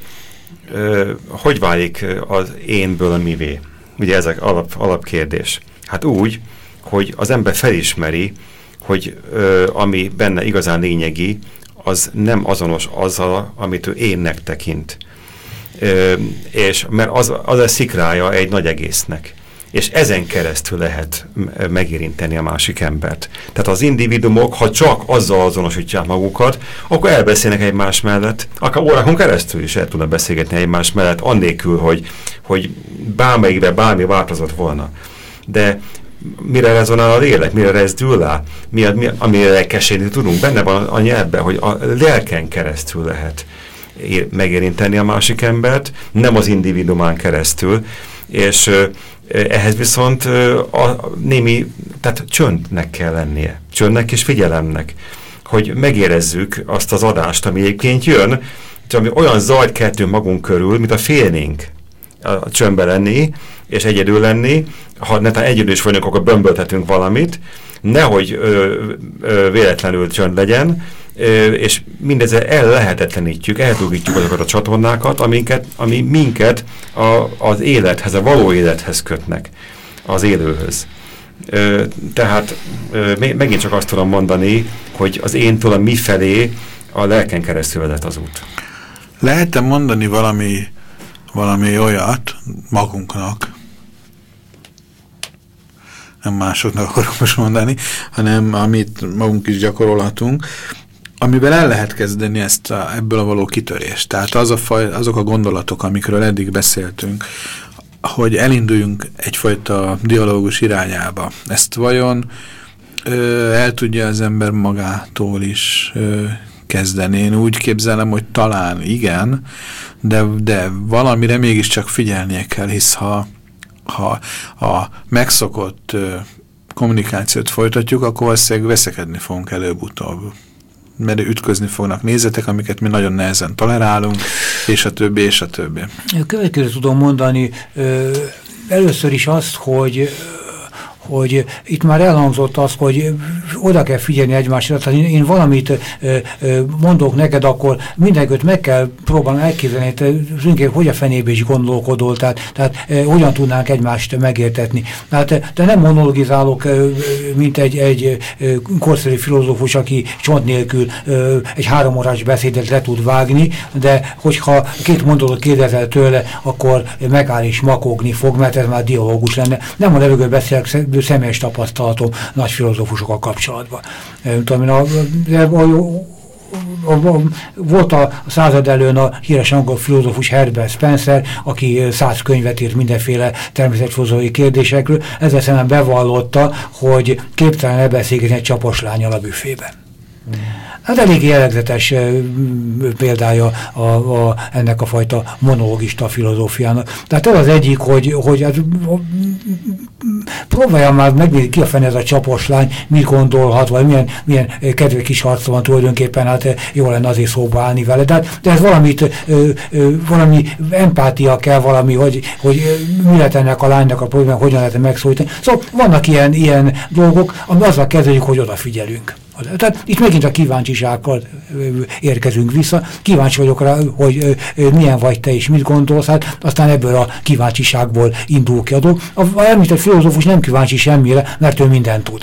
[SPEAKER 4] ö, hogy válik az énből a mivé? Ugye ez az alap, alapkérdés. Hát úgy, hogy az ember felismeri, hogy ö, ami benne igazán lényegi, az nem azonos azzal, amit ő énnek tekint. Ö, és mert az, az a szikrája egy nagy egésznek. És ezen keresztül lehet megérinteni a másik embert. Tehát az individuumok, ha csak azzal azonosítják magukat, akkor elbeszélnek egymás mellett, akár órákon keresztül is el tudnak beszélgetni egymás mellett, annélkül, hogy, hogy bármelyikben bármi változott volna. De mire rezonál a lélek, mire rezdül rá, mi, mi, amire keserni tudunk, benne van a nyelvben, hogy a lelken keresztül lehet megérinteni a másik embert, nem az individuumán keresztül, és ehhez viszont a némi, tehát csöndnek kell lennie, csöndnek és figyelemnek, hogy megérezzük azt az adást, ami egyébként jön, ami olyan zajt keltünk magunk körül, mint a félnénk a csöndbe lenni, és egyedül lenni, ha netán egyedül is vagyunk, akkor bömböltetünk valamit, nehogy ö, ö, véletlenül csönd legyen, ö, és mindezzel ellehetetlenítjük, eldugítjuk azokat a csatornákat, aminket, ami minket a, az élethez, a való élethez kötnek, az élőhöz. Ö, tehát ö, megint csak azt tudom mondani, hogy az éntől a mi felé a lelken keresztül vezet az út.
[SPEAKER 1] Lehet-e mondani valami, valami olyat magunknak, nem másoknak akarok most mondani, hanem amit magunk is gyakorolhatunk, amivel el lehet kezdeni ezt a, ebből a való kitörést. Tehát az a faj, azok a gondolatok, amikről eddig beszéltünk, hogy elinduljunk egyfajta dialógus irányába. Ezt vajon ö, el tudja az ember magától is ö, kezdeni? Én úgy képzelem, hogy talán igen, de, de valamire mégiscsak figyelnie kell, hisz ha ha a megszokott uh, kommunikációt folytatjuk, akkor valószínűleg veszekedni fogunk előbb-utóbb. Mert ütközni fognak nézetek, amiket mi nagyon nehezen tolerálunk, és a többi, és a többi.
[SPEAKER 3] Következő tudom mondani ö, először is azt, hogy hogy itt már elhangzott az, hogy oda kell figyelni egymásra, tehát én, én valamit ö, ö, mondok neked, akkor mindenkit meg kell próbálni elképzelni, hogy hogy a fenébe is gondolkodol, tehát, tehát ö, hogyan tudnánk egymást megértetni. Tehát, de nem monologizálok, ö, mint egy, egy ö, korszerű filozófus, aki csont nélkül ö, egy három órás beszédet le tud vágni, de hogyha két mondatot kérdezel tőle, akkor megáll és makogni fog, mert ez már dialógus lenne. Nem a levegő beszélek, személyes tapasztalatom nagy filozófusokkal kapcsolatban. Tudom, a, a, a, a, volt a század előn a híres angol filozófus Herbert Spencer, aki száz könyvet írt mindenféle természetfilozófiai kérdésekről, ezzel szemben bevallotta, hogy képtelen lebeszélgetni egy csapos lánnyal a büfében. Hát elég jellegzetes példája a, a, ennek a fajta monologista filozófiának. Tehát ez az egyik, hogy, hogy hát, próbálja már megnézni, ki a fene ez a csapos lány, mit gondolhat, vagy milyen, milyen kedves kis harca van tulajdonképpen, hát jó lenne azért szóba állni vele. De, de ez valamit, ö, ö, valami empátia kell, valami, hogy, hogy mi lehet ennek a lánynak a problémák, hogyan lehet megszólítani. Szóval vannak ilyen, ilyen dolgok, ami azzal kezdődik, hogy odafigyelünk. Tehát itt megint a kíváncsisággal érkezünk vissza. Kíváncsi vagyok rá, hogy milyen vagy te és mit gondolsz, hát aztán ebből a kíváncsiságból indul ki a dolog. A említett filozófus nem kíváncsi semmire, mert ő mindent tud.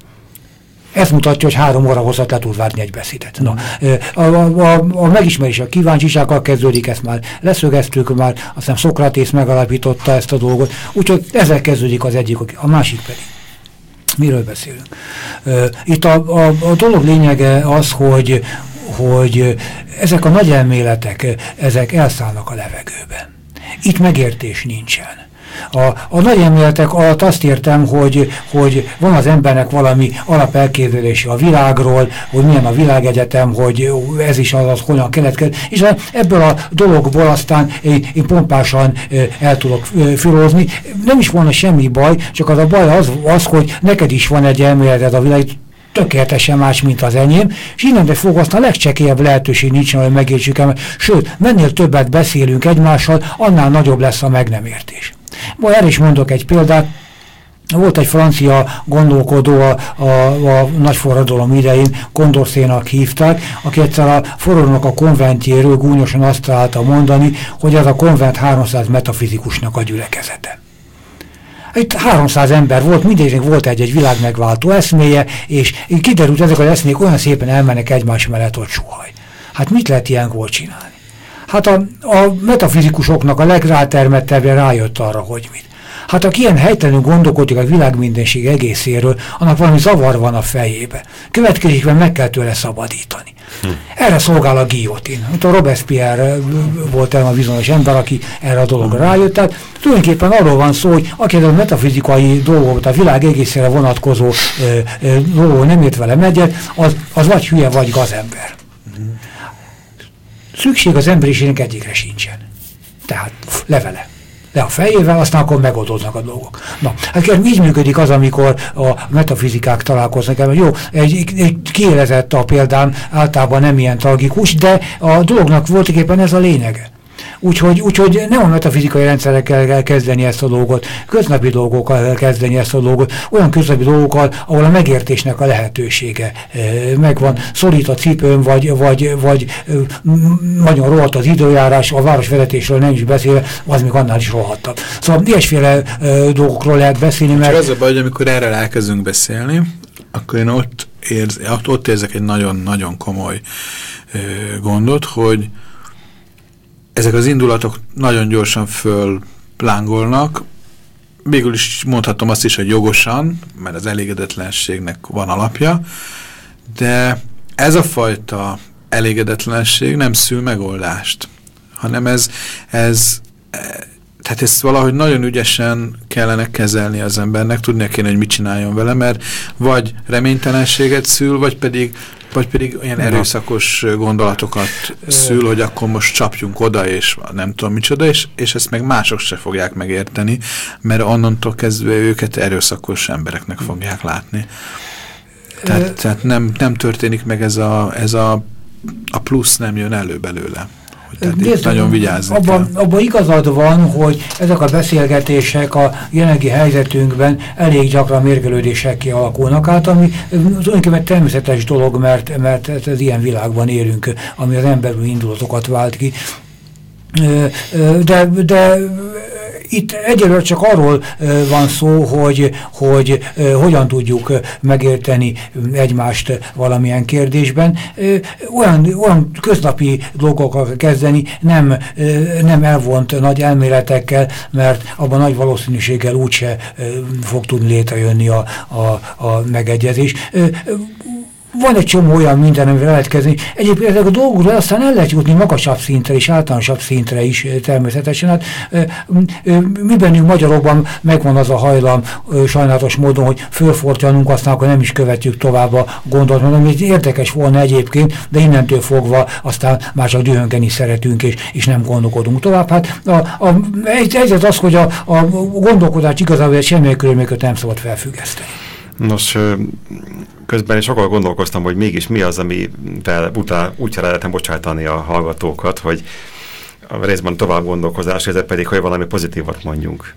[SPEAKER 3] Ez mutatja, hogy három óra hosszat le tud várni egy beszédet. Na, a, a, a, a megismerés a kíváncsisággal kezdődik, ezt már leszögeztük, már aztán Szokratész megalapította ezt a dolgot, úgyhogy ezzel kezdődik az egyik, a másik pedig. Miről beszélünk? Itt a, a, a dolog lényege az, hogy, hogy ezek a nagy elméletek, ezek elszállnak a levegőben. Itt megértés nincsen. A, a nagy elméletek alatt azt értem, hogy, hogy van az embernek valami alapelképzelése a világról, hogy milyen a világegyetem, hogy ez is az, az hogyan keletkezik, és ebből a dologból aztán én, én pompásan el tudok filózni. Nem is volna semmi baj, csak az a baj az, az hogy neked is van egy elméleted a világ, tökéletesen más, mint az enyém, és innentől fogva azt a legcsekélyebb lehetőség nincsen, hogy megértsük el, sőt, mennél többet beszélünk egymással, annál nagyobb lesz a meg nem értés. Majd erre is mondok egy példát. Volt egy francia gondolkodó a, a, a nagy forradalom idején, Condorcétnak hívták, aki egyszer a forradalomnak a konventjéről gúnyosan azt találta mondani, hogy ez a konvent háromszáz metafizikusnak a gyülekezete. Itt háromszáz ember volt, mindegyiknek volt egy-egy világmegváltó eszméje, és kiderült, ezek az eszmék olyan szépen elmennek egymás mellett, hogy suhaj. Hát mit lehet ilyenkor csinálni? Hát a, a metafizikusoknak a legrátermettebben rájött arra, hogy mit. Hát aki ilyen helytelenül gondolkodik a világ mindenség egészéről, annak valami zavar van a fejébe. Következésben meg kell tőle szabadítani. Hm. Erre szolgál a guillotine. A Robespierre volt el a bizonyos ember, aki erre a dologra rájött. Tehát tulajdonképpen arról van szó, hogy aki a metafizikai dolgot, a világ egészére vonatkozó dolgot nem ért vele megyet, az, az vagy hülye, vagy gazember. Hm. Szükség az emberiségnek egyikre sincsen. Tehát levele. Le a fejével, aztán akkor megoldódnak a dolgok. Na, hát így működik az, amikor a metafizikák találkoznak el. Jó, egy, egy kiélezett a példám, általában nem ilyen tragikus, de a dolognak voltaképpen ez a lényege. Úgyhogy, úgyhogy nem a metafizikai rendszerekkel kell kezdeni ezt a dolgot, köznapi dolgokkal kell kezdeni ezt a dolgot, olyan köznapi dolgokkal, ahol a megértésnek a lehetősége e, megvan. Szorít a cipőm, vagy, vagy, vagy e, nagyon rohadt az időjárás, a városvezetésről nem is beszélve, az még annál is rohadtabb. Szóval ilyesféle e, dolgokról lehet beszélni, mert...
[SPEAKER 1] Csak az a baj, hogy amikor erről elkezdünk beszélni, akkor én ott, érz, ott érzek egy nagyon-nagyon komoly e, gondot, hogy ezek az indulatok nagyon gyorsan föllángolnak, végül is mondhatom azt is, hogy jogosan, mert az elégedetlenségnek van alapja, de ez a fajta elégedetlenség nem szül megoldást, hanem ez, ez, tehát ezt valahogy nagyon ügyesen kellene kezelni az embernek, tudnia kéne, hogy mit csináljon vele, mert vagy reménytelenséget szül, vagy pedig vagy pedig olyan erőszakos gondolatokat szül, hogy akkor most csapjunk oda, és nem tudom micsoda, és, és ezt meg mások se fogják megérteni, mert onnantól kezdve őket erőszakos embereknek fogják látni. Tehát, tehát nem, nem történik meg ez a, ez a, a plusz nem jön elő belőle. Tehát nagyon vigyázni
[SPEAKER 3] abban, abban igazad van, hogy ezek a beszélgetések a jelenlegi helyzetünkben elég gyakran mérgelődések kialakulnak át, ami tulajdonképpen természetes dolog, mert, mert ez ilyen világban élünk, ami az emberből indulatokat vált ki. De, de Itt egyelőre csak arról van szó, hogy, hogy hogyan tudjuk megérteni egymást valamilyen kérdésben. Olyan, olyan köznapi dolgokkal kezdeni, nem, nem elvont nagy elméletekkel, mert abban nagy valószínűséggel úgyse fog tudni létrejönni a, a, a megegyezés. Van egy csomó olyan minden, amivel lehet kezdeni. Egyébként ezek a dolgokról aztán el lehet jutni magasabb szintre és általánosabb szintre is természetesen. Hát, mi bennünk magyarokban megvan az a hajlam sajnálatos módon, hogy fölfortyanunk, aztán akkor nem is követjük tovább a gondot. Mondom, hogy érdekes volna egyébként, de innentől fogva aztán már csak dühöngeni szeretünk, és, és nem gondolkodunk tovább. Hát a, a, ez az, hogy a, a gondolkodás igazából semmilyen körülményeket nem szabad felfüggeszteni.
[SPEAKER 4] Nos, közben is sokkal gondolkoztam, hogy mégis mi az, amivel utána úgy lehetem bocsátani a hallgatókat, hogy a részben tovább gondolkozás, ezzel pedig, hogy valami pozitívat mondjunk.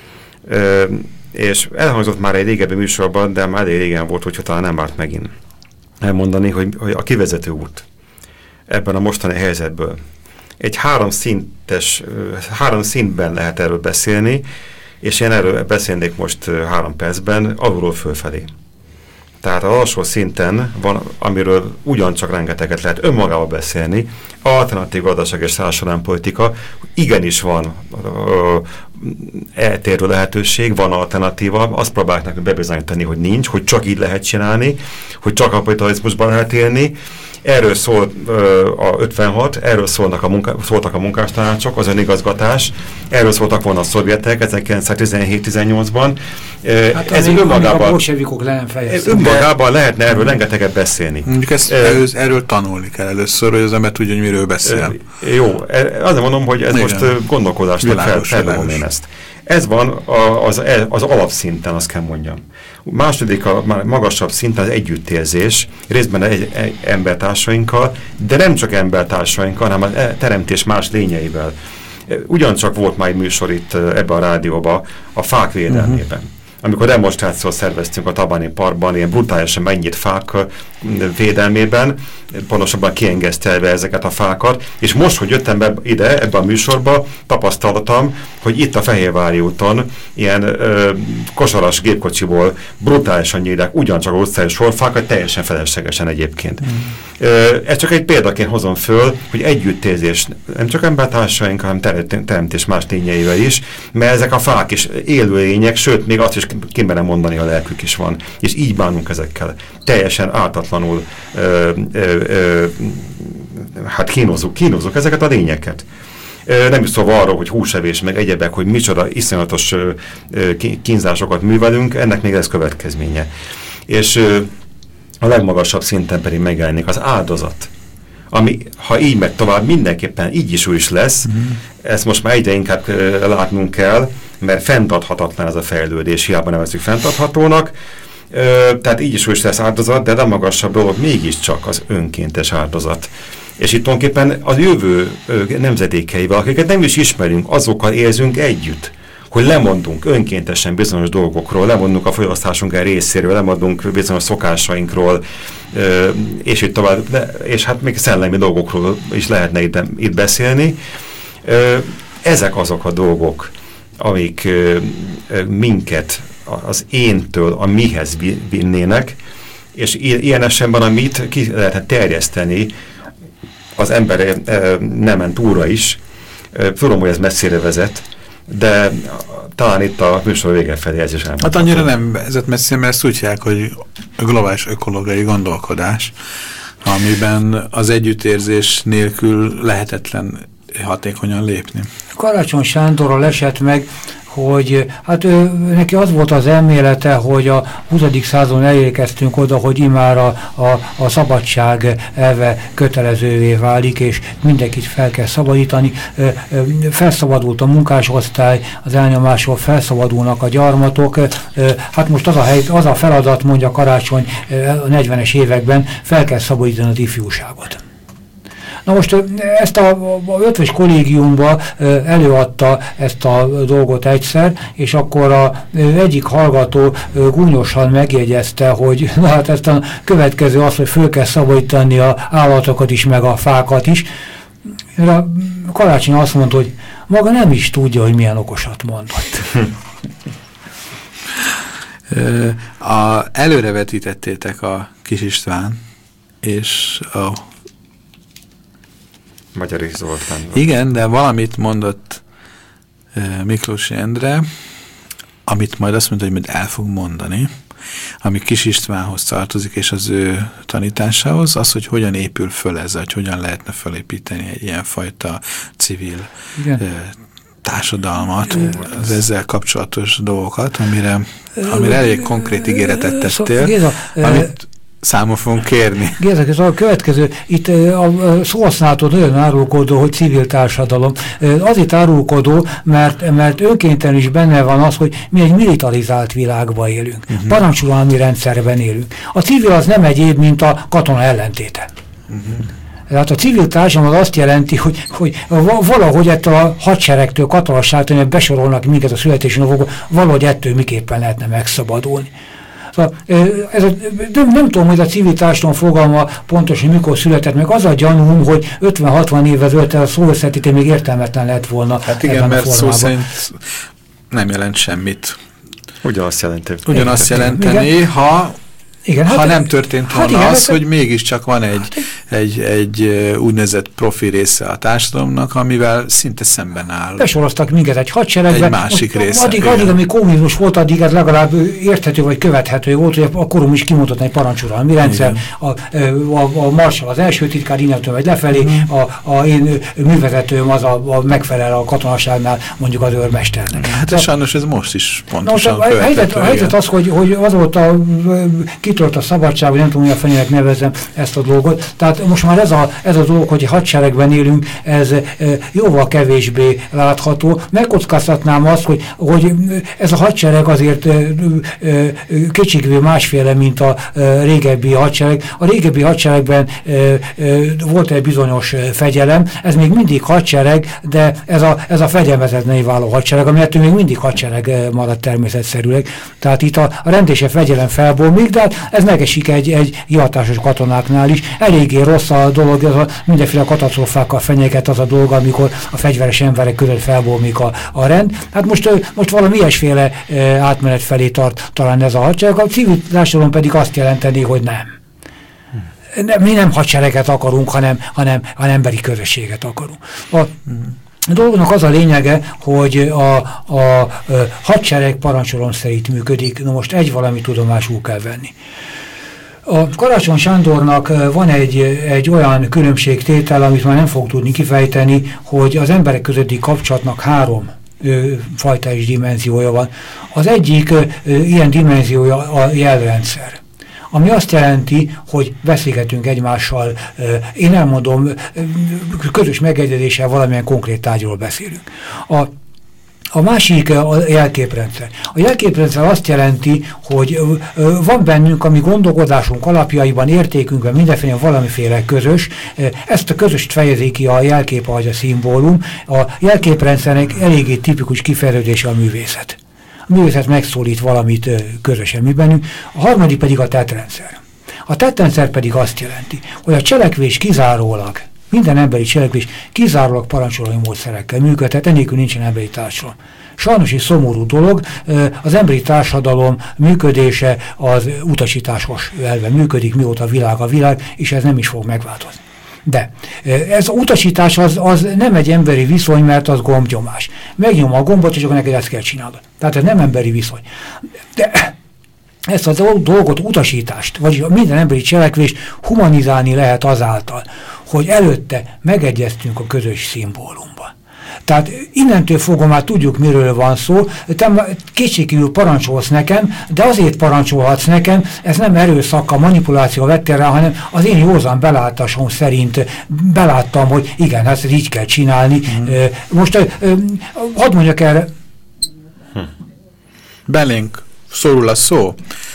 [SPEAKER 4] Ö, és elhangzott már egy régebbi műsorban, de már elég régen volt, hogyha talán nem árt megint elmondani, hogy, hogy a kivezető út ebben a mostani helyzetből. Egy három szintes, három szintben lehet erről beszélni, és én erről beszélnék most három percben, alulról fölfelé. Tehát az alsó szinten van, amiről ugyancsak rengeteget lehet önmagával beszélni, alternatív gazdaság és társadalompolitika, igenis van ö, eltérő lehetőség, van alternatíva, azt próbálják nekünk bebizonyítani, hogy nincs, hogy csak így lehet csinálni, hogy csak a kapitalizmusban lehet élni. Erről szól ö, a ötvenhat, erről szólnak a munka, szóltak a munkástanácsok, az önigazgatás, erről szóltak volna a szovjetek ezerkilencszáztizenhét tizennyolcban.
[SPEAKER 3] Hát ez önmagában, a bolsevikok le nem fejezték.
[SPEAKER 4] Önmagában lehetne erről rengeteget beszélni.
[SPEAKER 1] Mondjuk ezt erről, erről tanulni kell először, hogy az ember tudja, hogy miről beszél.
[SPEAKER 4] Jó, azért mondom, hogy ez igen, most gondolkodásnak fel, felvonom én ezt. Ez van az, az alapszinten, azt kell mondjam. Második, a magasabb szinten az együttérzés, részben egy, egy embertársainkkal, de nem csak embertársainkkal, hanem a teremtés más lényeivel. Ugyancsak volt már egy műsor itt ebben a rádióban a fák védelmében. Uh-huh. Amikor demonstrációt szerveztünk a Tabáni Parkban, ilyen brutálisan mennyit fák védelmében, pontosabban kiengesztelve ezeket a fákat, és most, hogy jöttem be ide, ebben a műsorba, tapasztaltam, hogy itt a Fehérvári úton ilyen ö, kosaras gépkocsiból brutálisan nyílják ugyancsak a utcai sorfákat, teljesen feleslegesen egyébként. Mm. Ö, ez csak egy példaként hozom föl, hogy együttérzés nem csak embertársaink, hanem teremtés más lényeivel is, mert ezek a fák is élő lények, sőt, még azt is kimerem mondani, a lelkük is van. És így bánunk ezekkel. Teljesen ártatlanul ö, ö, Ö, hát kínozunk, kínozunk ezeket a lényeket. Ö, nem is szóval arról, hogy húsevés, meg egyebek, hogy micsoda iszonyatos ö, ö, kínzásokat művelünk, ennek még ez következménye. És ö, a legmagasabb szinten pedig megjelenik az áldozat, ami, ha így megy tovább, mindenképpen így is úgy is lesz, mm-hmm. ezt most már egyre inkább ö, látnunk kell, mert fenntarthatatlan ez a fejlődés, hiába nevezzük fenntarthatónak. Ö, tehát így is úgy lesz áldozat, de a magasabb dolog mégiscsak az önkéntes áldozat. És itt tulajdonképpen az jövő ö, nemzedékeivel, akiket nem is ismerünk, azokkal érzünk együtt, hogy lemondunk önkéntesen bizonyos dolgokról, lemondunk a fogyasztásunk egy részéről, lemondunk bizonyos szokásainkról, ö, és így tovább, de, és hát még szellemi dolgokról is lehetne itt, itt beszélni. Ö, ezek azok a dolgok, amik ö, ö, minket az éntől a mihez vinnének, és ilyen esetben a mit ki lehetne terjeszteni az ember e, nemen túlra is. E, tudom, hogy ez messzire vezet, de talán itt a műsor vége felé ez is elmondható.
[SPEAKER 1] Hát annyira nem vezet messzire, mert ezt úgy hívják, hogy globális ökológiai gondolkodás, amiben az együttérzés nélkül lehetetlen hatékonyan lépni.
[SPEAKER 3] Karácsony Sándorral esett meg, hogy hát ő, neki az volt az elmélete, hogy a huszadik századon elérkeztünk oda, hogy immár a, a, a szabadság elve kötelezővé válik, és mindenkit fel kell szabadítani. Felszabadult a munkásosztály, az elnyomásról felszabadulnak a gyarmatok. Hát most az a, hely, az a feladat, mondja Karácsony a negyvenes években, fel kell szabadítani az ifjúságot. Na most ezt a, a ötvös kollégiumban előadta ezt a dolgot egyszer, és akkor a egyik hallgató gúnyosan megjegyezte, hogy na hát ezt a következő az, hogy föl kell szabadítani az állatokat is, meg a fákat is. A Karácsony azt mondta, hogy maga nem is tudja, hogy milyen okosat mondott.
[SPEAKER 1] a, előrevetítettétek a Kis István és a
[SPEAKER 4] Magyari Zoltán.
[SPEAKER 1] Igen, de valamit mondott uh, Miklósi Endre, amit majd azt mondta, hogy majd el fog mondani, ami Kis Istvánhoz tartozik, és az ő tanításához, az, hogy hogyan épül föl ez, hogy hogyan lehetne fölépíteni egy ilyenfajta civil uh, társadalmat, az ezzel kapcsolatos dolgokat, amire, amire elég konkrét ígéretet tettél, amit számon fogunk kérni.
[SPEAKER 3] Gézek, ez a következő, itt a szó használatod nagyon árulkodó, hogy civil társadalom. Azért árulkodó, mert, mert önkénten is benne van az, hogy mi egy militarizált világban élünk. Uh-huh. Parancsolalmi rendszerben élünk. A civil az nem egyéb, mint a katona ellentéte. Uh-huh. Tehát a civil társadalom az azt jelenti, hogy, hogy valahogy ettől a hadseregtől, katonasságtól, hogy besorolnak minket a születési napokon, valahogy ettől miképpen lehetne megszabadulni. Ez a, nem, nem tudom, hogy a civil társadalom fogalma pontosan mikor született, meg az a gyanúm, hogy ötven-hatvan évvel ezelőtt a szó összetétel még értelmetlen lett volna.
[SPEAKER 1] Hát igen, mert szó szerint nem jelent semmit.
[SPEAKER 4] Ugyanazt jelenti.
[SPEAKER 1] Ugyanazt jelenteni, igen. ha... Igen, ha hát, nem történt volna hát igen, az, hogy mégiscsak van egy, hát, egy, egy úgynevezett profi része a társadalomnak, amivel szinte szemben áll.
[SPEAKER 3] Besoroztak minket egy hadseregben.
[SPEAKER 1] Egy másik része.
[SPEAKER 3] Addig, addig, amíg kommunizmus volt, addig ez legalább érthető vagy követhető volt, hogy a korom is kimondott egy parancsolalmi rendszer, a, a, a marsal az első titkár, innentől vagy lefelé, mm. a, a én művezetőm az a, a megfelel a katonaságnál mondjuk az őrmesternek.
[SPEAKER 1] Hát de sajnos ez most is pontosan
[SPEAKER 3] Na, a, helyzet, a helyzet az, hogy, hogy azóta kitölt a szabadság, hogy nem tudom, hogy a fenének nevezzem ezt a dolgot. Tehát most már ez a, ez a dolog, hogy hadseregben élünk, ez e, jóval kevésbé látható. Megkockáztatnám azt, hogy, hogy ez a hadsereg azért e, e, kicsikvő másféle, mint a e, régebbi hadsereg. A régebbi hadseregben e, e, volt egy bizonyos fegyelem, ez még mindig hadsereg, de ez a, ez a fegyelmezetlenné váló hadsereg, ami ettől még mindig hadsereg maradt természetszerűleg. Tehát itt a, a rendése fegyelem felbomlik, de ez megesik egy, egy hivatásos katonáknál is. Eléggé rossz a dolog, az a mindenféle katasztrófákkal fenyeget az a dolog, amikor a fegyveres emberek között felbomlik a, a rend. Hát most, most valami ilyesféle e, átmenet felé tart talán ez a hadsereg. A civil társadalom pedig azt jelenteni, hogy nem. nem. Mi nem hadsereget akarunk, hanem, hanem, hanem emberi közösséget akarunk. A, A dolognak az a lényege, hogy a, a, a hadsereg parancsolom szerint működik. Na most egy valami tudomásul kell venni. A Karácsony Sándornak van egy, egy olyan különbségtétel, amit már nem fog tudni kifejteni, hogy az emberek közötti kapcsolatnak három ö, fajta és dimenziója van. Az egyik ö, ilyen dimenziója a jelrendszer, ami azt jelenti, hogy beszélgetünk egymással, én elmondom, közös megegyezéssel valamilyen konkrét tárgyról beszélünk. A, a másik a jelképrendszer. A jelképrendszer azt jelenti, hogy van bennünk, ami gondolkodásunk alapjaiban, értékünkben mindenféle valamiféle közös, ezt a közöst fejezi ki a jelkép vagy a szimbólum. A jelképrendszernek eléggé tipikus kifejezése a művészet. A művészet megszólít valamit közösen mi bennünk, a harmadik pedig a tettrendszer. A tettrendszer pedig azt jelenti, hogy a cselekvés kizárólag, minden emberi cselekvés kizárólag parancsolói módszerekkel működhet, ennélkül nincsen emberi társadalom. Sajnos és szomorú dolog, az emberi társadalom működése az utasításos elve működik, mióta a világ a világ, és ez nem is fog megváltozni. De ez az utasítás az, az nem egy emberi viszony, mert az gombnyomás. Megnyom a gombot, és akkor neked ezt kell csinálni. Tehát ez nem emberi viszony. De ezt a dolgot, utasítást, vagyis minden emberi cselekvést humanizálni lehet azáltal, hogy előtte megegyeztünk a közös szimbólumban. Tehát innentől fogva már tudjuk, miről van szó, te kétségkívül parancsolsz nekem, de azért parancsolhatsz nekem, ez nem erőszakkal, manipuláció vettél rá, hanem az én józan belátásom szerint beláttam, hogy igen, ezt így kell csinálni. Mm. Most hadd mondjak erre.
[SPEAKER 1] Hm. Belénk szorul a szó.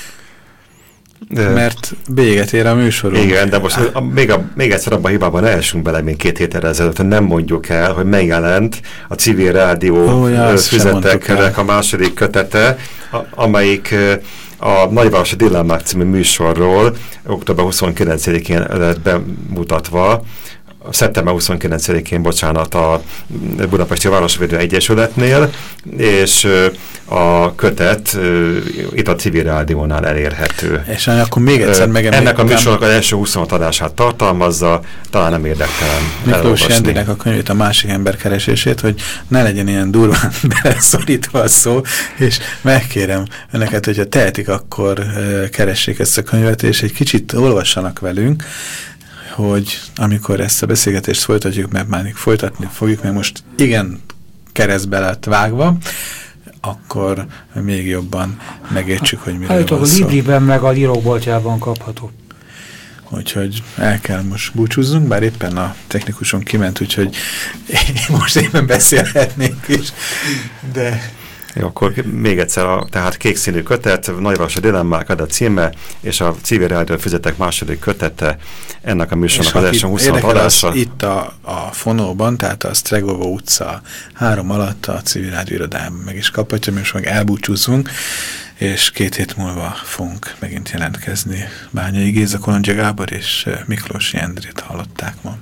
[SPEAKER 1] De mert véget ér a műsorunk.
[SPEAKER 4] Igen, de most a, még, a, még egyszer abban a hibában ne essünk bele, mint két héttel ezelőtt, nem mondjuk el, hogy megjelent a Civil Rádió oh, füzeteknek a második kötete, a, amelyik a Nagyvárosi Dilemmák című műsorról október huszonkilencedikén lett bemutatva, szeptember huszonkilencedikén, bocsánat, a Budapesti Városvédő Egyesületnél, és a kötet itt a Civil Rádiónál elérhető.
[SPEAKER 1] És akkor még egyszer megemlítem.
[SPEAKER 4] Ennek a műsornak az első huszonhat adását tartalmazza, talán nem érdektelen
[SPEAKER 1] Miklós Endrének a könyvét, a másik ember keresését, hogy ne legyen ilyen durván beleszorítva a szó, és megkérem önöket, hogyha tehetik, akkor keressék ezt a könyvet, és egy kicsit olvassanak velünk, hogy amikor ezt a beszélgetést folytatjuk, mert már folytatni fogjuk, mert most igen keresztbe lett vágva, akkor még jobban megértsük, hogy miről
[SPEAKER 3] hát,
[SPEAKER 1] van
[SPEAKER 3] szó. A Libriben meg a Líróboltjában kapható.
[SPEAKER 1] Úgyhogy el kell most búcsúzzunk, bár éppen a technikuson kiment, úgyhogy én most éppen beszélhetnék is, de...
[SPEAKER 4] Jó, akkor még egyszer, a, tehát kék színű kötet, Nagyvas a dilemmák a címe, és a Civil Rádió Füzetek második kötete, ennek a műsornak az első huszonhat adása.
[SPEAKER 1] Itt a, a Fonóban, tehát a Stregovo utca három alatt a Civil Rádió irodában meg is kaphatja, most meg elbúcsúzunk, és két hét múlva fogunk megint jelentkezni. Bányai Géza, Kolondzsia Gábor és Miklósi Endrét hallották ma.